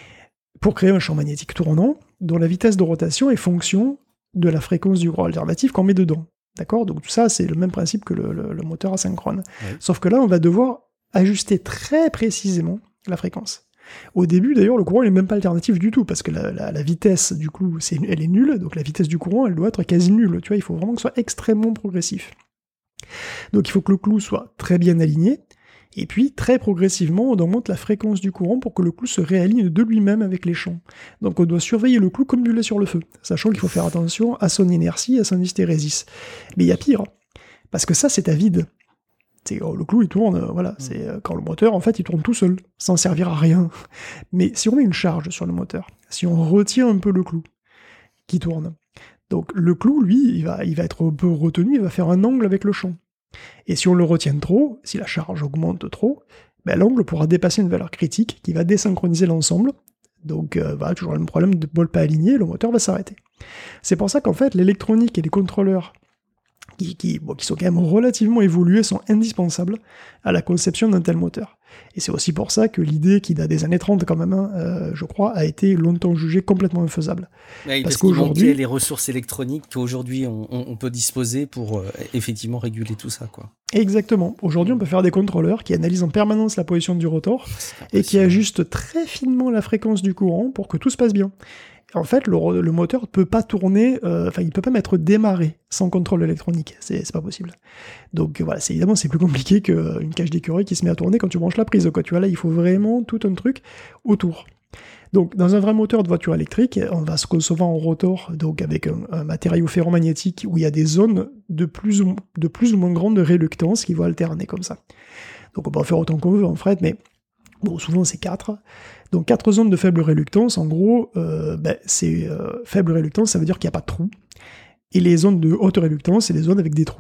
pour créer un champ magnétique tournant, dont la vitesse de rotation est fonction de la fréquence du courant alternatif qu'on met dedans. D'accord? Donc tout ça, c'est le même principe que le, le, le moteur asynchrone. Oui. Sauf que là, on va devoir ajuster très précisément la fréquence. Au début, d'ailleurs, le courant n'est même pas alternatif du tout, parce que la, la, la vitesse du clou, c'est, elle est nulle, donc la vitesse du courant, elle doit être quasi nulle. Tu vois, il faut vraiment que ce soit extrêmement progressif. Donc il faut que le clou soit très bien aligné, et puis, très progressivement, on augmente la fréquence du courant pour que le clou se réaligne de lui-même avec les champs. Donc on doit surveiller le clou comme du lait sur le feu, sachant qu'il faut faire attention à son inertie et à son hystérésis. Mais il y a pire, parce que ça, c'est à vide. C'est, oh, le clou, il tourne, euh, voilà. Mmh. C'est euh, quand le moteur, en fait, il tourne tout seul, sans servir à rien. Mais si on met une charge sur le moteur, si on retient un peu le clou qui tourne, donc le clou, lui, il va, il va être un peu retenu, il va faire un angle avec le champ. Et si on le retient trop, si la charge augmente trop, ben l'angle pourra dépasser une valeur critique qui va désynchroniser l'ensemble. Donc euh, voilà, toujours le même problème de bol pas aligné, le moteur va s'arrêter. C'est pour ça qu'en fait, l'électronique et les contrôleurs qui, qui, bon, qui sont quand même relativement évolués sont indispensables à la conception d'un tel moteur. Et c'est aussi pour ça que l'idée, qui date des années trente quand même, hein, euh, je crois, a été longtemps jugée complètement infaisable. Oui, parce, parce qu'aujourd'hui, manquait les ressources électroniques qu'aujourd'hui on, on peut disposer pour euh, effectivement réguler tout ça, quoi. Exactement. Aujourd'hui, on peut faire des contrôleurs qui analysent en permanence la position du rotor et qui ajustent très finement la fréquence du courant pour que tout se passe bien. En fait, le, le moteur ne peut pas tourner, euh, enfin, il ne peut pas m'être démarré sans contrôle électronique. C'est, c'est pas possible. Donc voilà, c'est, évidemment, c'est plus compliqué qu'une cage d'écureuil qui se met à tourner quand tu branches la prise, quoi. Tu vois, là, il faut vraiment tout un truc autour. Donc, dans un vrai moteur de voiture électrique, on va se concevoir en rotor, donc avec un, un matériau ferromagnétique où il y a des zones de plus ou, de plus ou moins grande réluctance qui vont alterner comme ça. Donc, on peut en faire autant qu'on veut en fait, mais bon, souvent c'est quatre. Donc quatre zones de faible réluctance, en gros, euh, ben, c'est euh, faible réluctance, ça veut dire qu'il n'y a pas de trou. Et les zones de haute réluctance, c'est des zones avec des trous.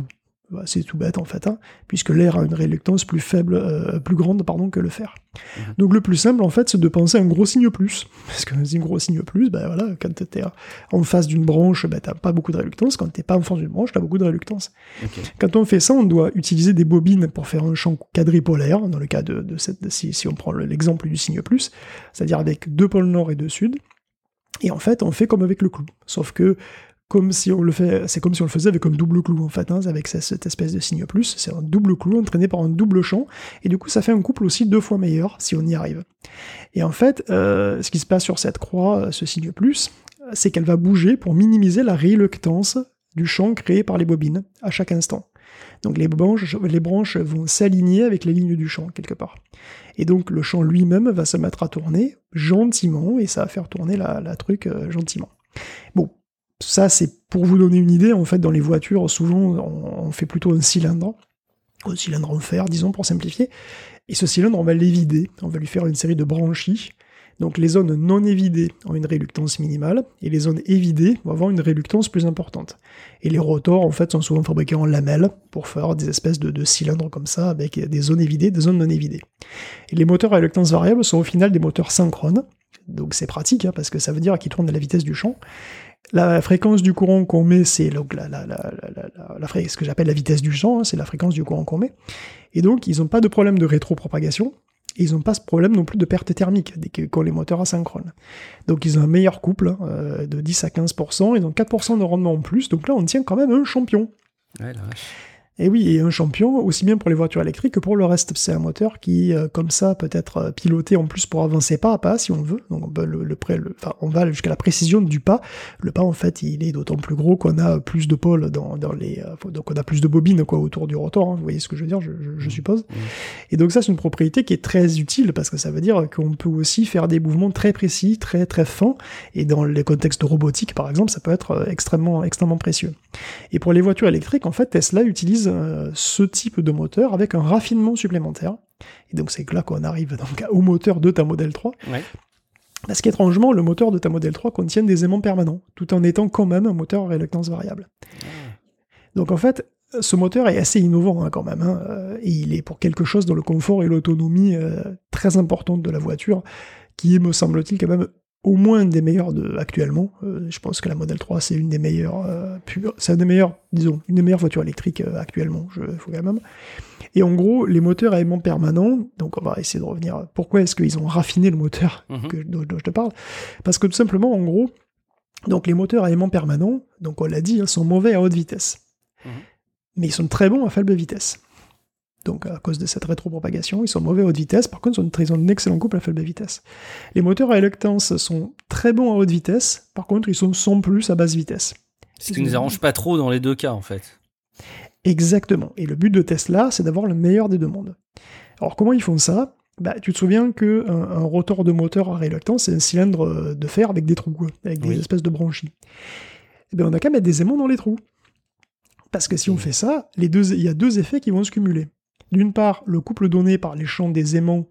Bah, c'est tout bête en fait, hein, puisque l'air a une réluctance plus faible, euh, plus grande pardon, que le fer. Mmh. Donc le plus simple en fait, c'est de penser à un gros signe plus, parce que un gros signe plus, bah, voilà, quand t'es en face d'une branche, bah, t'as pas beaucoup de réluctance, quand t'es pas en face d'une branche, t'as beaucoup de réluctance. Okay. Quand on fait ça, on doit utiliser des bobines pour faire un champ quadripolaire, dans le cas de, de cette, de, si, si on prend l'exemple du signe plus, c'est-à-dire avec deux pôles nord et deux sud, et en fait, on fait comme avec le clou, sauf que comme si on le fait, c'est comme si on le faisait avec un double clou en fait, hein, avec cette espèce de signe plus, c'est un double clou entraîné par un double champ, et du coup ça fait un couple aussi deux fois meilleur si on y arrive. Et en fait, euh, ce qui se passe sur cette croix, ce signe plus, c'est qu'elle va bouger pour minimiser la réluctance du champ créé par les bobines à chaque instant. Donc les branches, les branches vont s'aligner avec les lignes du champ quelque part. Et donc le champ lui-même va se mettre à tourner gentiment, et ça va faire tourner la, la truc euh, gentiment. Bon. Ça, c'est pour vous donner une idée. En fait, dans les voitures, souvent, on, on fait plutôt un cylindre, un cylindre en fer, disons, pour simplifier. Et ce cylindre, on va l'évider. On va lui faire une série de branchies. Donc, les zones non évidées ont une réluctance minimale, et les zones évidées vont avoir une réluctance plus importante. Et les rotors, en fait, sont souvent fabriqués en lamelles pour faire des espèces de, de cylindres comme ça, avec des zones évidées, des zones non évidées. Et les moteurs à réluctance variable sont au final des moteurs synchrones. Donc, c'est pratique, hein, parce que ça veut dire qu'ils tournent à la vitesse du champ. La fréquence du courant qu'on met, c'est donc la, la, la, la, la, la, ce que j'appelle la vitesse du champ, hein, c'est la fréquence du courant qu'on met. Et donc, ils n'ont pas de problème de rétropropagation, et ils n'ont pas ce problème non plus de perte thermique dès qu'ont les moteurs asynchrones. Donc, ils ont un meilleur couple, hein, euh, de dix à quinze pour cent, ils ont quatre pour cent de rendement en plus, donc là, on tient quand même un champion. Ouais, la vache. Et oui, et un champion, aussi bien pour les voitures électriques que pour le reste. C'est un moteur qui, euh, comme ça, peut être piloté en plus pour avancer pas à pas, si on veut. Donc on, peut le, le, le, enfin, on va jusqu'à la précision du pas. Le pas, en fait, il est d'autant plus gros qu'on a plus de pôles dans, dans les... Euh, donc on a plus de bobines quoi, autour du rotor, hein, vous voyez ce que je veux dire, je, je, je suppose. Mmh. Et donc ça, c'est une propriété qui est très utile, parce que ça veut dire qu'on peut aussi faire des mouvements très précis, très très fins, et dans les contextes de robotique, par exemple, ça peut être extrêmement, extrêmement précieux. Et pour les voitures électriques, en fait, Tesla utilise ce type de moteur avec un raffinement supplémentaire. Et donc c'est là qu'on arrive donc au moteur de ta Model trois. Ouais. Parce qu'étrangement, le moteur de ta Model trois contient des aimants permanents, tout en étant quand même un moteur à réluctance variable. Ouais. Donc en fait, ce moteur est assez innovant hein, quand même, hein, euh, et il est pour quelque chose dans le confort et l'autonomie euh, très importante de la voiture, qui est, me semble-t-il, quand même au moins une des meilleures de, actuellement. Euh, je pense que la Model trois, c'est une des meilleures, euh, pure, c'est une des meilleures, disons, une des meilleures voitures électriques euh, actuellement, je, faut quand même. Et en gros, les moteurs à aimants permanents, donc on va essayer de revenir, pourquoi est-ce qu'ils ont raffiné le moteur mm-hmm. que, dont, dont je te parle? Parce que tout simplement, en gros, donc les moteurs à aimants permanents, donc on l'a dit, hein, sont mauvais à haute vitesse. Mm-hmm. Mais ils sont très bons à faible vitesse. Donc à cause de cette rétropropagation, ils sont mauvais à haute vitesse, par contre ils ont un excellent couple à faible vitesse. Les moteurs à réluctance sont très bons à haute vitesse, par contre ils sont sans plus à basse vitesse. Ce qui ne nous arrange pas trop dans les deux cas en fait. Exactement, et le but de Tesla, c'est d'avoir le meilleur des deux mondes. Alors comment ils font ça? Bah, tu te souviens qu'un un rotor de moteur à réluctance, c'est un cylindre de fer avec des trous, avec des oui. espèces de branchies. Et bien on n'a qu'à mettre des aimants dans les trous. Parce que si on fait ça, les deux, il y a deux effets qui vont se cumuler. D'une part, le couple donné par les champs des aimants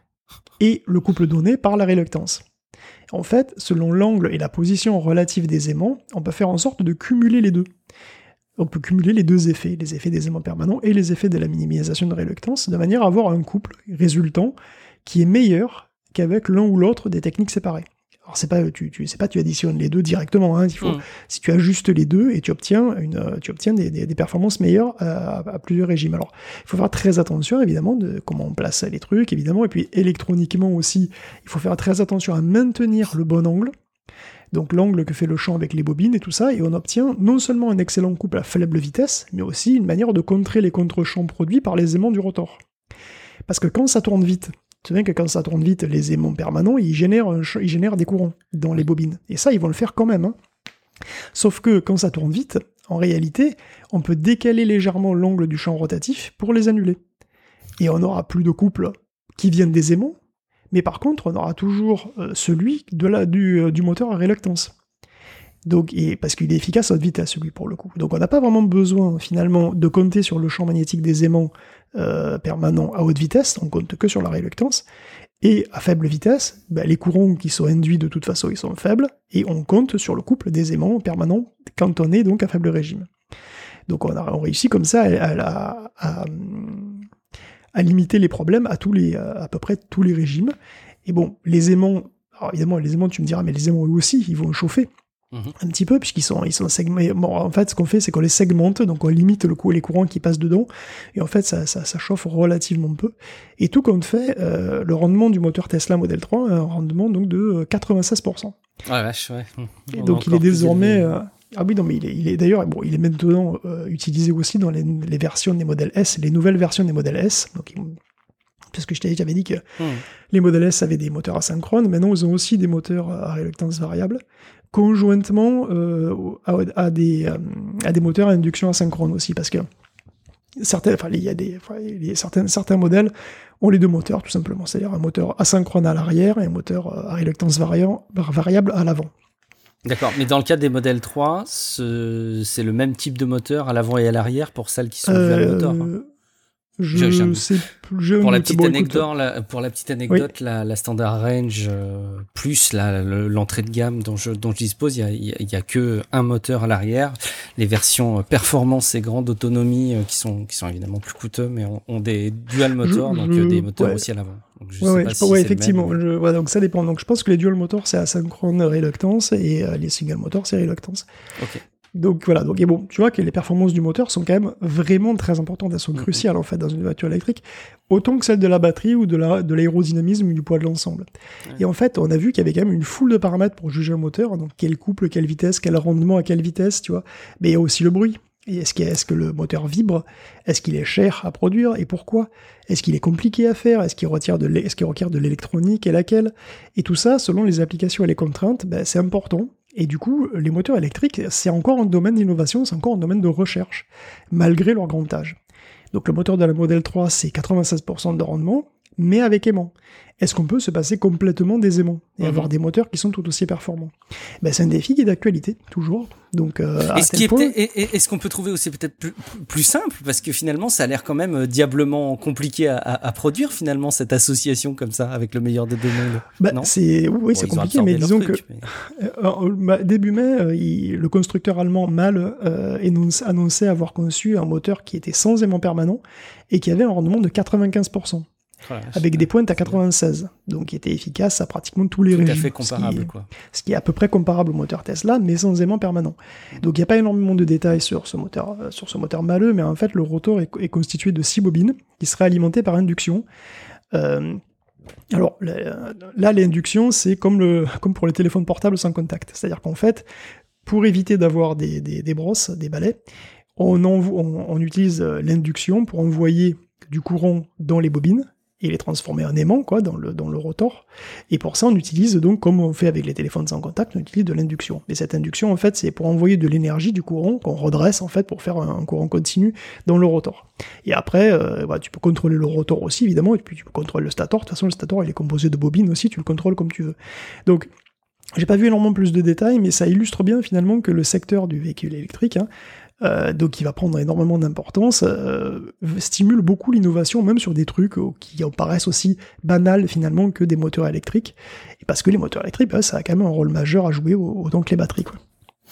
et le couple donné par la réluctance. En fait, selon l'angle et la position relative des aimants, on peut faire en sorte de cumuler les deux. On peut cumuler les deux effets, les effets des aimants permanents et les effets de la minimisation de réluctance, de manière à avoir un couple résultant qui est meilleur qu'avec l'un ou l'autre des techniques séparées. Alors c'est pas tu tu c'est pas tu additionnes les deux directement, hein, il faut mmh. si tu ajustes les deux et tu obtiens une tu obtiens des, des, des performances meilleures à, à plusieurs régimes. Alors il faut faire très attention évidemment de comment on place les trucs évidemment, et puis électroniquement aussi il faut faire très attention à maintenir le bon angle, donc l'angle que fait le champ avec les bobines et tout ça, et on obtient non seulement un excellent couple à faible vitesse, mais aussi une manière de contrer les contre-champs produits par les aimants du rotor. Parce que quand ça tourne vite, tu sais bien que quand ça tourne vite, les aimants permanents, ils génèrent, un, ils génèrent des courants dans les bobines. Et ça, ils vont le faire quand même. Hein. Sauf que quand ça tourne vite, en réalité, on peut décaler légèrement l'angle du champ rotatif pour les annuler. Et on n'aura plus de couple qui viennent des aimants, mais par contre, on aura toujours euh, celui de la, du, euh, du moteur à réluctance. Donc, et parce qu'il est efficace à haute vitesse, celui pour le coup. Donc on n'a pas vraiment besoin, finalement, de compter sur le champ magnétique des aimants euh, permanents à haute vitesse, on compte que sur la réluctance. Et à faible vitesse, bah, les courants qui sont induits de toute façon, ils sont faibles, et on compte sur le couple des aimants permanents quand on est donc à faible régime. Donc on a on réussit comme ça à, à, à, à limiter les problèmes à tous les, à peu près tous les régimes. Et bon, les aimants, alors évidemment, les aimants, tu me diras, mais les aimants eux aussi, ils vont chauffer. Un petit peu, puisqu'ils sont, ils sont segmentés. Bon, en fait, ce qu'on fait, c'est qu'on les segmente, donc on limite le coup, les courants qui passent dedans, et en fait, ça, ça, ça chauffe relativement peu. Et tout compte fait, euh, le rendement du moteur Tesla Model trois a un rendement donc de quatre-vingt-seize pour cent. Ah la vache, ouais. Et donc il est désormais... Euh, ah oui, non, mais il est, il est d'ailleurs, bon, il est maintenant euh, utilisé aussi dans les, les versions des modèles S, les nouvelles versions des modèles S, donc parce que je t'avais, j'avais dit que mmh. les modèles S avaient des moteurs asynchrones, maintenant ils ont aussi des moteurs à réluctance variable, conjointement euh, à, à, des, euh, à des moteurs à induction asynchrone aussi, parce que certains, enfin, il y a des, enfin, il y a certains, certains modèles ont les deux moteurs, tout simplement, c'est-à-dire un moteur asynchrone à l'arrière et un moteur à réluctance variant, variable à l'avant. D'accord, mais dans le cas des modèles trois, ce, c'est le même type de moteur à l'avant et à l'arrière pour celles qui sont euh, vers le moteur hein. Je je, sais plus. Pour la petite bon, anecdote, la, pour la petite anecdote, oui. la, la standard range euh, plus la, le, l'entrée de gamme dont je, dont je dispose, il y a, il y a, il y a que un moteur à l'arrière. Les versions euh, performance et grande autonomie euh, qui sont qui sont évidemment plus coûteux, mais ont, ont des dual motors, je, donc euh, des moteurs ouais. aussi à l'avant. Donc je ouais, sais ouais, pas je, si ouais c'est effectivement. le même, je, ouais, donc ça dépend. Donc je pense que les dual motors c'est asynchrone reluctance et euh, les single motors c'est reluctance. Ok. Donc voilà, donc et bon, tu vois que les performances du moteur sont quand même vraiment très importantes, elles sont cruciales en fait dans une voiture électrique, autant que celles de la batterie ou de, la, de l'aérodynamisme ou du poids de l'ensemble. Ouais. Et en fait, on a vu qu'il y avait quand même une foule de paramètres pour juger un moteur, donc quel couple, quelle vitesse, quel rendement à quelle vitesse, tu vois, mais il y a aussi le bruit. Et est-ce, qu'il, est-ce que le moteur vibre? Est-ce qu'il est cher à produire? Et pourquoi? Est-ce qu'il est compliqué à faire? Est-ce qu'il requiert de, est-ce qu'il requiert de l'électronique et laquelle? Et tout ça, selon les applications et les contraintes, ben, c'est important. Et du coup, les moteurs électriques, c'est encore un domaine d'innovation, c'est encore un domaine de recherche, malgré leur grand âge. Donc le moteur de la Model trois, c'est quatre-vingt-seize pour cent de rendement, mais avec aimant. Est-ce qu'on peut se passer complètement des aimants et mmh. avoir des moteurs qui sont tout aussi performants? Ben, c'est un défi qui est d'actualité, toujours. Donc, euh, est-ce, qui est point... est-ce qu'on peut trouver aussi peut-être plus, plus simple? Parce que finalement, ça a l'air quand même diablement compliqué à, à, à produire, finalement, cette association comme ça, avec le meilleur des deux mondes. Ben, non c'est, oui, bon, c'est compliqué, mais disons truc, que mais... Euh, début mai, euh, il, le constructeur allemand Mahle euh, énonce, annonçait avoir conçu un moteur qui était sans aimant permanent et qui avait un rendement de quatre-vingt-quinze pour cent. Voilà, avec des pointes à quatre-vingt-seize, donc qui était efficace à pratiquement tous les Tout régimes. Tout à fait comparable, ce qui, est, quoi. Ce qui est à peu près comparable au moteur Tesla, mais sans aimant permanent. Donc il n'y a pas énormément de détails sur ce moteur, sur ce moteur Mahle, mais en fait le rotor est, est constitué de six bobines qui seraient alimentées par induction. Euh, alors là, l'induction, c'est comme, le, comme pour les téléphones portables sans contact. C'est-à-dire qu'en fait, pour éviter d'avoir des, des, des brosses, des balais, on, envo- on, on utilise l'induction pour envoyer du courant dans les bobines et les transformer en aimant, quoi, dans le, dans le rotor. Et pour ça, on utilise donc, comme on fait avec les téléphones sans contact, on utilise de l'induction. Et cette induction, en fait, c'est pour envoyer de l'énergie, du courant, qu'on redresse, en fait, pour faire un, un courant continu dans le rotor. Et après, euh, bah, tu peux contrôler le rotor aussi, évidemment, et puis tu peux contrôler le stator. De toute façon, le stator, il est composé de bobines aussi, tu le contrôles comme tu veux. Donc, j'ai pas vu énormément plus de détails, mais ça illustre bien, finalement, que le secteur du véhicule électrique, hein, Euh, donc qui va prendre énormément d'importance, euh, stimule beaucoup l'innovation, même sur des trucs euh, qui en paraissent aussi banals finalement que des moteurs électriques, et parce que les moteurs électriques, bah, ça a quand même un rôle majeur à jouer autant que les batteries, quoi.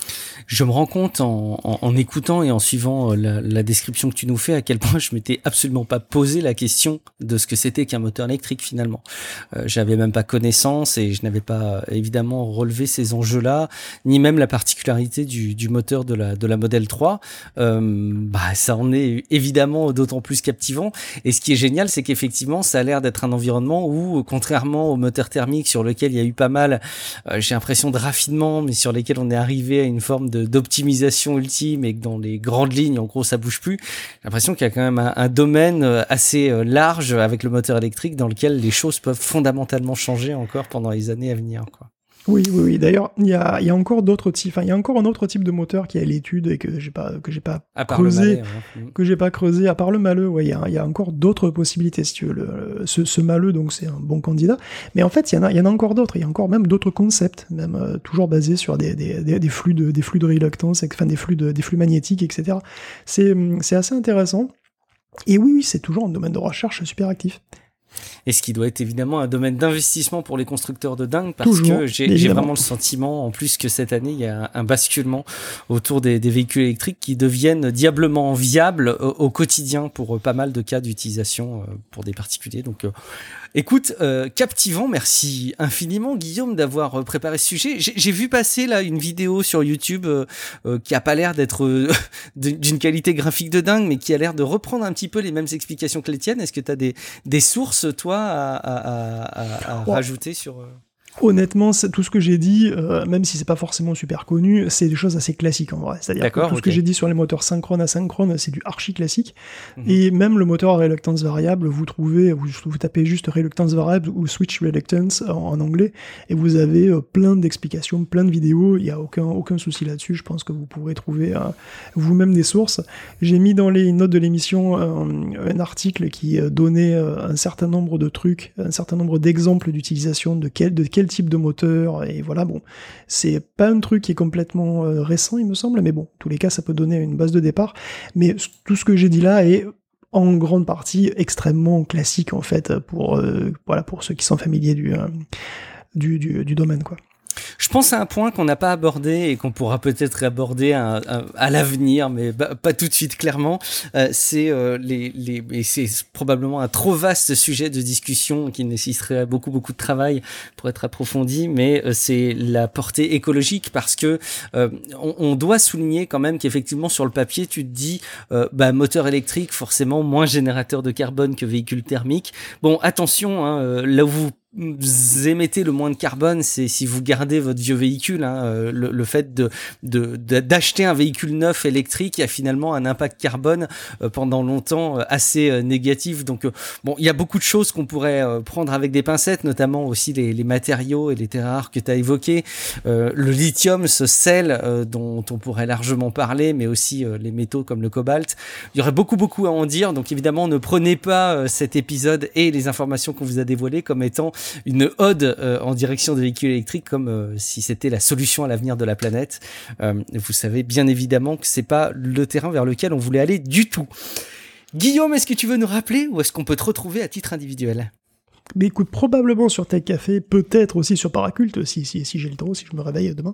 Je me rends compte en, en, en écoutant et en suivant la, la description que tu nous fais à quel point je m'étais absolument pas posé la question de ce que c'était qu'un moteur électrique finalement. Euh, j'avais même pas connaissance et je n'avais pas évidemment relevé ces enjeux-là, ni même la particularité du, du moteur de la, de la Model trois. Euh, bah, ça en est évidemment d'autant plus captivant. Et ce qui est génial, c'est qu'effectivement, ça a l'air d'être un environnement où, contrairement au moteur thermique sur lequel il y a eu pas mal, euh, j'ai l'impression de raffinement, mais sur lesquels on est arrivé à une forme de d'optimisation ultime et que dans les grandes lignes, en gros, ça bouge plus. J'ai l'impression qu'il y a quand même un, un domaine assez large avec le moteur électrique dans lequel les choses peuvent fondamentalement changer encore pendant les années à venir, quoi. Oui, oui, oui. D'ailleurs, il y a, il y a encore d'autres types. Enfin, il y a encore un autre type de moteur qui est à l'étude et que j'ai pas, que j'ai pas creusé, Mahle, ouais. que j'ai pas creusé. À part le Mahle, ouais, il y a, il y a encore d'autres possibilités, si tu veux. Le, ce, ce Mahle, donc, c'est un bon candidat. Mais en fait, il y en a, il y en a encore d'autres. Il y a encore même d'autres concepts, même euh, toujours basés sur des, des, des, des flux de, des flux de réluctance, enfin des flux de, des flux magnétiques, et cetera. C'est, c'est assez intéressant. Et oui, oui, c'est toujours un domaine de recherche super actif. et ce qui doit être évidemment un domaine d'investissement pour les constructeurs de dingue, parce Toujours, que j'ai, j'ai vraiment le sentiment, en plus, que cette année, il y a un basculement autour des, des véhicules électriques qui deviennent diablement viables au, au quotidien pour pas mal de cas d'utilisation pour des particuliers. Donc, euh, écoute, euh, captivant, merci infiniment Guillaume d'avoir préparé ce sujet. J'ai, j'ai vu passer là une vidéo sur YouTube euh, euh, qui a pas l'air d'être euh, d'une qualité graphique de dingue, mais qui a l'air de reprendre un petit peu les mêmes explications que les tiennes. Est-ce que tu as des, des sources, toi, à, à, à, à ouais. rajouter sur... Euh... Honnêtement, tout ce que j'ai dit, euh, même si c'est pas forcément super connu, c'est des choses assez classiques en vrai. C'est-à-dire D'accord, que tout okay. ce que j'ai dit sur les moteurs synchrones asynchrones, c'est du archi classique. Mm-hmm. Et même le moteur à reluctance variable, vous trouvez, vous, vous tapez juste reluctance variable ou switch reluctance en, en anglais, et vous avez euh, plein d'explications, plein de vidéos. Il y a aucun aucun souci là-dessus. Je pense que vous pourrez trouver euh, vous-même des sources. J'ai mis dans les notes de l'émission euh, un article qui euh, donnait euh, un certain nombre de trucs, un certain nombre d'exemples d'utilisation de quel de quel type de moteur, et voilà, bon, c'est pas un truc qui est complètement euh, récent, il me semble, mais bon, en tous les cas, ça peut donner une base de départ, mais tout ce que j'ai dit là est en grande partie extrêmement classique, en fait, pour, euh, voilà, pour ceux qui sont familiers du, euh, du, du, du domaine, quoi. Je pense à un point qu'on n'a pas abordé et qu'on pourra peut-être aborder à, à, à l'avenir, mais bah, pas tout de suite clairement. Euh, c'est euh, les, les, et c'est probablement un trop vaste sujet de discussion qui nécessiterait beaucoup beaucoup de travail pour être approfondi. Mais euh, c'est la portée écologique, parce que euh, on, on doit souligner quand même qu'effectivement sur le papier, tu te dis euh, bah moteur électrique forcément moins générateur de carbone que véhicule thermique. Bon, attention, hein, là où vous vous émettez le moins de carbone, c'est si vous gardez votre vieux véhicule. Hein, euh, le, le fait de, de, de d'acheter un véhicule neuf électrique, il y a finalement un impact carbone euh, pendant longtemps euh, assez euh, négatif. Donc euh, bon, il y a beaucoup de choses qu'on pourrait euh, prendre avec des pincettes, notamment aussi les, les matériaux et les terres rares que tu as évoqués. Euh, le lithium, ce sel euh, dont on pourrait largement parler, mais aussi euh, les métaux comme le cobalt. Il y aurait beaucoup beaucoup à en dire. Donc évidemment, ne prenez pas euh, cet épisode et les informations qu'on vous a dévoilées comme étant une ode euh, en direction des véhicules électriques, comme euh, si c'était la solution à l'avenir de la planète. Euh, vous savez bien évidemment que c'est pas le terrain vers lequel on voulait aller du tout. Guillaume, est-ce que tu veux nous rappeler où est-ce qu'on peut te retrouver à titre individuel ? Mais écoute, probablement sur Tech Café, peut-être aussi sur Paraculte, si, si, si j'ai le droit, si je me réveille demain.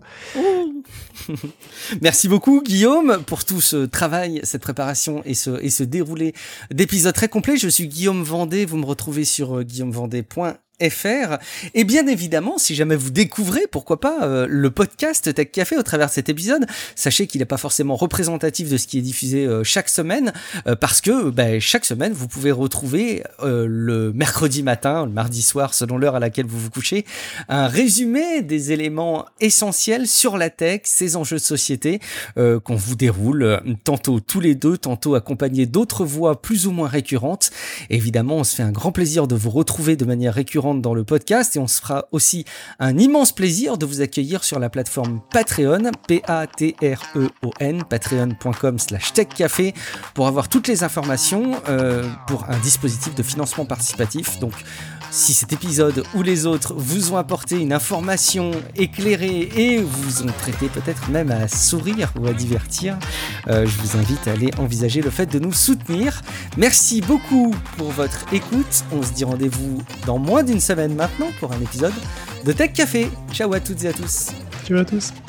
Merci beaucoup Guillaume pour tout ce travail, cette préparation et ce, et ce déroulé d'épisodes très complet. Je suis Guillaume Vendée, vous me retrouvez sur guillaume vendée point F R. Et bien évidemment, si jamais vous découvrez, pourquoi pas, euh, le podcast Tech Café au travers de cet épisode, sachez qu'il n'est pas forcément représentatif de ce qui est diffusé euh, chaque semaine, euh, parce que bah, chaque semaine, vous pouvez retrouver euh, le mercredi matin, le mardi soir, selon l'heure à laquelle vous vous couchez, un résumé des éléments essentiels sur la tech, ses enjeux de société, euh, qu'on vous déroule euh, tantôt tous les deux, tantôt accompagnés d'autres voix plus ou moins récurrentes. Et évidemment, on se fait un grand plaisir de vous retrouver de manière récurrente dans le podcast, et on se fera aussi un immense plaisir de vous accueillir sur la plateforme Patreon, P A T R E O N, patreon point com slash tech café, pour avoir toutes les informations euh, pour un dispositif de financement participatif. Donc si cet épisode ou les autres vous ont apporté une information éclairée et vous ont prêté peut-être même à sourire ou à divertir, euh, je vous invite à aller envisager le fait de nous soutenir. Merci beaucoup pour votre écoute. On se dit rendez-vous dans moins d'une semaine maintenant pour un épisode de Tech Café. Ciao à toutes et à tous. Ciao à tous.